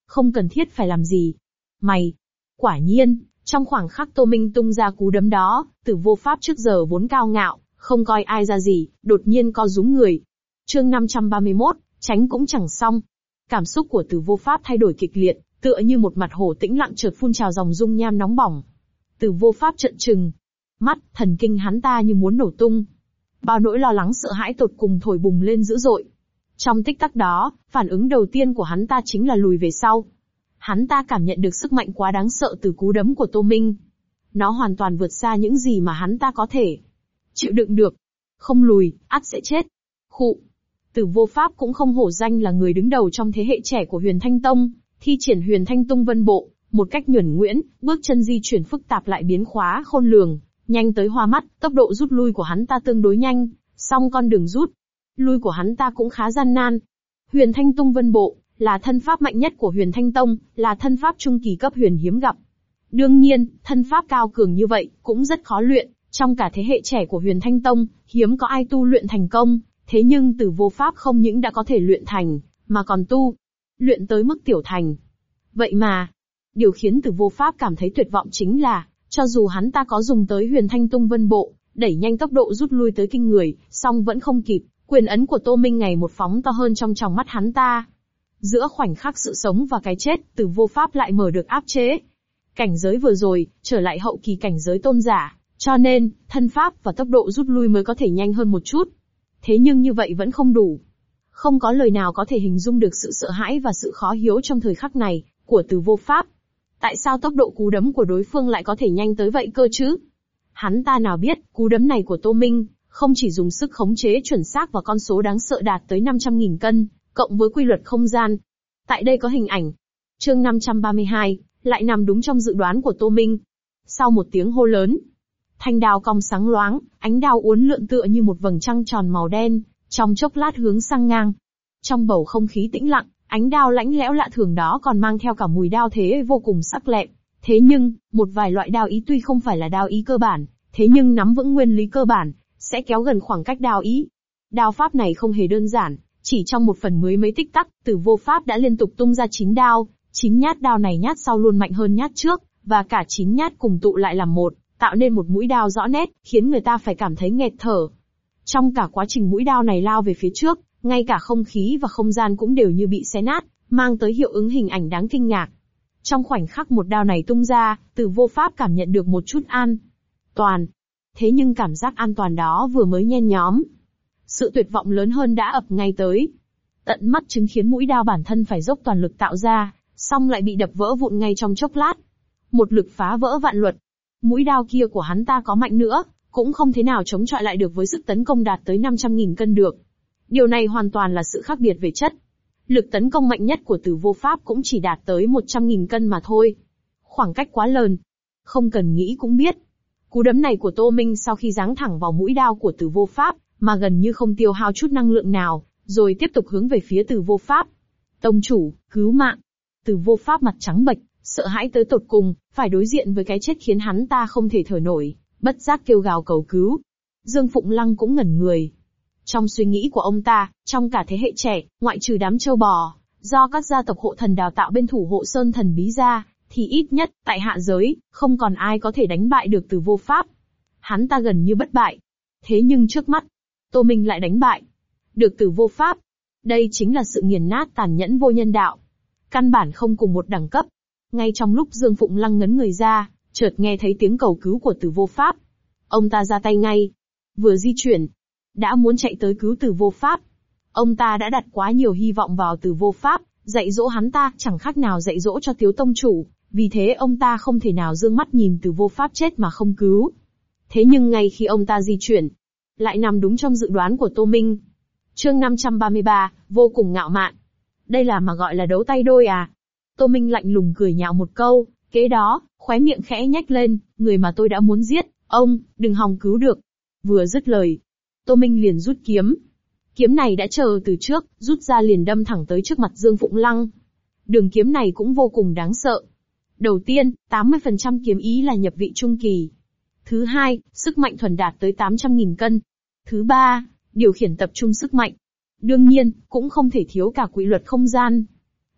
Không cần thiết phải làm gì. Mày! Quả nhiên, trong khoảng khắc Tô Minh tung ra cú đấm đó, Tử Vô Pháp trước giờ vốn cao ngạo, không coi ai ra gì, đột nhiên co rúm người. Chương 531, tránh cũng chẳng xong. Cảm xúc của Tử Vô Pháp thay đổi kịch liệt, tựa như một mặt hồ tĩnh lặng chợt phun trào dòng dung nham nóng bỏng. Tử Vô Pháp trợn trừng mắt, thần kinh hắn ta như muốn nổ tung. Bao nỗi lo lắng sợ hãi tột cùng thổi bùng lên dữ dội. Trong tích tắc đó, phản ứng đầu tiên của hắn ta chính là lùi về sau. Hắn ta cảm nhận được sức mạnh quá đáng sợ từ cú đấm của Tô Minh. Nó hoàn toàn vượt xa những gì mà hắn ta có thể chịu đựng được. Không lùi, ắt sẽ chết. Khụ. Tử Vô Pháp cũng không hổ danh là người đứng đầu trong thế hệ trẻ của Huyền Thanh Tông, thi triển Huyền Thanh Tung Vân Bộ, một cách nhuần nhuyễn, bước chân di chuyển phức tạp lại biến hóa khôn lường, nhanh tới hoa mắt, tốc độ rút lui của hắn ta tương đối nhanh, song con đường rút lui của hắn ta cũng khá gian nan. Huyền Thanh Tung Vân Bộ là thân pháp mạnh nhất của Huyền Thanh Tông, là thân pháp trung kỳ cấp huyền hiếm gặp. Đương nhiên, thân pháp cao cường như vậy cũng rất khó luyện, trong cả thế hệ trẻ của Huyền Thanh Tông, hiếm có ai tu luyện thành công, thế nhưng Tử Vô Pháp không những đã có thể luyện thành, mà còn tu luyện tới mức tiểu thành. Vậy mà, điều khiến Tử Vô Pháp cảm thấy tuyệt vọng chính là, cho dù hắn ta có dùng tới Huyền Thanh Tung Vân Bộ, đẩy nhanh tốc độ rút lui tới kinh người, song vẫn không kịp, quyền ấn của Tô Minh ngày một phóng to hơn trong tròng mắt hắn ta. Giữa khoảnh khắc sự sống và cái chết, Tử Vô Pháp lại mở được áp chế. Cảnh giới vừa rồi, trở lại hậu kỳ cảnh giới tôn giả, cho nên, thân pháp và tốc độ rút lui mới có thể nhanh hơn một chút. Thế nhưng như vậy vẫn không đủ. Không có lời nào có thể hình dung được sự sợ hãi và sự khó hiểu trong thời khắc này, của Tử Vô Pháp. Tại sao tốc độ cú đấm của đối phương lại có thể nhanh tới vậy cơ chứ? Hắn ta nào biết, cú đấm này của Tô Minh, không chỉ dùng sức khống chế chuẩn xác và con số đáng sợ đạt tới 500.000 cân, cộng với quy luật không gian. Tại đây có hình ảnh. Chương 532, lại nằm đúng trong dự đoán của Tô Minh. Sau một tiếng hô lớn, thanh đao cong sáng loáng, ánh đao uốn lượn tựa như một vầng trăng tròn màu đen, trong chốc lát hướng sang ngang. Trong bầu không khí tĩnh lặng, ánh đao lãnh lẽo lạ thường đó còn mang theo cả mùi đao thế vô cùng sắc lẹm. Thế nhưng, một vài loại đao ý tuy không phải là đao ý cơ bản, thế nhưng nắm vững nguyên lý cơ bản, sẽ kéo gần khoảng cách đao ý. Đao pháp này không hề đơn giản, chỉ trong 1/10 mấy tích tắc, Tử Vô Pháp đã liên tục tung ra 9 đao, 9 nhát đao này nhát sau luôn mạnh hơn nhát trước, và cả 9 nhát cùng tụ lại làm một, tạo nên một mũi đao rõ nét, khiến người ta phải cảm thấy nghẹt thở. Trong cả quá trình mũi đao này lao về phía trước, ngay cả không khí và không gian cũng đều như bị xé nát, mang tới hiệu ứng hình ảnh đáng kinh ngạc. Trong khoảnh khắc một đao này tung ra, Tử Vô Pháp cảm nhận được một chút an toàn. Thế nhưng cảm giác an toàn đó vừa mới nhen nhóm, sự tuyệt vọng lớn hơn đã ập ngay tới. Tận mắt chứng kiến mũi đao bản thân phải dốc toàn lực tạo ra, song lại bị đập vỡ vụn ngay trong chốc lát. Một lực phá vỡ vạn luật. Mũi đao kia của hắn ta có mạnh nữa, cũng không thế nào chống chọi lại được với sức tấn công đạt tới 500.000 cân được. Điều này hoàn toàn là sự khác biệt về chất. Lực tấn công mạnh nhất của Tử Vô Pháp cũng chỉ đạt tới 100.000 cân mà thôi. Khoảng cách quá lớn. Không cần nghĩ cũng biết. Cú đấm này của Tô Minh sau khi giáng thẳng vào mũi đao của Tử Vô Pháp, mà gần như không tiêu hao chút năng lượng nào, rồi tiếp tục hướng về phía Tử Vô Pháp. Tông chủ, cứu mạng. Tử Vô Pháp mặt trắng bệch, sợ hãi tới tột cùng, phải đối diện với cái chết khiến hắn ta không thể thở nổi, bất giác kêu gào cầu cứu. Dương Phụng Lăng cũng ngẩn người. Trong suy nghĩ của ông ta, trong cả thế hệ trẻ, ngoại trừ đám châu bò, do các gia tộc hộ thần đào tạo bên thủ hộ sơn thần bí ra, thì ít nhất, tại hạ giới, không còn ai có thể đánh bại được Tử Vô Pháp. Hắn ta gần như bất bại. Thế nhưng trước mắt, Tô Minh lại đánh bại được Tử Vô Pháp. Đây chính là sự nghiền nát tàn nhẫn vô nhân đạo. Căn bản không cùng một đẳng cấp. Ngay trong lúc Dương Phụng Lăng ngấn người ra, chợt nghe thấy tiếng cầu cứu của Tử Vô Pháp. Ông ta ra tay ngay. Vừa di chuyển, đã muốn chạy tới cứu Tử Vô Pháp. Ông ta đã đặt quá nhiều hy vọng vào Tử Vô Pháp, dạy dỗ hắn ta chẳng khác nào dạy dỗ cho Tiếu Tông Chủ. Vì thế ông ta không thể nào dương mắt nhìn Tử Vô Pháp chết mà không cứu. Thế nhưng ngay khi ông ta di chuyển, lại nằm đúng trong dự đoán của Tô Minh. Chương 533, vô cùng ngạo mạn. Đây là mà gọi là đấu tay đôi à? Tô Minh lạnh lùng cười nhạo một câu, kế đó, khóe miệng khẽ nhếch lên, người mà tôi đã muốn giết, ông, đừng hòng cứu được. Vừa dứt lời, Tô Minh liền rút kiếm. Kiếm này đã chờ từ trước, rút ra liền đâm thẳng tới trước mặt Dương Phụng Lăng. Đường kiếm này cũng vô cùng đáng sợ. Đầu tiên, 80% kiếm ý là nhập vị trung kỳ. Thứ hai, sức mạnh thuần đạt tới 800.000 cân. Thứ ba, điều khiển tập trung sức mạnh. Đương nhiên, cũng không thể thiếu cả quy luật không gian.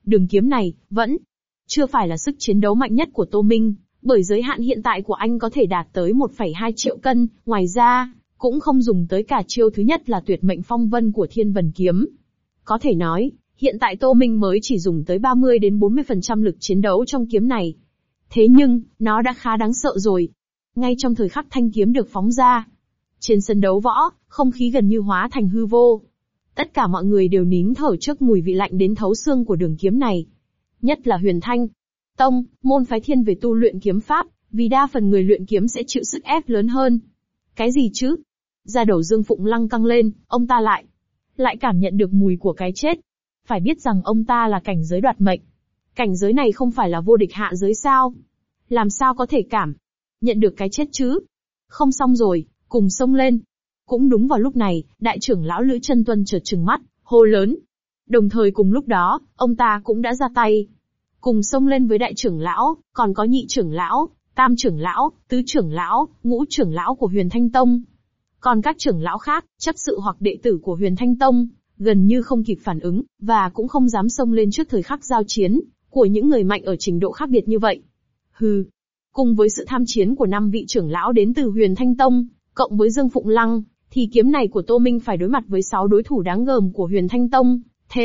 Đường kiếm này, vẫn chưa phải là sức chiến đấu mạnh nhất của Tô Minh, bởi giới hạn hiện tại của anh có thể đạt tới 1,2 triệu cân, ngoài ra, cũng không dùng tới cả chiêu thứ nhất là tuyệt mệnh phong vân của Thiên Vân Kiếm. Có thể nói, hiện tại Tô Minh mới chỉ dùng tới 30 đến 40% lực chiến đấu trong kiếm này. Thế nhưng, nó đã khá đáng sợ rồi. Ngay trong thời khắc thanh kiếm được phóng ra, trên sân đấu võ, không khí gần như hóa thành hư vô. Tất cả mọi người đều nín thở trước mùi vị lạnh đến thấu xương của đường kiếm này. Nhất là Huyền Thanh Tông, môn phái thiên về tu luyện kiếm pháp, vì đa phần người luyện kiếm sẽ chịu sức ép lớn hơn. Cái gì chứ? Da đầu Dương Phụng Lăng căng lên, ông ta lại cảm nhận được mùi của cái chết. Phải biết rằng ông ta là cảnh giới đoạt mệnh. Cảnh giới này không phải là vô địch hạ giới sao? Làm sao có thể cảm nhận được cái chết chứ? Không xong rồi, cùng xông lên. Cũng đúng vào lúc này, đại trưởng lão Lữ Chân Tuân chợt trừng mắt, hô lớn. Đồng thời cùng lúc đó, ông ta cũng đã ra tay. Cùng xông lên với đại trưởng lão, còn có nhị trưởng lão, tam trưởng lão, tứ trưởng lão, ngũ trưởng lão của Huyền Thanh Tông. Còn các trưởng lão khác, chấp sự hoặc đệ tử của Huyền Thanh Tông, gần như không kịp phản ứng, và cũng không dám xông lên trước thời khắc giao chiến, của những người mạnh ở trình độ khác biệt như vậy. Hừ. Cùng với sự tham chiến của 5 vị trưởng lão đến từ Huyền Thanh Tông, cộng với Dương Phụng Lăng, thì kiếm này của Tô Minh phải đối mặt với 6 đối thủ đáng gờm của Huyền Thanh Tông.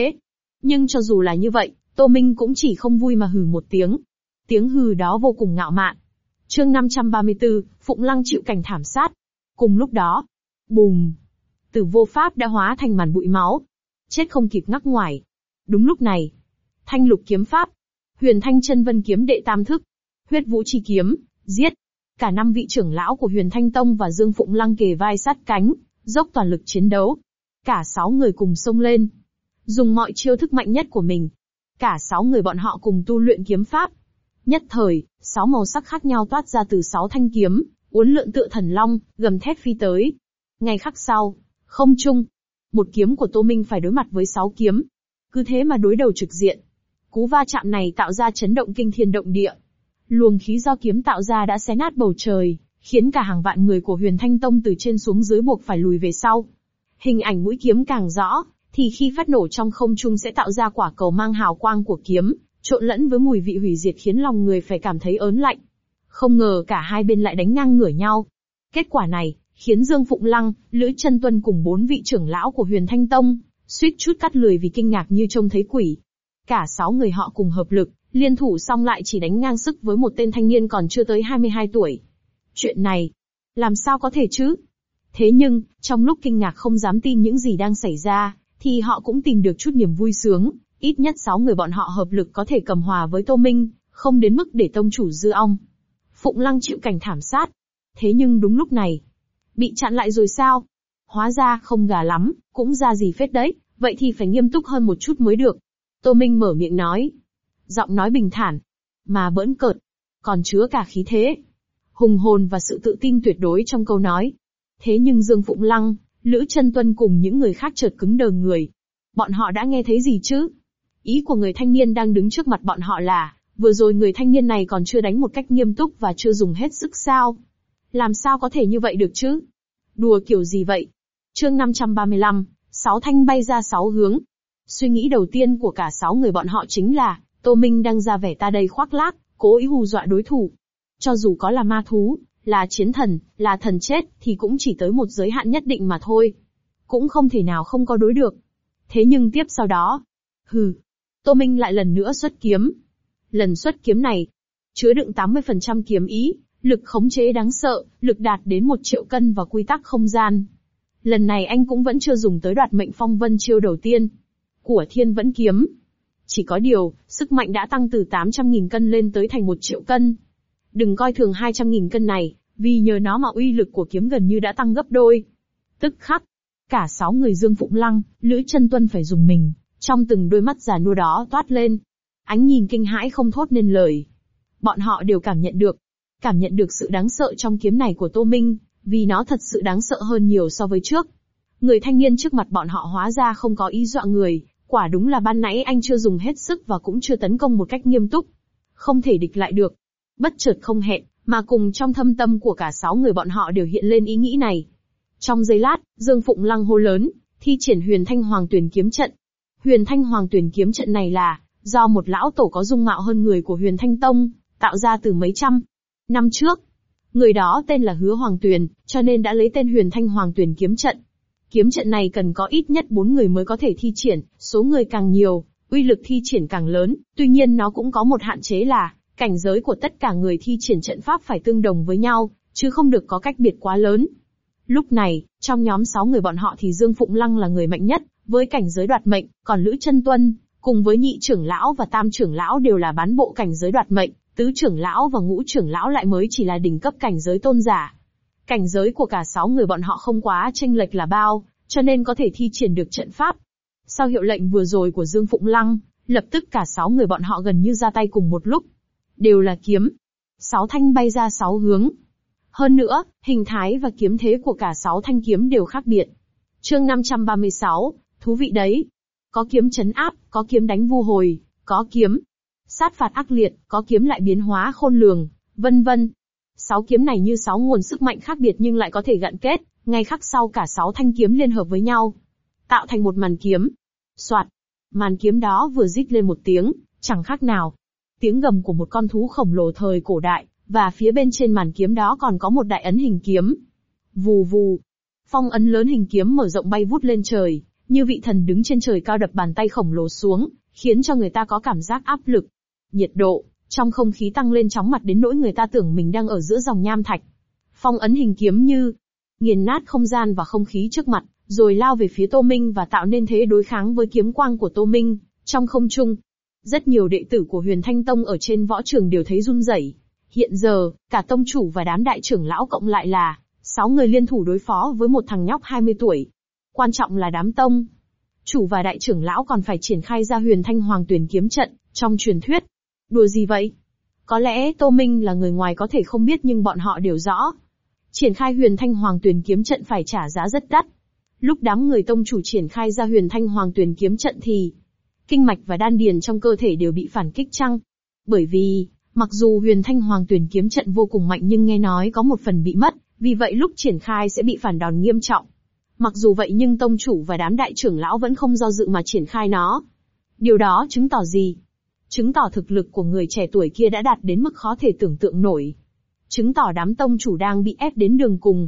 Nhưng cho dù là như vậy, Tô Minh cũng chỉ không vui mà hừ một tiếng. Tiếng hừ đó vô cùng ngạo mạn. Chương 534, Phụng Lăng chịu cảnh thảm sát. Cùng lúc đó, bùm, Tử Vô Pháp đã hóa thành màn bụi máu. Chết không kịp ngắc ngoải. Đúng lúc này, Thanh Lục kiếm pháp, Huyền Thanh Chân Vân kiếm đệ tam thức, Huyết Vũ chi kiếm, giết. Cả 5 vị trưởng lão của Huyền Thanh Tông và Dương Phụng Lăng kề vai sát cánh, dốc toàn lực chiến đấu. Cả 6 người cùng xông lên, dùng mọi chiêu thức mạnh nhất của mình. Cả 6 người bọn họ cùng tu luyện kiếm pháp. Nhất thời, 6 màu sắc khác nhau toát ra từ 6 thanh kiếm, uốn lượn tựa thần long, gầm thét phi tới. Ngay khắc sau, không trung, một kiếm của Tô Minh phải đối mặt với 6 kiếm. Cứ thế mà đối đầu trực diện. Cú va chạm này tạo ra chấn động kinh thiên động địa. Luồng khí do kiếm tạo ra đã xé nát bầu trời, khiến cả hàng vạn người của Huyền Thanh Tông từ trên xuống dưới buộc phải lùi về sau. Hình ảnh mũi kiếm càng rõ, thì khi phát nổ trong không trung sẽ tạo ra quả cầu mang hào quang của kiếm, trộn lẫn với mùi vị hủy diệt khiến lòng người phải cảm thấy ớn lạnh. Không ngờ cả hai bên lại đánh ngang ngửa nhau. Kết quả này, khiến Dương Phụng Lăng, Lữ Chân Tuân cùng 4 vị trưởng lão của Huyền Thanh Tông, suýt chút cắt lười vì kinh ngạc như trông thấy quỷ. Cả 6 người họ cùng hợp lực, liên thủ xong lại chỉ đánh ngang sức với một tên thanh niên còn chưa tới 22 tuổi. Chuyện này, làm sao có thể chứ? Thế nhưng, trong lúc kinh ngạc không dám tin những gì đang xảy ra, thì họ cũng tìm được chút niềm vui sướng, ít nhất 6 người bọn họ hợp lực có thể cầm hòa với Tô Minh, không đến mức để tông chủ dư ong. Phụng Lăng chịu cảnh thảm sát. Thế nhưng đúng lúc này, bị chặn lại rồi sao? Hóa ra không gà lắm, cũng ra gì phết đấy, vậy thì phải nghiêm túc hơn một chút mới được. Tô Minh mở miệng nói. Giọng nói bình thản, mà bỡn cợt, còn chứa cả khí thế, hùng hồn và sự tự tin tuyệt đối trong câu nói. Thế nhưng Dương Phụng Lăng, Lữ Chân Tuân cùng những người khác chợt cứng đờ người. Bọn họ đã nghe thấy gì chứ? Ý của người thanh niên đang đứng trước mặt bọn họ là, vừa rồi người thanh niên này còn chưa đánh một cách nghiêm túc và chưa dùng hết sức sao? Làm sao có thể như vậy được chứ? Đùa kiểu gì vậy? Chương 535, 6 thanh bay ra 6 hướng. Suy nghĩ đầu tiên của cả 6 người bọn họ chính là, Tô Minh đang ra vẻ ta đây khoác lác, cố ý hù dọa đối thủ. Cho dù có là ma thú, là chiến thần, là thần chết, thì cũng chỉ tới một giới hạn nhất định mà thôi. Cũng không thể nào không có đối được. Thế nhưng tiếp sau đó, Tô Minh lại lần nữa xuất kiếm. Lần xuất kiếm này, chứa đựng 80% kiếm ý, lực khống chế đáng sợ, lực đạt đến 1 triệu cân và quy tắc không gian. Lần này anh cũng vẫn chưa dùng tới đoạt mệnh phong vân chiêu đầu tiên của Thiên Vẫn kiếm. Chỉ có điều, sức mạnh đã tăng từ 800.000 cân lên tới thành 1 triệu cân. Đừng coi thường 200.000 cân này, vì nhờ nó mà uy lực của kiếm gần như đã tăng gấp đôi. Tức khắc, cả 6 người Dương Phụng Lăng, Lữ Chân Tuân phải dùng mình, trong từng đôi mắt già nua đó toát lên ánh nhìn kinh hãi không thốt nên lời. Bọn họ đều cảm nhận được sự đáng sợ trong kiếm này của Tô Minh, vì nó thật sự đáng sợ hơn nhiều so với trước. Người thanh niên trước mặt bọn họ hóa ra không có ý dọa người, quả đúng là ban nãy anh chưa dùng hết sức và cũng chưa tấn công một cách nghiêm túc. Không thể địch lại được. Bất chợt không hẹn, mà cùng trong thâm tâm của cả 6 người bọn họ đều hiện lên ý nghĩ này. Trong giây lát, Dương Phụng Lăng hô lớn, thi triển Huyền Thanh Hoàng Tuyển kiếm trận. Huyền Thanh Hoàng Tuyển kiếm trận này là do một lão tổ có dung mạo hơn người của Huyền Thanh Tông, tạo ra từ mấy trăm năm trước. Người đó tên là Hứa Hoàng Tuyền, cho nên đã lấy tên Huyền Thanh Hoàng Tuyền kiếm trận. Kiếm trận này cần có ít nhất 4 người mới có thể thi triển, số người càng nhiều, uy lực thi triển càng lớn, tuy nhiên nó cũng có một hạn chế là, cảnh giới của tất cả người thi triển trận pháp phải tương đồng với nhau, chứ không được có cách biệt quá lớn. Lúc này, trong nhóm 6 người bọn họ thì Dương Phụng Lăng là người mạnh nhất, với cảnh giới đoạt mệnh, còn Lữ Chân Tuân, cùng với nhị trưởng lão và tam trưởng lão đều là bán bộ cảnh giới đoạt mệnh, tứ trưởng lão và ngũ trưởng lão lại mới chỉ là đỉnh cấp cảnh giới tôn giả. Cảnh giới của cả 6 người bọn họ không quá chênh lệch là bao, cho nên có thể thi triển được trận pháp. Sau hiệu lệnh vừa rồi của Dương Phụng Lăng, lập tức cả 6 người bọn họ gần như ra tay cùng một lúc. Đều là kiếm. 6 thanh bay ra 6 hướng. Hơn nữa, hình thái và kiếm thế của cả 6 thanh kiếm đều khác biệt. Chương 536, thú vị đấy. Có kiếm trấn áp, có kiếm đánh vu hồi, có kiếm sát phạt ác liệt, có kiếm lại biến hóa khôn lường, vân vân. 6 kiếm này như 6 nguồn sức mạnh khác biệt nhưng lại có thể gặn kết, ngay khắc sau cả 6 thanh kiếm liên hợp với nhau, tạo thành một màn kiếm. Soạt, màn kiếm đó vừa rít lên một tiếng, chẳng khác nào tiếng gầm của một con thú khổng lồ thời cổ đại, và phía bên trên màn kiếm đó còn có một đại ấn hình kiếm. Vù vù, phong ấn lớn hình kiếm mở rộng bay vút lên trời, như vị thần đứng trên trời cao đập bàn tay khổng lồ xuống, khiến cho người ta có cảm giác áp lực. Nhiệt độ trong không khí tăng lên chóng mặt đến nỗi người ta tưởng mình đang ở giữa dòng nham thạch. Phong ấn hình kiếm như nghiền nát không gian và không khí trước mặt, rồi lao về phía Tô Minh và tạo nên thế đối kháng với kiếm quang của Tô Minh. Trong không trung, rất nhiều đệ tử của Huyền Thanh Tông ở trên võ trường đều thấy run rẩy. Hiện giờ, cả tông chủ và đám đại trưởng lão cộng lại là 6 người liên thủ đối phó với một thằng nhóc 20 tuổi. Quan trọng là đám tông chủ và đại trưởng lão còn phải triển khai ra Huyền Thanh Hoàng Tuyền kiếm trận, trong truyền thuyết. Đùa gì vậy? Có lẽ Tô Minh là người ngoài có thể không biết nhưng bọn họ đều rõ. Triển khai Huyền Thanh Hoàng Tuyền kiếm trận phải trả giá rất đắt. Lúc đám người tông chủ triển khai ra Huyền Thanh Hoàng Tuyền kiếm trận thì kinh mạch và đan điền trong cơ thể đều bị phản kích chăng? Bởi vì, mặc dù Huyền Thanh Hoàng Tuyền kiếm trận vô cùng mạnh nhưng nghe nói có một phần bị mất, vì vậy lúc triển khai sẽ bị phản đòn nghiêm trọng. Mặc dù vậy nhưng tông chủ và đám đại trưởng lão vẫn không do dự mà triển khai nó. Điều đó chứng tỏ gì? Chứng tỏ thực lực của người trẻ tuổi kia đã đạt đến mức khó thể tưởng tượng nổi. Chứng tỏ đám tông chủ đang bị ép đến đường cùng.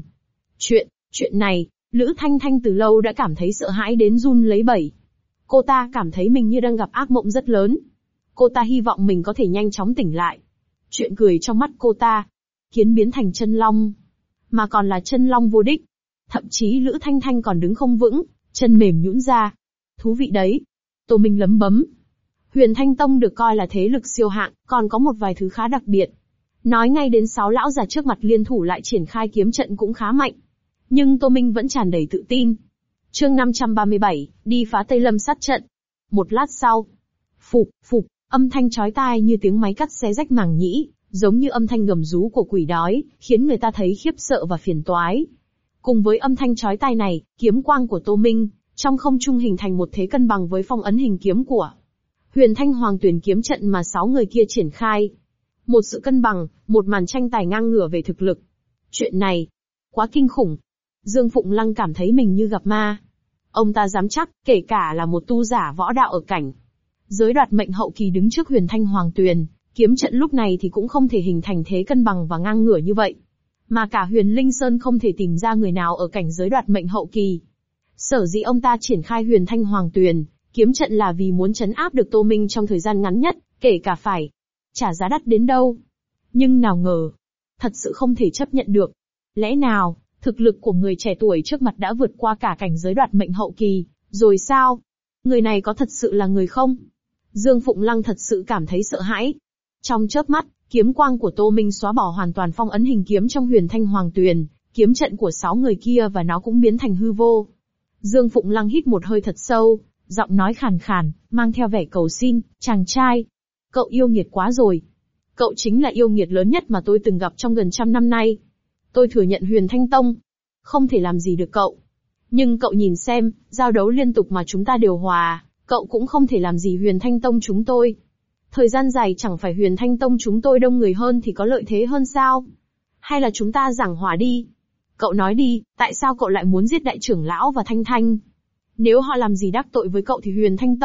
Chuyện này, Lữ Thanh Thanh từ lâu đã cảm thấy sợ hãi đến run lấy bẩy. Cô ta cảm thấy mình như đang gặp ác mộng rất lớn. Cô ta hy vọng mình có thể nhanh chóng tỉnh lại. Chuyện cười trong mắt cô ta, kiến biến thành chân long. Mà còn là chân long vô địch. Thậm chí Lữ Thanh Thanh còn đứng không vững, chân mềm nhũn ra. Thú vị đấy. Tô Minh lấm bấm. Huyền Thanh Tông được coi là thế lực siêu hạng, còn có một vài thứ khá đặc biệt. Nói ngay đến 6 lão già trước mặt liên thủ lại triển khai kiếm trận cũng khá mạnh. Nhưng Tô Minh vẫn tràn đầy tự tin. Chương 537, đi phá Tây Lâm sát trận. Một lát sau, phụp, âm thanh chói tai như tiếng máy cắt xé rách màng nhĩ, giống như âm thanh gầm rú của quỷ đói, khiến người ta thấy khiếp sợ và phiền toái. Cùng với âm thanh chói tai này, kiếm quang của Tô Minh, trong không trung hình thành một thế cân bằng với phong ấn hình kiếm của Huyền Thanh Hoàng Tuyền kiếm trận mà 6 người kia triển khai. Một sự cân bằng, một màn tranh tài ngang ngửa về thực lực. Chuyện này, quá kinh khủng. Dương Phụng Lăng cảm thấy mình như gặp ma. Ông ta dám chắc, kể cả là một tu giả võ đạo ở cảnh giới đoạt mệnh hậu kỳ đứng trước Huyền Thanh Hoàng Tuyền kiếm trận lúc này thì cũng không thể hình thành thế cân bằng và ngang ngửa như vậy. Mà cả Huyền Linh Sơn không thể tìm ra người nào ở cảnh giới đoạt mệnh hậu kỳ. Sở dĩ ông ta triển khai Huyền Thanh Hoàng Tuyền kiếm trận là vì muốn trấn áp được Tô Minh trong thời gian ngắn nhất, kể cả phải trả giá đắt đến đâu. Nhưng nào ngờ, thật sự không thể chấp nhận được. Lẽ nào, thực lực của người trẻ tuổi trước mặt đã vượt qua cả cảnh giới đoạt mệnh hậu kỳ, rồi sao? Người này có thật sự là người không? Dương Phụng Lăng thật sự cảm thấy sợ hãi. Trong chớp mắt, kiếm quang của Tô Minh xóa bỏ hoàn toàn phong ấn hình kiếm trong Huyền Thanh Hoàng Tuyền kiếm trận của 6 người kia và nó cũng biến thành hư vô. Dương Phụng Lăng hít một hơi thật sâu, giọng nói khàn khàn, mang theo vẻ cầu xin, chàng trai. Cậu yêu nghiệt quá rồi. Cậu chính là yêu nghiệt lớn nhất mà tôi từng gặp trong gần 100 năm nay. Tôi thừa nhận Huyền Thanh Tông không thể làm gì được cậu. Nhưng cậu nhìn xem, giao đấu liên tục mà chúng ta đều hòa, cậu cũng không thể làm gì Huyền Thanh Tông chúng tôi. Thời gian dài chẳng phải Huyền Thanh Tông chúng tôi đông người hơn thì có lợi thế hơn sao? Hay là chúng ta giảng hòa đi? Cậu nói đi, tại sao cậu lại muốn giết đại trưởng lão và Thanh Thanh? Nếu họ làm gì đắc tội với cậu thì Huyền Thanh Tông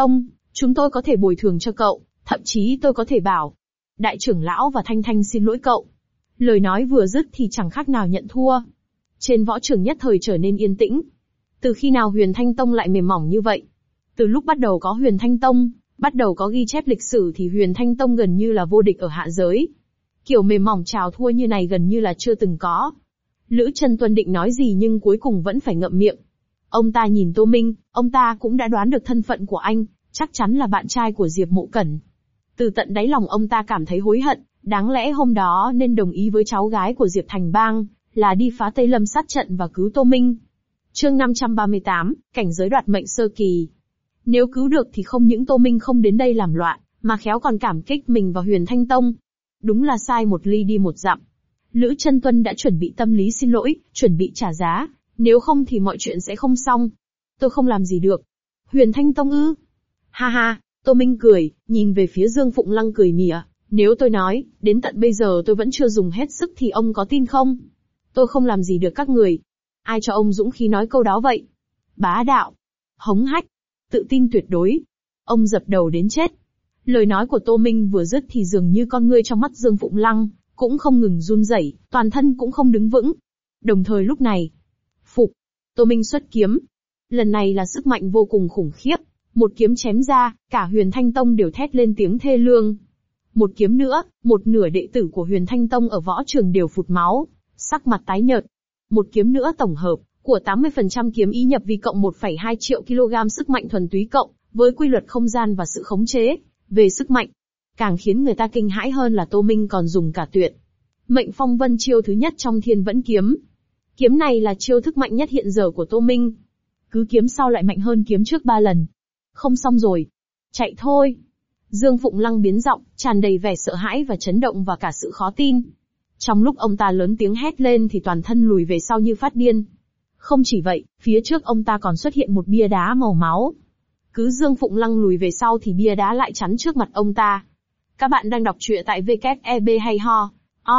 Chúng tôi có thể bồi thường cho cậu, thậm chí tôi có thể bảo. Đại trưởng lão và Thanh Thanh xin lỗi cậu. Lời nói vừa dứt thì chẳng khác nào nhận thua. Trên võ trường nhất thời trở nên yên tĩnh. Từ khi nào Huyền Thanh Tông lại mềm mỏng như vậy? Từ lúc bắt đầu có Huyền Thanh Tông, bắt đầu có ghi chép lịch sử thì Huyền Thanh Tông gần như là vô địch ở hạ giới. Kiểu mềm mỏng chào thua như này gần như là chưa từng có. Lữ Chân Tuân định nói gì nhưng cuối cùng vẫn phải ngậm miệng. Ông ta nhìn Tô Minh, ông ta cũng đã đoán được thân phận của anh, chắc chắn là bạn trai của Diệp Mộ Cẩn. Từ tận đáy lòng ông ta cảm thấy hối hận, đáng lẽ hôm đó nên đồng ý với cháu gái của Diệp Thành Bang, là đi phá Tây Lâm sát trận và cứu Tô Minh. Chương 538, cảnh giới đoạt mệnh sơ kỳ. Nếu cứu được thì không những Tô Minh không đến đây làm loạn, mà khéo còn cảm kích mình và Huyền Thanh Tông. Đúng là sai một ly đi một dặm. Lữ Chân Tuân đã chuẩn bị tâm lý xin lỗi, chuẩn bị trả giá, nếu không thì mọi chuyện sẽ không xong. Tôi không làm gì được. Huyền Thanh Tông ư? Ha ha, Tô Minh cười, nhìn về phía Dương Phụng Lăng cười mỉa. Nếu tôi nói, đến tận bây giờ tôi vẫn chưa dùng hết sức thì ông có tin không? Tôi không làm gì được các người. Ai cho ông dũng khí nói câu đó vậy? Bá đạo, hống hách, tự tin tuyệt đối. Ông dập đầu đến chết. Lời nói của Tô Minh vừa dứt thì dường như con ngươi trong mắt Dương Phụng Lăng cũng không ngừng run rẩy, toàn thân cũng không đứng vững. Đồng thời lúc này, phục, Tô Minh xuất kiếm. Lần này là sức mạnh vô cùng khủng khiếp. Một kiếm chém ra, cả Huyền Thanh Tông đều thét lên tiếng thê lương. Một kiếm nữa, một nửa đệ tử của Huyền Thanh Tông ở võ trường đều phụt máu, sắc mặt tái nhợt. Một kiếm nữa tổng hợp, của 80% kiếm ý nhập vi cộng 1,2 triệu kg sức mạnh thuần túy cộng, với quy luật không gian và sự khống chế, về sức mạnh. Càng khiến người ta kinh hãi hơn là Tô Minh còn dùng cả tuyệt mệnh phong vân chiêu thứ nhất trong Thiên Vẫn Kiếm. Kiếm này là chiêu thức mạnh nhất hiện giờ của Tô Minh. Cứ kiếm sau lại mạnh hơn kiếm trước 3 lần. Không xong rồi. Chạy thôi. Dương Phụng Lăng biến giọng, tràn đầy vẻ sợ hãi và chấn động và cả sự khó tin. Trong lúc ông ta lớn tiếng hét lên thì toàn thân lùi về sau như phát điên. Không chỉ vậy, phía trước ông ta còn xuất hiện một bia đá màu máu. Cứ Dương Phụng Lăng lùi về sau thì bia đá lại chắn trước mặt ông ta. Các bạn đang đọc truyện tại WEB hay ho.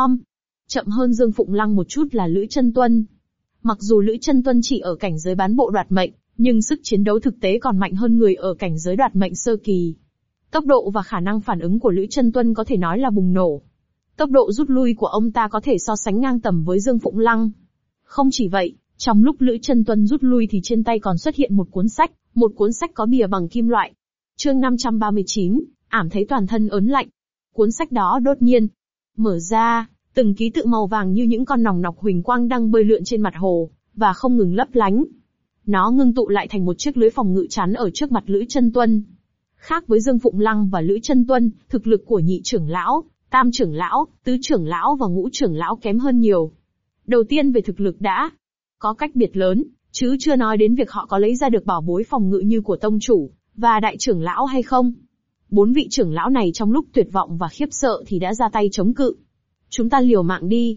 Chậm hơn Dương Phụng Lăng một chút là Lữ Chân Tuân. Mặc dù Lữ Chân Tuân chỉ ở cảnh giới bán bộ đoạt mệnh, nhưng sức chiến đấu thực tế còn mạnh hơn người ở cảnh giới đoạt mệnh sơ kỳ. Tốc độ và khả năng phản ứng của Lữ Chân Tuân có thể nói là bùng nổ. Tốc độ rút lui của ông ta có thể so sánh ngang tầm với Dương Phụng Lăng. Không chỉ vậy, trong lúc Lữ Chân Tuân rút lui thì trên tay còn xuất hiện một cuốn sách có bìa bằng kim loại. Chương 539, ảm thấy toàn thân ớn lạnh. Cuốn sách đó đột nhiên mở ra, từng ký tự màu vàng như những con nòng nọc huỳnh quang đang bơi lượn trên mặt hồ, và không ngừng lấp lánh. Nó ngưng tụ lại thành một chiếc lưới phòng ngự chắn ở trước mặt Lữ Chân Tuân. Khác với Dương Phụng Lăng và Lữ Chân Tuân, thực lực của nhị trưởng lão, tam trưởng lão, tứ trưởng lão và ngũ trưởng lão kém hơn nhiều. Đầu tiên về thực lực đã có cách biệt lớn, chứ chưa nói đến việc họ có lấy ra được bảo bối phòng ngự như của tông chủ và đại trưởng lão hay không. 4 vị trưởng lão này trong lúc tuyệt vọng và khiếp sợ thì đã ra tay chống cự. Chúng ta liều mạng đi.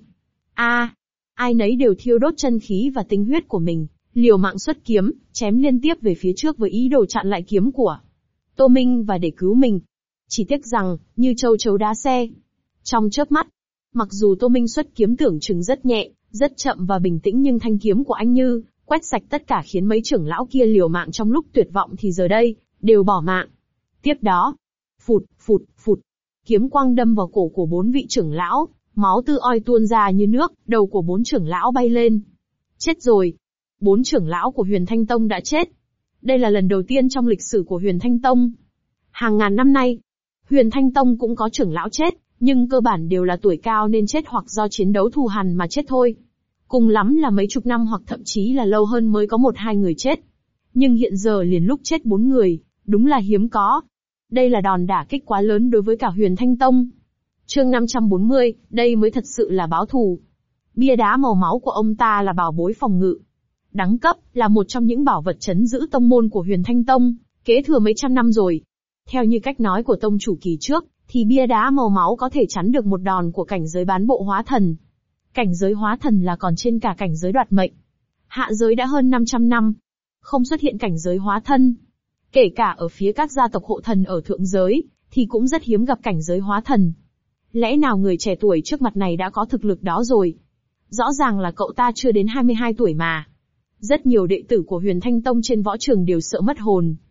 Ai nấy đều thiêu đốt chân khí và tinh huyết của mình, liều mạng xuất kiếm, chém liên tiếp về phía trước với ý đồ chặn lại kiếm của Tô Minh và để cứu mình. Chỉ tiếc rằng, như châu chấu đá xe. Trong chớp mắt, mặc dù Tô Minh xuất kiếm tưởng chừng rất nhẹ, rất chậm và bình tĩnh nhưng thanh kiếm của anh như quét sạch tất cả khiến mấy trưởng lão kia liều mạng trong lúc tuyệt vọng thì giờ đây đều bỏ mạng. Tiếp đó, phụt, kiếm quang đâm vào cổ của 4 vị trưởng lão, máu tươi oi tuôn ra như nước, đầu của 4 trưởng lão bay lên. Chết rồi. 4 trưởng lão của Huyền Thanh Tông đã chết. Đây là lần đầu tiên trong lịch sử của Huyền Thanh Tông. Hàng ngàn năm nay, Huyền Thanh Tông cũng có trưởng lão chết, nhưng cơ bản đều là tuổi cao nên chết hoặc do chiến đấu thù hằn mà chết thôi. Cùng lắm là mấy chục năm hoặc thậm chí là lâu hơn mới có 1-2 người chết. Nhưng hiện giờ liền lúc chết 4 người, đúng là hiếm có. Đây là đòn đả kích quá lớn đối với cả Huyền Thanh Tông. Chương 540, đây mới thật sự là báo thù. Bia đá màu máu của ông ta là bảo bối phòng ngự. Đẳng cấp, là một trong những bảo vật trấn giữ tông môn của Huyền Thanh Tông, kế thừa mấy trăm năm rồi. Theo như cách nói của tông chủ kỳ trước, thì bia đá màu máu có thể chắn được một đòn của cảnh giới bán bộ hóa thần. Cảnh giới hóa thần là còn trên cả cảnh giới đoạt mệnh. Hạ giới đã hơn 500 năm. Không xuất hiện cảnh giới hóa thân. Kể cả ở phía các gia tộc hộ thần ở thượng giới, thì cũng rất hiếm gặp cảnh giới hóa thần. Lẽ nào người trẻ tuổi trước mặt này đã có thực lực đó rồi? Rõ ràng là cậu ta chưa đến 22 tuổi mà. Rất nhiều đệ tử của Huyền Thanh Tông trên võ trường đều sợ mất hồn.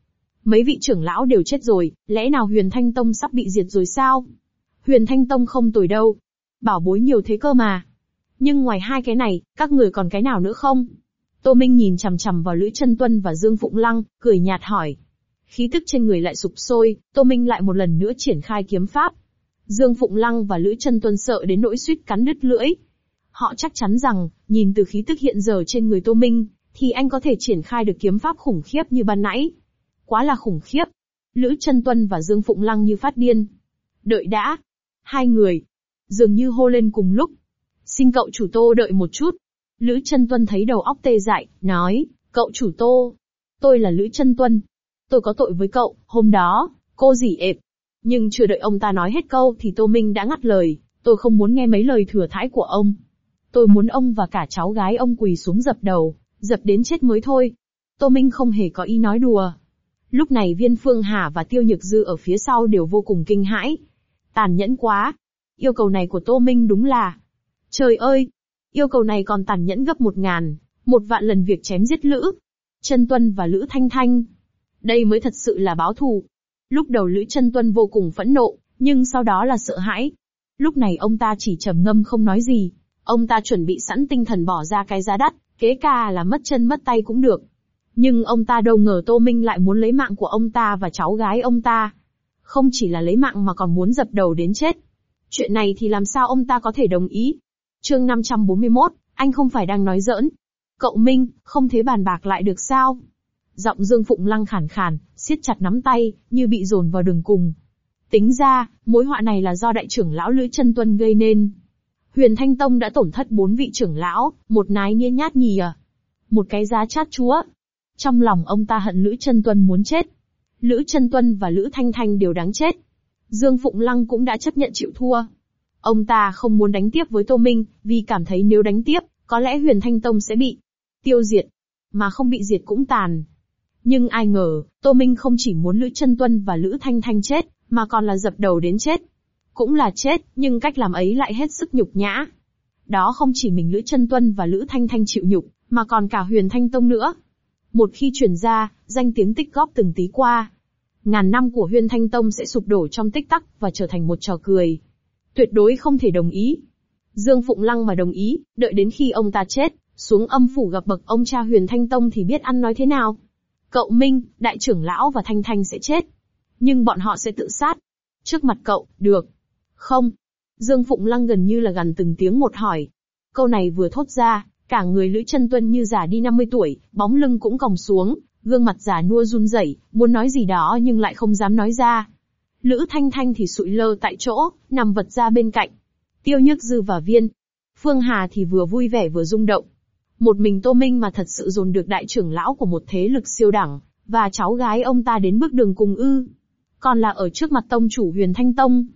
Mấy vị trưởng lão đều chết rồi, lẽ nào Huyền Thanh Tông sắp bị diệt rồi sao? Huyền Thanh Tông không tồi đâu. Bảo bối nhiều thế cơ mà. Nhưng ngoài hai cái này, các người còn cái nào nữa không? Tô Minh nhìn chằm chằm vào Lữ Chân Tuân và Dương Phụng Lăng, cười nhạt hỏi. Khí tức trên người lại sục sôi, Tô Minh lại một lần nữa triển khai kiếm pháp. Dương Phụng Lăng và Lữ Chân Tuân sợ đến nỗi suýt cắn đứt lưỡi. Họ chắc chắn rằng, nhìn từ khí tức hiện giờ trên người Tô Minh, thì anh có thể triển khai được kiếm pháp khủng khiếp như ban nãy. Quá là khủng khiếp. Lữ Chân Tuân và Dương Phụng Lăng như phát điên. Đợi đã. Hai người dường như hô lên cùng lúc. Xin cậu chủ Tô đợi một chút. Lữ Chân Tuân thấy đầu óc tê dại, nói, cậu chủ Tô. Tôi là Lữ Chân Tuân. Tôi có tội với cậu, hôm đó, cô dỉ ệp. Nhưng chưa đợi ông ta nói hết câu thì Tô Minh đã ngắt lời, tôi không muốn nghe mấy lời thừa thãi của ông. Tôi muốn ông và cả cháu gái ông quỳ xuống dập đầu, dập đến chết mới thôi. Tô Minh không hề có ý nói đùa. Lúc này Viên Phương Hà và Tiêu Nhược Dư ở phía sau đều vô cùng kinh hãi. Tàn nhẫn quá. Yêu cầu này của Tô Minh đúng là... Trời ơi! Yêu cầu này còn tàn nhẫn gấp 1000, 1.000 lần việc chém giết Lữ Chân Tuân và Lữ Thanh Thanh. Đây mới thật sự là báo thù. Lúc đầu Lữ Chân Tuân vô cùng phẫn nộ, nhưng sau đó là sợ hãi. Lúc này ông ta chỉ trầm ngâm không nói gì. Ông ta chuẩn bị sẵn tinh thần bỏ ra cái giá đắt, kế cả là mất chân mất tay cũng được. Nhưng ông ta đâu ngờ Tô Minh lại muốn lấy mạng của ông ta và cháu gái ông ta. Không chỉ là lấy mạng mà còn muốn dập đầu đến chết. Chuyện này thì làm sao ông ta có thể đồng ý? Chương 541, anh không phải đang nói giỡn. Cậu Minh, không thế bàn bạc lại được sao? Giọng Dương Phụng Lăng khàn khàn, siết chặt nắm tay, như bị dồn vào đường cùng. Tính ra, mối họa này là do đại trưởng lão Lữ Chân Tuân gây nên. Huyền Thanh Tông đã tổn thất 4 vị trưởng lão, một nái nia nhát nhì một cái giá chát chúa. Trong lòng ông ta hận Lữ Chân Tuân muốn chết. Lữ Chân Tuân và Lữ Thanh Thanh đều đáng chết. Dương Phụng Lăng cũng đã chấp nhận chịu thua. Ông ta không muốn đánh tiếp với Tô Minh, vì cảm thấy nếu đánh tiếp, có lẽ Huyền Thanh Tông sẽ bị tiêu diệt. Mà không bị diệt cũng tàn. Nhưng ai ngờ, Tô Minh không chỉ muốn Lữ Chân Tuân và Lữ Thanh Thanh chết, mà còn là dập đầu đến chết. Cũng là chết, nhưng cách làm ấy lại hết sức nhục nhã. Đó không chỉ mình Lữ Chân Tuân và Lữ Thanh Thanh chịu nhục, mà còn cả Huyền Thanh Tông nữa. Một khi truyền ra, danh tiếng tích góp từng tí qua. Ngàn năm của Huyền Thanh Tông sẽ sụp đổ trong tích tắc và trở thành một trò cười. Tuyệt đối không thể đồng ý. Dương Phụng Lăng mà đồng ý, đợi đến khi ông ta chết, xuống âm phủ gặp bậc ông cha Huyền Thanh Tông thì biết ăn nói thế nào. Cậu Minh, đại trưởng lão và Thanh Thanh sẽ chết. Nhưng bọn họ sẽ tự sát. Trước mặt cậu, được. Không. Dương Phụng Lăng gần như là gằn từng tiếng một hỏi. Câu này vừa thốt ra, cả người Lữ Chân Tuân như già đi 50 tuổi, bóng lưng cũng còng xuống, gương mặt già nua run rẩy, muốn nói gì đó nhưng lại không dám nói ra. Lữ Thanh Thanh thì sụi lơ tại chỗ, nằm vật ra bên cạnh. Tiêu Nhược Dư và Viên Phương Hà thì vừa vui vẻ vừa rung động. Một mình Tô Minh mà thật sự dồn được đại trưởng lão của một thế lực siêu đẳng, và cháu gái ông ta đến bước đường cùng ư. Còn là ở trước mặt tông chủ Huyền Thanh Tông.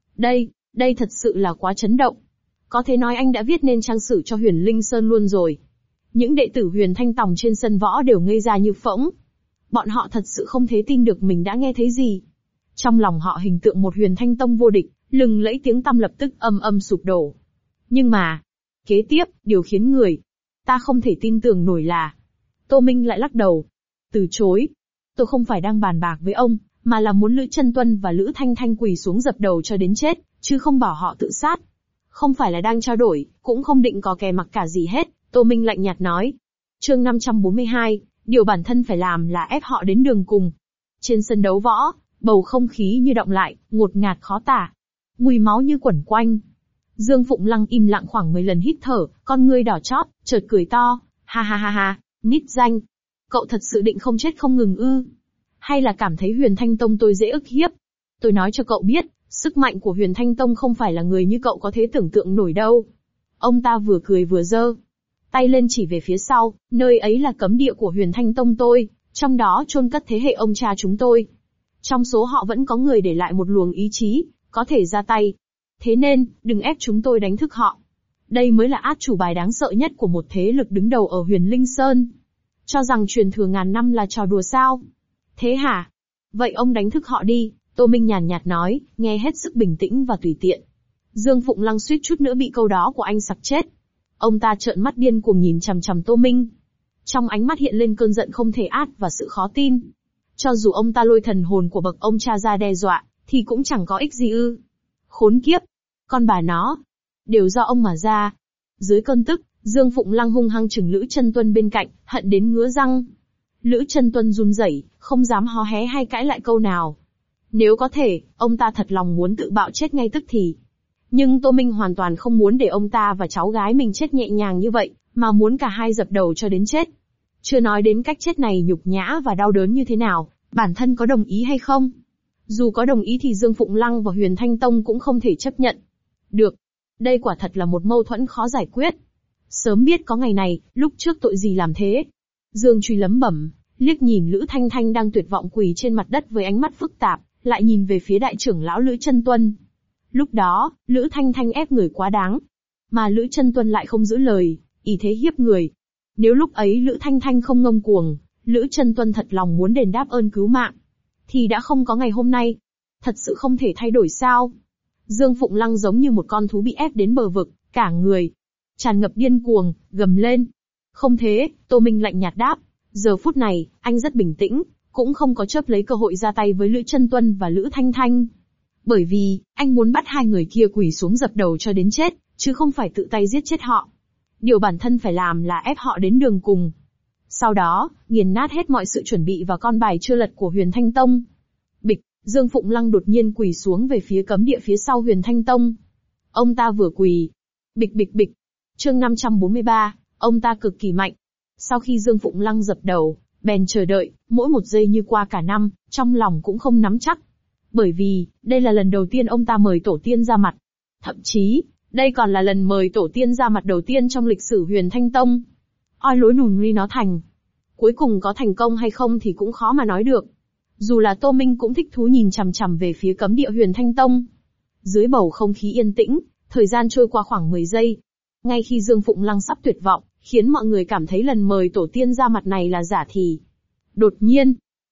Đây thật sự là quá chấn động. Có thể nói anh đã viết nên trang sử cho Huyền Linh Sơn luôn rồi. Những đệ tử Huyền Thanh Tòng trên sân võ đều ngây ra như phỗng. Bọn họ thật sự không thể tin được mình đã nghe thấy gì. Trong lòng họ hình tượng một Huyền Thanh Tông vô địch, lừng lẫy tiếng tăm lập tức âm sụp đổ. Nhưng mà, kế tiếp, điều khiến người ta không thể tin tưởng nổi là, Tô Minh lại lắc đầu. Từ chối. Tôi không phải đang bàn bạc với ông, mà là muốn Lữ Chân Tuân và Lữ Thanh Thanh quỳ xuống dập đầu cho đến chết, chứ không bảo họ tự sát. Không phải là đang trao đổi, cũng không định có kè mặc cả gì hết, Tô Minh lạnh nhạt nói. Chương 542, điều bản thân phải làm là ép họ đến đường cùng. Trên sân đấu võ, bầu không khí như động lại, ngột ngạt khó tả. Mùi máu như quẩn quanh. Dương Phụng Lăng im lặng khoảng 10 lần hít thở, con ngươi đỏ chót, chợt cười to. Ha ha ha ha, nít danh. Cậu thật sự định không chết không ngừng ư? Hay là cảm thấy Huyền Thanh Tông tôi dễ ức hiếp? Tôi nói cho cậu biết, sức mạnh của Huyền Thanh Tông không phải là người như cậu có thể tưởng tượng nổi đâu. Ông ta vừa cười vừa giơ tay lên chỉ về phía sau, nơi ấy là cấm địa của Huyền Thanh Tông tôi, trong đó chôn cất thế hệ ông cha chúng tôi. Trong số họ vẫn có người để lại một luồng ý chí, có thể ra tay. Thế nên, đừng ép chúng tôi đánh thức họ. Đây mới là át chủ bài đáng sợ nhất của một thế lực đứng đầu ở Huyền Linh Sơn. Cho rằng truyền thừa ngàn năm là trò đùa sao? Thế hả? Vậy ông đánh thức họ đi, Tô Minh nhàn nhạt nói, nghe hết sức bình tĩnh và tùy tiện. Dương Phụng Lăng suýt chút nữa bị câu đó của anh sặc chết. Ông ta trợn mắt điên cuồng nhìn chằm chằm Tô Minh. Trong ánh mắt hiện lên cơn giận không thể át và sự khó tin. Cho dù ông ta lôi thần hồn của bậc ông cha ra đe dọa, thì cũng chẳng có ích gì ư. Khốn kiếp! Con bà nó! Đều do ông mà ra. Dưới cơn tức, Dương Phụng Lăng hung hăng chừng Lữ Chân Tuân bên cạnh, hận đến ngứa răng. Lữ Chân Tuân run rẩy, không dám hó hé hay cãi lại câu nào. Nếu có thể, ông ta thật lòng muốn tự bạo chết ngay tức thì. Nhưng Tô Minh hoàn toàn không muốn để ông ta và cháu gái mình chết nhẹ nhàng như vậy, mà muốn cả hai dập đầu cho đến chết. Chưa nói đến cách chết này nhục nhã và đau đớn như thế nào, bản thân có đồng ý hay không? Dù có đồng ý thì Dương Phụng Lăng và Huyền Thanh Tông cũng không thể chấp nhận. Được. Đây quả thật là một mâu thuẫn khó giải quyết. Sớm biết có ngày này, lúc trước tội gì làm thế. Dương Truy lẩm bẩm, liếc nhìn Lữ Thanh Thanh đang tuyệt vọng quỳ trên mặt đất với ánh mắt phức tạp, lại nhìn về phía đại trưởng lão Lữ Chân Tuân. Lúc đó, Lữ Thanh Thanh ép người quá đáng, mà Lữ Chân Tuân lại không giữ lời, ý thế hiếp người. Nếu lúc ấy Lữ Thanh Thanh không ngông cuồng, Lữ Chân Tuân thật lòng muốn đền đáp ơn cứu mạng, thì đã không có ngày hôm nay. Thật sự không thể thay đổi sao? Dương Phụng Lăng giống như một con thú bị ép đến bờ vực, cả người tràn ngập điên cuồng, gầm lên. Không thế, Tô Minh lạnh nhạt đáp. Giờ phút này, anh rất bình tĩnh, cũng không có chớp lấy cơ hội ra tay với Lữ Chân Tuân và Lữ Thanh Thanh. Bởi vì, anh muốn bắt hai người kia quỳ xuống dập đầu cho đến chết, chứ không phải tự tay giết chết họ. Điều bản thân phải làm là ép họ đến đường cùng. Sau đó, nghiền nát hết mọi sự chuẩn bị và con bài chưa lật của Huyền Thanh Tông. Bịch, Dương Phụng Lăng đột nhiên quỳ xuống về phía cấm địa phía sau Huyền Thanh Tông. Ông ta vừa quỳ. Bịch bịch bịch. Chương 543, ông ta cực kỳ mạnh. Sau khi Dương Phụng Lăng dập đầu, bèn chờ đợi, mỗi một giây như qua cả năm, trong lòng cũng không nắm chắc. Bởi vì, đây là lần đầu tiên ông ta mời tổ tiên ra mặt. Thậm chí, đây còn là lần mời tổ tiên ra mặt đầu tiên trong lịch sử Huyền Thanh Tông. Oi lối nùn ri nó thành. Cuối cùng có thành công hay không thì cũng khó mà nói được. Dù là Tô Minh cũng thích thú nhìn chằm chằm về phía cấm địa Huyền Thanh Tông. Dưới bầu không khí yên tĩnh, thời gian trôi qua khoảng 10 giây. Ngay khi Dương Phụng Lăng sắp tuyệt vọng, khiến mọi người cảm thấy lần mời tổ tiên ra mặt này là giả thì. Đột nhiên,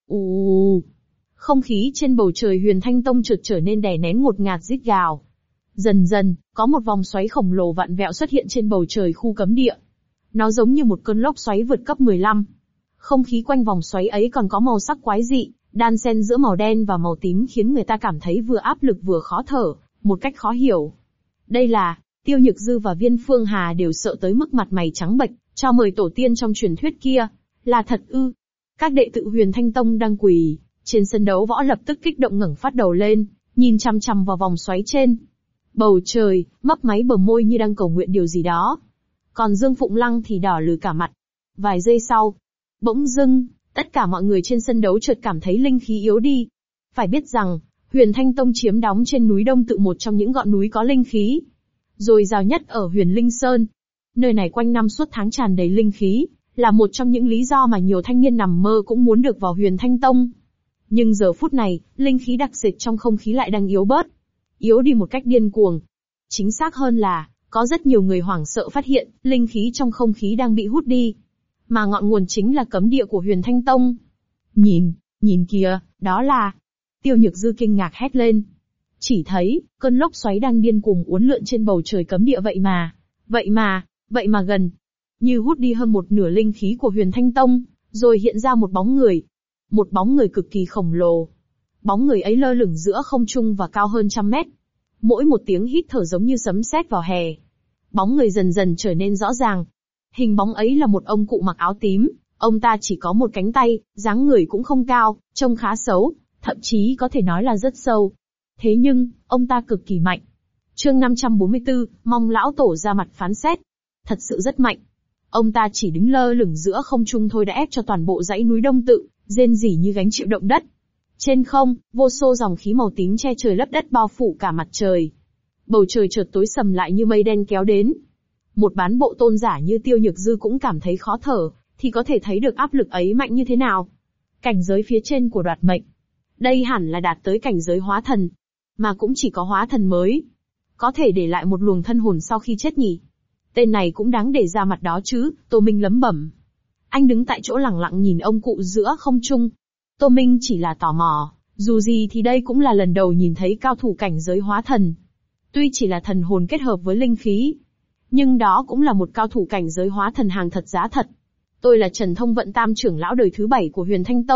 không khí trên bầu trời Huyền Thanh Tông chợt trở nên đè nén ngột ngạt rít gào. Dần dần, có một vòng xoáy khổng lồ vặn vẹo xuất hiện trên bầu trời khu cấm địa. Nó giống như một cơn lốc xoáy vượt cấp 15. Không khí quanh vòng xoáy ấy còn có màu sắc quái dị, đan xen giữa màu đen và màu tím khiến người ta cảm thấy vừa áp lực vừa khó thở, một cách khó hiểu. Đây là, Tiêu Nhược Dư và Viên Phương Hà đều sợ tới mức mặt mày trắng bệch, cho mời tổ tiên trong truyền thuyết kia. Là thật ư? Các đệ tử Huyền Thanh Tông đang quỳ trên sân đấu võ lập tức kích động ngẩng phát đầu lên, nhìn chằm chằm vào vòng xoáy trên. Bầu trời, mấp máy bờ môi như đang cầu nguyện điều gì đó. Còn Dương Phụng Lăng thì đỏ lừ cả mặt. Vài giây sau, bỗng dưng, tất cả mọi người trên sân đấu chợt cảm thấy linh khí yếu đi. Phải biết rằng, Huyền Thanh Tông chiếm đóng trên núi Đông Tự, một trong những ngọn núi có linh khí dồi dào nhất ở Huyền Linh Sơn. Nơi này quanh năm suốt tháng tràn đầy linh khí, là một trong những lý do mà nhiều thanh niên nằm mơ cũng muốn được vào Huyền Thanh Tông. Nhưng giờ phút này, linh khí đặc sệt trong không khí lại đang yếu bớt. Yếu đi một cách điên cuồng. Chính xác hơn là, có rất nhiều người hoảng sợ phát hiện, linh khí trong không khí đang bị hút đi. Mà ngọn nguồn chính là cấm địa của Huyền Thanh Tông. Nhìn kìa, đó là... Tiêu Nhược Dư kinh ngạc hét lên. Chỉ thấy, cơn lốc xoáy đang điên cuồng uốn lượn trên bầu trời cấm địa vậy mà gần. Như hút đi hơn một nửa linh khí của Huyền Thanh Tông, rồi hiện ra một bóng người. Một bóng người cực kỳ khổng lồ. Bóng người ấy lơ lửng giữa không trung và cao hơn 100 mét. Mỗi một tiếng hít thở giống như sấm sét vào hè. Bóng người dần dần trở nên rõ ràng. Hình bóng ấy là một ông cụ mặc áo tím, ông ta chỉ có một cánh tay, dáng người cũng không cao, trông khá xấu, thậm chí có thể nói là rất sâu. Thế nhưng, ông ta cực kỳ mạnh. Chương 544, mong lão tổ ra mặt phán xét. Thật sự rất mạnh. Ông ta chỉ đứng lơ lửng giữa không trung thôi đã ép cho toàn bộ dãy núi Đông Tự rên rỉ như gánh chịu động đất. Trên không, vô số dòng khí màu tím che trời lấp đất bao phủ cả mặt trời. Bầu trời chợt tối sầm lại như mây đen kéo đến. Một bán bộ tôn giả như Tiêu Nhược Dư cũng cảm thấy khó thở, thì có thể thấy được áp lực ấy mạnh như thế nào. Cảnh giới phía trên của Đoạt Mệnh. Đây hẳn là đạt tới cảnh giới hóa thần. Mà cũng chỉ có hóa thần mới có thể để lại một luồng thân hồn sau khi chết nhỉ. Tên này cũng đáng để ra mặt đó chứ, Tô Minh lẩm bẩm. Anh đứng tại chỗ lặng lặng nhìn ông cụ giữa không trung. Tô Minh chỉ là tò mò, dù gì thì đây cũng là lần đầu nhìn thấy cao thủ cảnh giới hóa thần. Tuy chỉ là thần hồn kết hợp với linh khí, nhưng đó cũng là một cao thủ cảnh giới hóa thần hàng thật giá thật. Tôi là Trần Thông Vận Tam trưởng lão đời thứ 7 của Huyền Thanh Tông,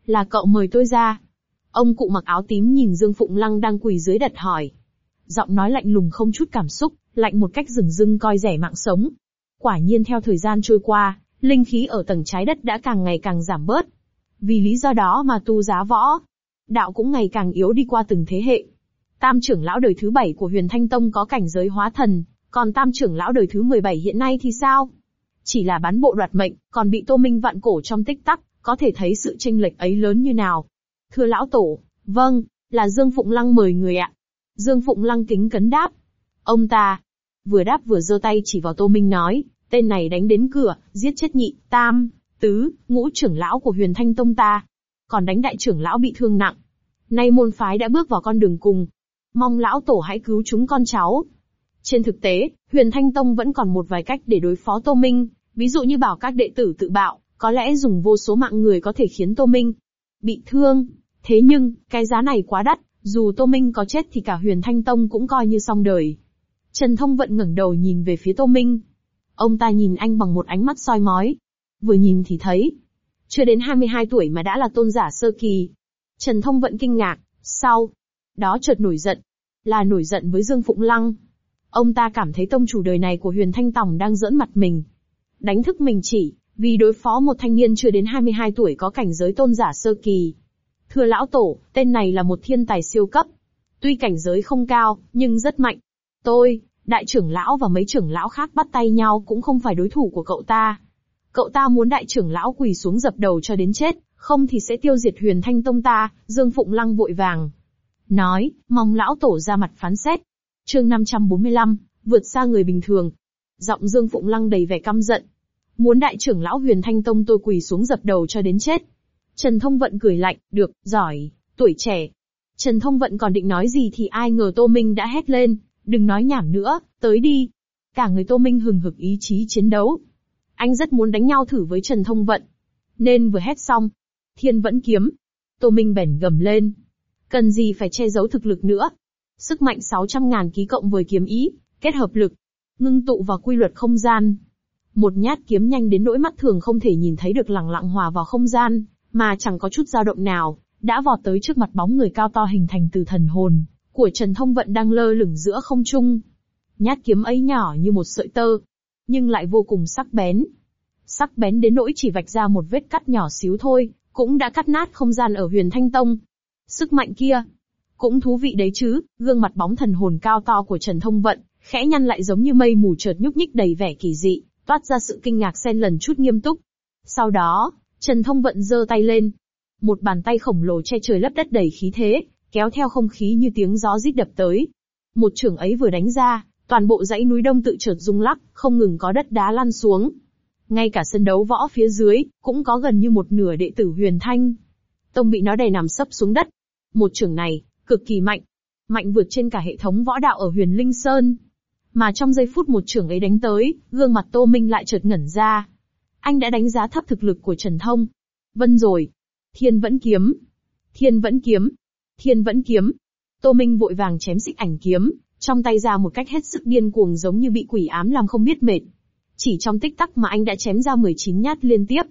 Là cậu mời tôi ra. Ông cụ mặc áo tím nhìn Dương Phụng Lăng đang quỳ dưới đất hỏi. Giọng nói lạnh lùng không chút cảm xúc, lạnh một cách dửng dưng coi rẻ mạng sống. Quả nhiên theo thời gian trôi qua, linh khí ở tầng trái đất đã càng ngày càng giảm bớt. Vì lý do đó mà tu giá võ đạo cũng ngày càng yếu đi qua từng thế hệ. Tam trưởng lão đời thứ 7 của Huyền Thanh Tông có cảnh giới hóa thần, còn tam trưởng lão đời thứ 17 hiện nay thì sao? Chỉ là bán bộ đoạt mệnh, còn bị Tô Minh vạn cổ trong tích tắc, có thể thấy sự chênh lệch ấy lớn như nào. Thưa lão tổ, vâng, là Dương Phụng Lăng mời người ạ. Dương Phụng Lăng kính cấn đáp. Ông ta vừa đáp vừa giơ tay chỉ vào Tô Minh nói, tên này đánh đến cửa, giết chết nhị, tam, tứ, ngũ trưởng lão của Huyền Thanh Tông ta, còn đánh đại trưởng lão bị thương nặng. Nay môn phái đã bước vào con đường cùng, mong lão tổ hãy cứu chúng con cháu. Trên thực tế, Huyền Thanh Tông vẫn còn một vài cách để đối phó Tô Minh, ví dụ như bảo các đệ tử tự bạo, có lẽ dùng vô số mạng người có thể khiến Tô Minh bị thương. Thế nhưng, cái giá này quá đắt, dù Tô Minh có chết thì cả Huyền Thanh Tông cũng coi như xong đời. Trần Thông Vận ngẩng đầu nhìn về phía Tô Minh. Ông ta nhìn anh bằng một ánh mắt soi mói. Vừa nhìn thì thấy, chưa đến 22 tuổi mà đã là tôn giả sơ kỳ. Trần Thông Vận kinh ngạc, sau đó chợt nổi giận. Là nổi giận với Dương Phụng Lăng. Ông ta cảm thấy tông chủ đời này của Huyền Thanh Tông đang giỡn mặt mình. Đánh thức mình chỉ vì đối phó một thanh niên chưa đến 22 tuổi có cảnh giới tôn giả sơ kỳ. Thưa lão tổ, tên này là một thiên tài siêu cấp. Tuy cảnh giới không cao, nhưng rất mạnh. Tôi, đại trưởng lão và mấy trưởng lão khác bắt tay nhau cũng không phải đối thủ của cậu ta. Cậu ta muốn đại trưởng lão quỳ xuống dập đầu cho đến chết, không thì sẽ tiêu diệt Huyền Thanh Tông ta. Dương Phụng Lăng vội vàng nói, mong lão tổ ra mặt phán xét. Chương 545, vượt xa người bình thường. Giọng Dương Phụng Lăng đầy vẻ căm giận. Muốn đại trưởng lão Huyền Thanh Tông tôi quỳ xuống dập đầu cho đến chết. Trần Thông Vận cười lạnh, được, giỏi, tuổi trẻ. Trần Thông Vận còn định nói gì thì ai ngờ Tô Minh đã hét lên, đừng nói nhảm nữa, tới đi. Cả người Tô Minh hừng hực ý chí chiến đấu. Anh rất muốn đánh nhau thử với Trần Thông Vận. Nên vừa hét xong, Thiên Vẫn Kiếm. Tô Minh bèn gầm lên. Cần gì phải che giấu thực lực nữa. Sức mạnh 600.000 ký cộng với kiếm ý, kết hợp lực, ngưng tụ vào quy luật không gian. Một nhát kiếm nhanh đến nỗi mắt thường không thể nhìn thấy được lẳng lặng hòa vào không gian, mà chẳng có chút dao động nào, đã vọt tới trước mặt bóng người cao to hình thành từ thần hồn của Trần Thông Vận đang lơ lửng giữa không trung. Nhát kiếm ấy nhỏ như một sợi tơ, nhưng lại vô cùng sắc bén. Sắc bén đến nỗi chỉ vạch ra một vết cắt nhỏ xíu thôi, cũng đã cắt nát không gian ở Huyền Thanh Tông. Sức mạnh kia, cũng thú vị đấy chứ. Gương mặt bóng thần hồn cao to của Trần Thông Vận, khẽ nhăn lại giống như mây mù chợt nhúc nhích đầy vẻ kỳ dị, toát ra sự kinh ngạc xen lẫn chút nghiêm túc. Sau đó, Trần Thông Vận giơ tay lên. Một bàn tay khổng lồ che trời lấp đất đầy khí thế, kéo theo không khí như tiếng gió rít đập tới. Một chưởng ấy vừa đánh ra, toàn bộ dãy núi Đông tự chợt rung lắc, không ngừng có đất đá lăn xuống. Ngay cả sân đấu võ phía dưới, cũng có gần như một nửa đệ tử Huyền Thanh Tông bị nó đè nằm sấp xuống đất. Một chưởng này, cực kỳ mạnh. Mạnh vượt trên cả hệ thống võ đạo ở Huyền Linh Sơn. Mà trong giây phút một chưởng ấy đánh tới, gương mặt Tô Minh lại chợt ngẩn ra. Anh đã đánh giá thấp thực lực của Trần Thông Vân rồi. Thiên Vẫn Kiếm. Thiên Vẫn Kiếm. Thiên Vẫn Kiếm. Tô Minh vội vàng chém xích ảnh kiếm, trong tay ra một cách hết sức điên cuồng giống như bị quỷ ám làm không biết mệt. Chỉ trong tích tắc mà anh đã chém ra 19 nhát liên tiếp.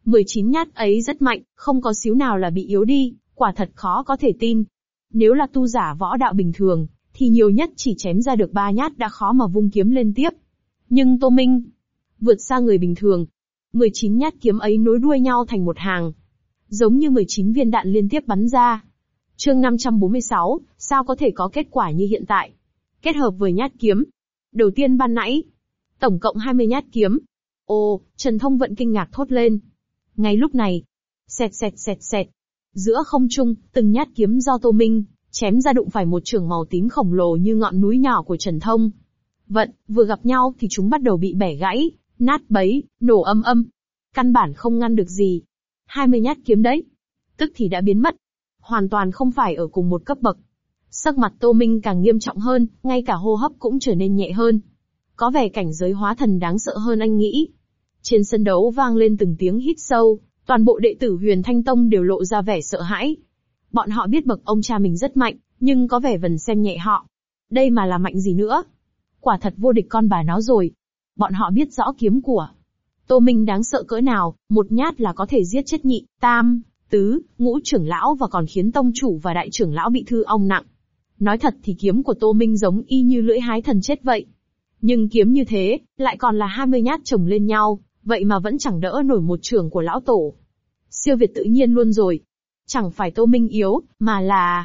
19 nhát ấy rất mạnh, không có xíu nào là bị yếu đi, quả thật khó có thể tin. Nếu là tu giả võ đạo bình thường, thì nhiều nhất chỉ chém ra được 3 nhát đã khó mà vung kiếm lên tiếp. Nhưng Tô Minh vượt xa người bình thường. 19 nhát kiếm ấy nối đuôi nhau thành một hàng, giống như 19 viên đạn liên tiếp bắn ra. Chương 546, sao có thể có kết quả như hiện tại? Kết hợp với nhát kiếm đầu tiên ban nãy, tổng cộng 20 nhát kiếm. Ồ, Trần Thông Vận kinh ngạc thốt lên. Ngay lúc này, xẹt xẹt xẹt xẹt, giữa không trung, từng nhát kiếm do Tô Minh chém ra đụng phải một chưởng màu tím khổng lồ như ngọn núi nhỏ của Trần Thông Vận, vừa gặp nhau thì chúng bắt đầu bị bẻ gãy, nát bấy, nổ âm âm. Căn bản không ngăn được gì. 20 nhát kiếm đấy, tức thì đã biến mất. Hoàn toàn không phải ở cùng một cấp bậc. Sắc mặt Tô Minh càng nghiêm trọng hơn, ngay cả hô hấp cũng trở nên nhẹ hơn. Có vẻ cảnh giới hóa thần đáng sợ hơn anh nghĩ. Trên sân đấu vang lên từng tiếng hít sâu, toàn bộ đệ tử Huyền Thanh Tông đều lộ ra vẻ sợ hãi. Bọn họ biết bậc ông cha mình rất mạnh, nhưng có vẻ vần xem nhẹ họ. Đây mà là mạnh gì nữa? Quả thật vô địch con bà nó rồi. Bọn họ biết rõ kiếm của Tô Minh đáng sợ cỡ nào, một nhát là có thể giết chết nhị, tam, tứ, ngũ trưởng lão và còn khiến tông chủ và đại trưởng lão bị thương ong nặng. Nói thật thì kiếm của Tô Minh giống y như lưỡi hái thần chết vậy. Nhưng kiếm như thế, lại còn là 20 nhát chồng lên nhau, vậy mà vẫn chẳng đỡ nổi một chưởng của lão tổ. Siêu việt tự nhiên luôn rồi. Chẳng phải Tô Minh yếu, mà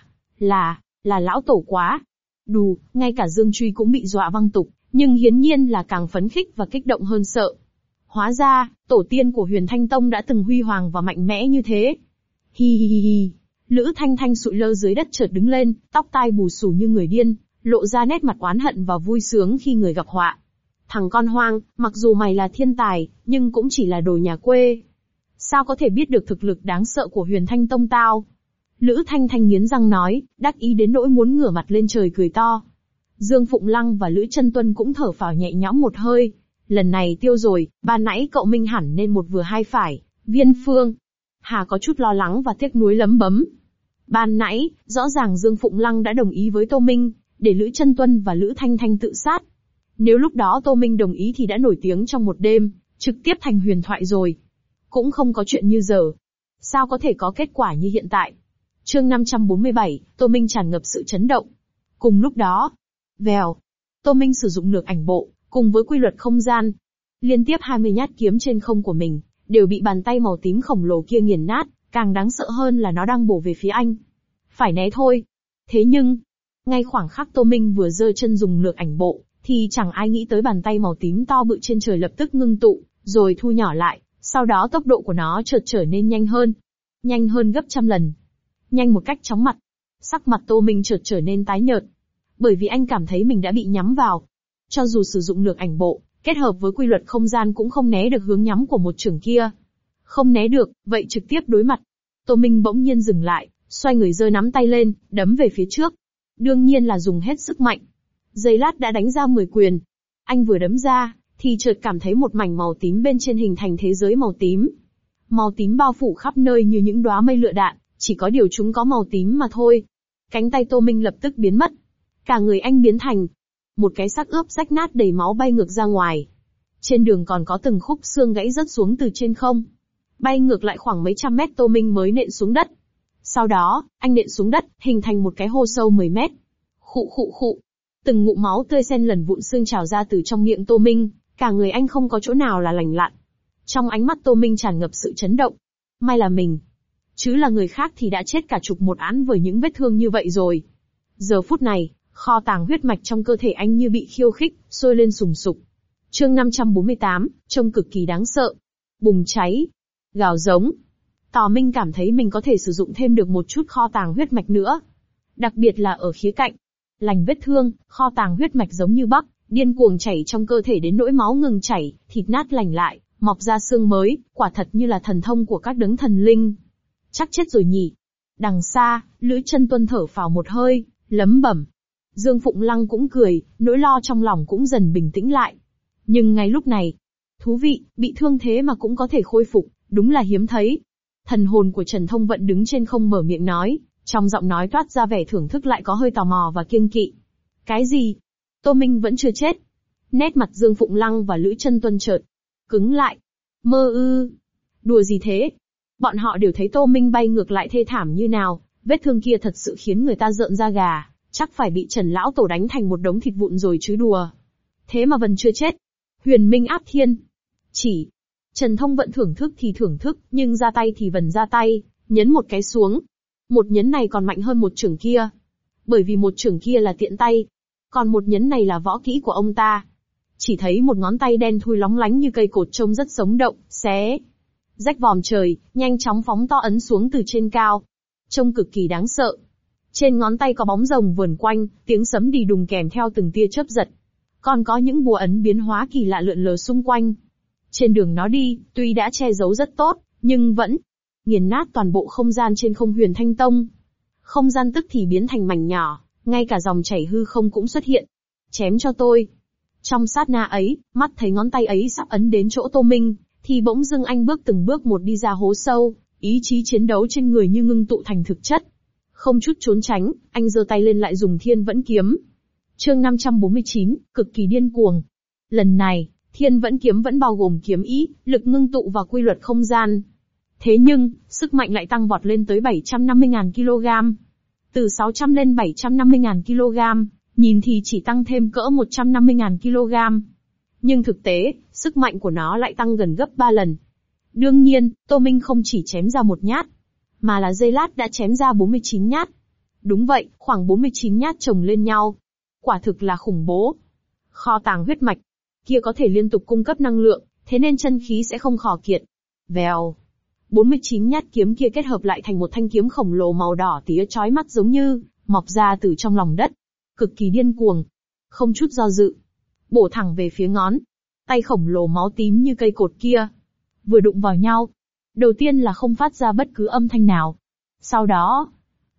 là lão tổ quá. Đù, ngay cả Dương Truy cũng bị dọa văng tục, nhưng hiển nhiên là càng phấn khích và kích động hơn sợ. Hóa ra, tổ tiên của Huyền Thanh Tông đã từng huy hoàng và mạnh mẽ như thế. Hi hi hi hi. Lữ Thanh Thanh sụi lơ dưới đất chợt đứng lên, tóc tai bù xù như người điên, lộ ra nét mặt oán hận và vui sướng khi người gặp họa. Thằng con hoang, mặc dù mày là thiên tài, nhưng cũng chỉ là đồ nhà quê. Sao có thể biết được thực lực đáng sợ của Huyền Thanh Tông tao? Lữ Thanh Thanh nghiến răng nói, đắc ý đến nỗi muốn ngửa mặt lên trời cười to. Dương Phụng Lăng và Lữ Chân Tuân cũng thở phào nhẹ nhõm một hơi. Lần này tiêu rồi, ban nãy cậu Minh hẳn nên một vừa hai phải. Viên Phương. Hà có chút lo lắng và tiếc nuối lấm bấm. Ban nãy, rõ ràng Dương Phụng Lăng đã đồng ý với Tô Minh, để Lữ Chân Tuân và Lữ Thanh Thanh tự sát. Nếu lúc đó Tô Minh đồng ý thì đã nổi tiếng trong một đêm, trực tiếp thành huyền thoại rồi. Cũng không có chuyện như giờ. Sao có thể có kết quả như hiện tại? Chương 547, Tô Minh tràn ngập sự chấn động. Cùng lúc đó, vèo, Tô Minh sử dụng lược ảnh bộ, cùng với quy luật không gian. Liên tiếp 20 nhát kiếm trên không của mình, đều bị bàn tay màu tím khổng lồ kia nghiền nát, càng đáng sợ hơn là nó đang bổ về phía anh. Phải né thôi. Thế nhưng, ngay khoảng khắc Tô Minh vừa giơ chân dùng lược ảnh bộ, thì chẳng ai nghĩ tới bàn tay màu tím to bự trên trời lập tức ngưng tụ, rồi thu nhỏ lại, sau đó tốc độ của nó chợt trở nên nhanh hơn gấp trăm lần. Nhanh một cách chóng mặt. Sắc mặt Tô Minh chợt trở nên tái nhợt. Bởi vì anh cảm thấy mình đã bị nhắm vào. Cho dù sử dụng lược ảnh bộ, kết hợp với quy luật không gian cũng không né được hướng nhắm của một chưởng kia. Không né được, vậy trực tiếp đối mặt. Tô Minh bỗng nhiên dừng lại, xoay người giơ nắm tay lên, đấm về phía trước. Đương nhiên là dùng hết sức mạnh. Giây lát đã đánh ra 10 quyền. Anh vừa đấm ra, thì chợt cảm thấy một mảnh màu tím bên trên hình thành thế giới màu tím. Màu tím bao phủ khắp nơi như những đóa mây lựu đạn, chỉ có điều chúng có màu tím mà thôi. Cánh tay Tô Minh lập tức biến mất. Cả người anh biến thành một cái xác ướp rách nát đầy máu bay ngược ra ngoài. Trên đường còn có từng khúc xương gãy rớt xuống từ trên không. Bay ngược lại khoảng mấy trăm mét Tô Minh mới nện xuống đất. Sau đó, anh nện xuống đất, hình thành một cái hô sâu 10 mét. Khụ khụ khụ. Từng ngụm máu tươi xen lẫn vụn xương trào ra từ trong miệng Tô Minh, cả người anh không có chỗ nào là lành lặn. Trong ánh mắt Tô Minh tràn ngập sự chấn động. May là mình. Chứ là người khác thì đã chết cả chục một án với những vết thương như vậy rồi. Giờ phút này, kho tàng huyết mạch trong cơ thể anh như bị khiêu khích, sôi lên sùng sục. Chương 548, trông cực kỳ đáng sợ. Bùng cháy. Gào giống. Tào Minh cảm thấy mình có thể sử dụng thêm được một chút kho tàng huyết mạch nữa. Đặc biệt là ở khía cạnh. Lành vết thương, kho tàng huyết mạch giống như bắc, điên cuồng chảy trong cơ thể đến nỗi máu ngừng chảy, thịt nát lành lại, mọc ra xương mới, quả thật như là thần thông của các đấng thần linh. Chắc chết rồi nhỉ. Đằng xa, Lữ Chân Tuân thở phào một hơi, lẩm bẩm. Dương Phụng Lăng cũng cười, nỗi lo trong lòng cũng dần bình tĩnh lại. Nhưng ngay lúc này, thú vị, bị thương thế mà cũng có thể khôi phục, đúng là hiếm thấy. Thần hồn của Trần Thông Vận đứng trên không mở miệng nói, trong giọng nói toát ra vẻ thưởng thức lại có hơi tò mò và kiêng kỵ. Cái gì? Tô Minh vẫn chưa chết. Nét mặt Dương Phụng Lăng và Lữ Chân Tuân chợt cứng lại. Mơ ư? Đùa gì thế? Bọn họ đều thấy Tô Minh bay ngược lại thê thảm như nào, vết thương kia thật sự khiến người ta rợn da gà, chắc phải bị Trần Lão Tổ đánh thành một đống thịt vụn rồi chứ đùa. Thế mà vẫn chưa chết. Huyền Minh áp thiên. Chỉ. Trần Thông Vận thưởng thức thì thưởng thức, nhưng ra tay thì vẫn ra tay, nhấn một cái xuống. Một nhấn này còn mạnh hơn một chưởng kia. Bởi vì một chưởng kia là tiện tay. Còn một nhấn này là võ kỹ của ông ta. Chỉ thấy một ngón tay đen thui lóng lánh như cây cột trông rất sống động, xé rách vòm trời, nhanh chóng phóng to ấn xuống từ trên cao. Trông cực kỳ đáng sợ. Trên ngón tay có bóng rồng vườn quanh, tiếng sấm đì đùng kèm theo từng tia chớp giật. Còn có những bùa ấn biến hóa kỳ lạ lượn lờ xung quanh. Trên đường nó đi, tuy đã che giấu rất tốt, nhưng vẫn nghiền nát toàn bộ không gian trên không Huyền Thanh Tông. Không gian tức thì biến thành mảnh nhỏ, ngay cả dòng chảy hư không cũng xuất hiện. Chém cho tôi. Trong sát na ấy, mắt thấy ngón tay ấy sắp ấn đến chỗ Tô Minh, thì bỗng dưng anh bước từng bước một đi ra hố sâu, ý chí chiến đấu trên người như ngưng tụ thành thực chất. Không chút trốn tránh, anh giơ tay lên lại dùng Thiên Vẫn Kiếm. Chương 549, cực kỳ điên cuồng. Lần này, Thiên Vẫn Kiếm vẫn bao gồm kiếm ý, lực ngưng tụ và quy luật không gian. Thế nhưng, sức mạnh lại tăng vọt lên tới 750.000 kg. Từ 600 lên 750.000 kg, nhìn thì chỉ tăng thêm cỡ 150.000 kg. Nhưng thực tế, sức mạnh của nó lại tăng gần gấp 3 lần. Đương nhiên, Tô Minh không chỉ chém ra một nhát, mà là giây lát đã chém ra 49 nhát. Đúng vậy, khoảng 49 nhát chồng lên nhau. Quả thực là khủng bố. Kho tàng huyết mạch kia có thể liên tục cung cấp năng lượng, thế nên chân khí sẽ không khò kiệt. Vèo. 49 nhát kiếm kia kết hợp lại thành một thanh kiếm khổng lồ màu đỏ tía chói mắt giống như mọc ra từ trong lòng đất. Cực kỳ điên cuồng. Không chút do dự. Bổ thẳng về phía ngón tay khổng lồ máu tím như cây cột kia. Vừa đụng vào nhau. Đầu tiên là không phát ra bất cứ âm thanh nào. Sau đó,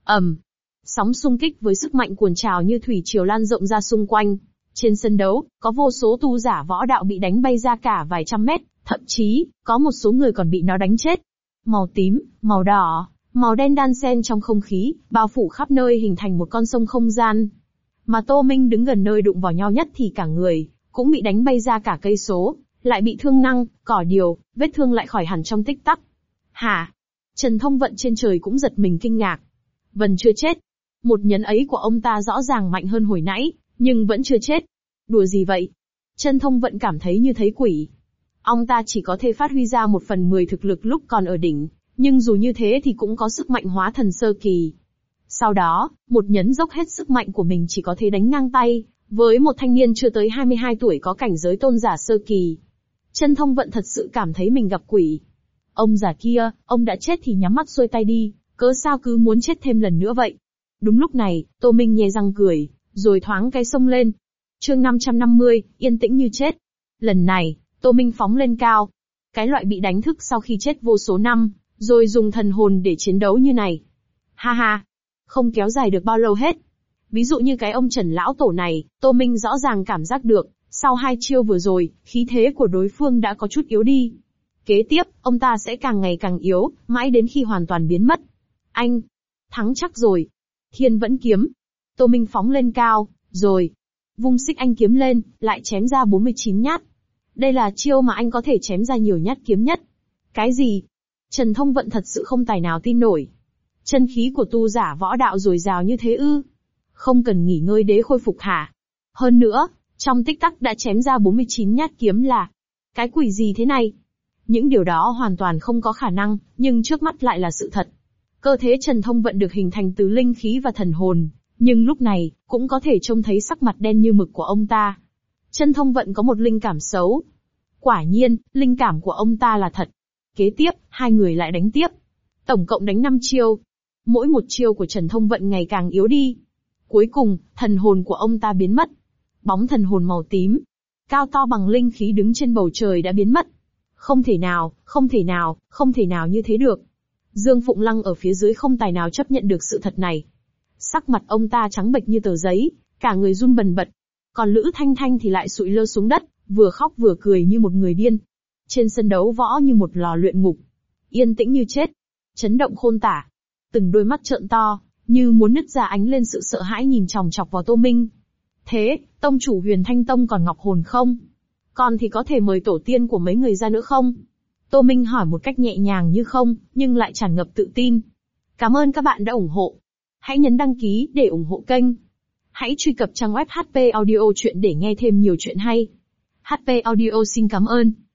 sóng xung kích với sức mạnh cuồn trào như thủy triều lan rộng ra xung quanh. Trên sân đấu, có vô số tu giả võ đạo bị đánh bay ra cả vài trăm mét, thậm chí, có một số người còn bị nó đánh chết. Màu tím, màu đỏ, màu đen đan xen trong không khí, bao phủ khắp nơi hình thành một con sông không gian. Mà Tô Minh đứng gần nơi đụng vào nhau nhất thì cả người, cũng bị đánh bay ra cả cây số, lại bị thương năng, cỏ điều, vết thương lại khỏi hẳn trong tích tắc. Hả? Trần Thông Vận trên trời cũng giật mình kinh ngạc. Vân chưa chết. Một nhấn ấy của ông ta rõ ràng mạnh hơn hồi nãy, nhưng vẫn chưa chết. Đùa gì vậy? Trần Thông Vận cảm thấy như thấy quỷ. Ông ta chỉ có thể phát huy ra 1/10 thực lực lúc còn ở đỉnh, nhưng dù như thế thì cũng có sức mạnh hóa thần sơ kỳ. Sau đó, một nhấn dốc hết sức mạnh của mình chỉ có thể đánh ngang tay, với một thanh niên chưa tới 22 tuổi có cảnh giới tôn giả sơ kỳ. Trần Thông Vận thật sự cảm thấy mình gặp quỷ. Ông già kia, ông đã chết thì nhắm mắt xuôi tay đi, cớ sao cứ muốn chết thêm lần nữa vậy? Đúng lúc này, Tô Minh nhe răng cười, rồi thoáng cái xông lên. Chương 550, yên tĩnh như chết. Lần này, Tô Minh phóng lên cao. Cái loại bị đánh thức sau khi chết vô số năm, rồi dùng thần hồn để chiến đấu như này. Ha ha, không kéo dài được bao lâu hết. Ví dụ như cái ông Trần lão tổ này, Tô Minh rõ ràng cảm giác được, sau 2 chiêu vừa rồi, khí thế của đối phương đã có chút yếu đi. Kế tiếp, ông ta sẽ càng ngày càng yếu, mãi đến khi hoàn toàn biến mất. Anh, thắng chắc rồi. Thiên Vẫn Kiếm. Tô Minh phóng lên cao, rồi vung xích anh kiếm lên, lại chém ra 49 nhát. Đây là chiêu mà anh có thể chém ra nhiều nhát kiếm nhất. Cái gì? Trần Thông Vận thật sự không tài nào tin nổi. Chân khí của tu giả võ đạo dồi dào như thế ư? Không cần nghỉ ngơi để khôi phục hả? Hơn nữa, trong tích tắc đã chém ra 49 nhát kiếm là cái quỷ gì thế này? Những điều đó hoàn toàn không có khả năng, nhưng trước mắt lại là sự thật. Cơ thể Trần Thông Vận được hình thành từ linh khí và thần hồn, nhưng lúc này, cũng có thể trông thấy sắc mặt đen như mực của ông ta. Trần Thông Vận có một linh cảm xấu. Quả nhiên, linh cảm của ông ta là thật. Kế tiếp, hai người lại đánh tiếp. Tổng cộng đánh 5 chiêu. Mỗi một chiêu của Trần Thông Vận ngày càng yếu đi. Cuối cùng, thần hồn của ông ta biến mất. Bóng thần hồn màu tím, cao to bằng linh khí đứng trên bầu trời đã biến mất. Không thể nào, không thể nào, không thể nào như thế được. Dương Phụng Lăng ở phía dưới không tài nào chấp nhận được sự thật này. Sắc mặt ông ta trắng bệch như tờ giấy, cả người run bần bật. Còn Lữ Thanh Thanh thì lại sụi lơ xuống đất, vừa khóc vừa cười như một người điên. Trên sân đấu võ như một lò luyện ngục. Yên tĩnh như chết. Chấn động khôn tả. Từng đôi mắt trợn to, như muốn nứt ra ánh lên sự sợ hãi nhìn chòng chọc vào Tô Minh. Thế, tông chủ Huyền Thanh Tông còn Ngọc Hồn không? Còn thì có thể mời tổ tiên của mấy người ra nữa không? Tô Minh hỏi một cách nhẹ nhàng như không, nhưng lại tràn ngập tự tin. Cảm ơn các bạn đã ủng hộ. Hãy nhấn đăng ký để ủng hộ kênh. Hãy truy cập trang web HP Audio Chuyện để nghe thêm nhiều chuyện hay. HP Audio xin cảm ơn.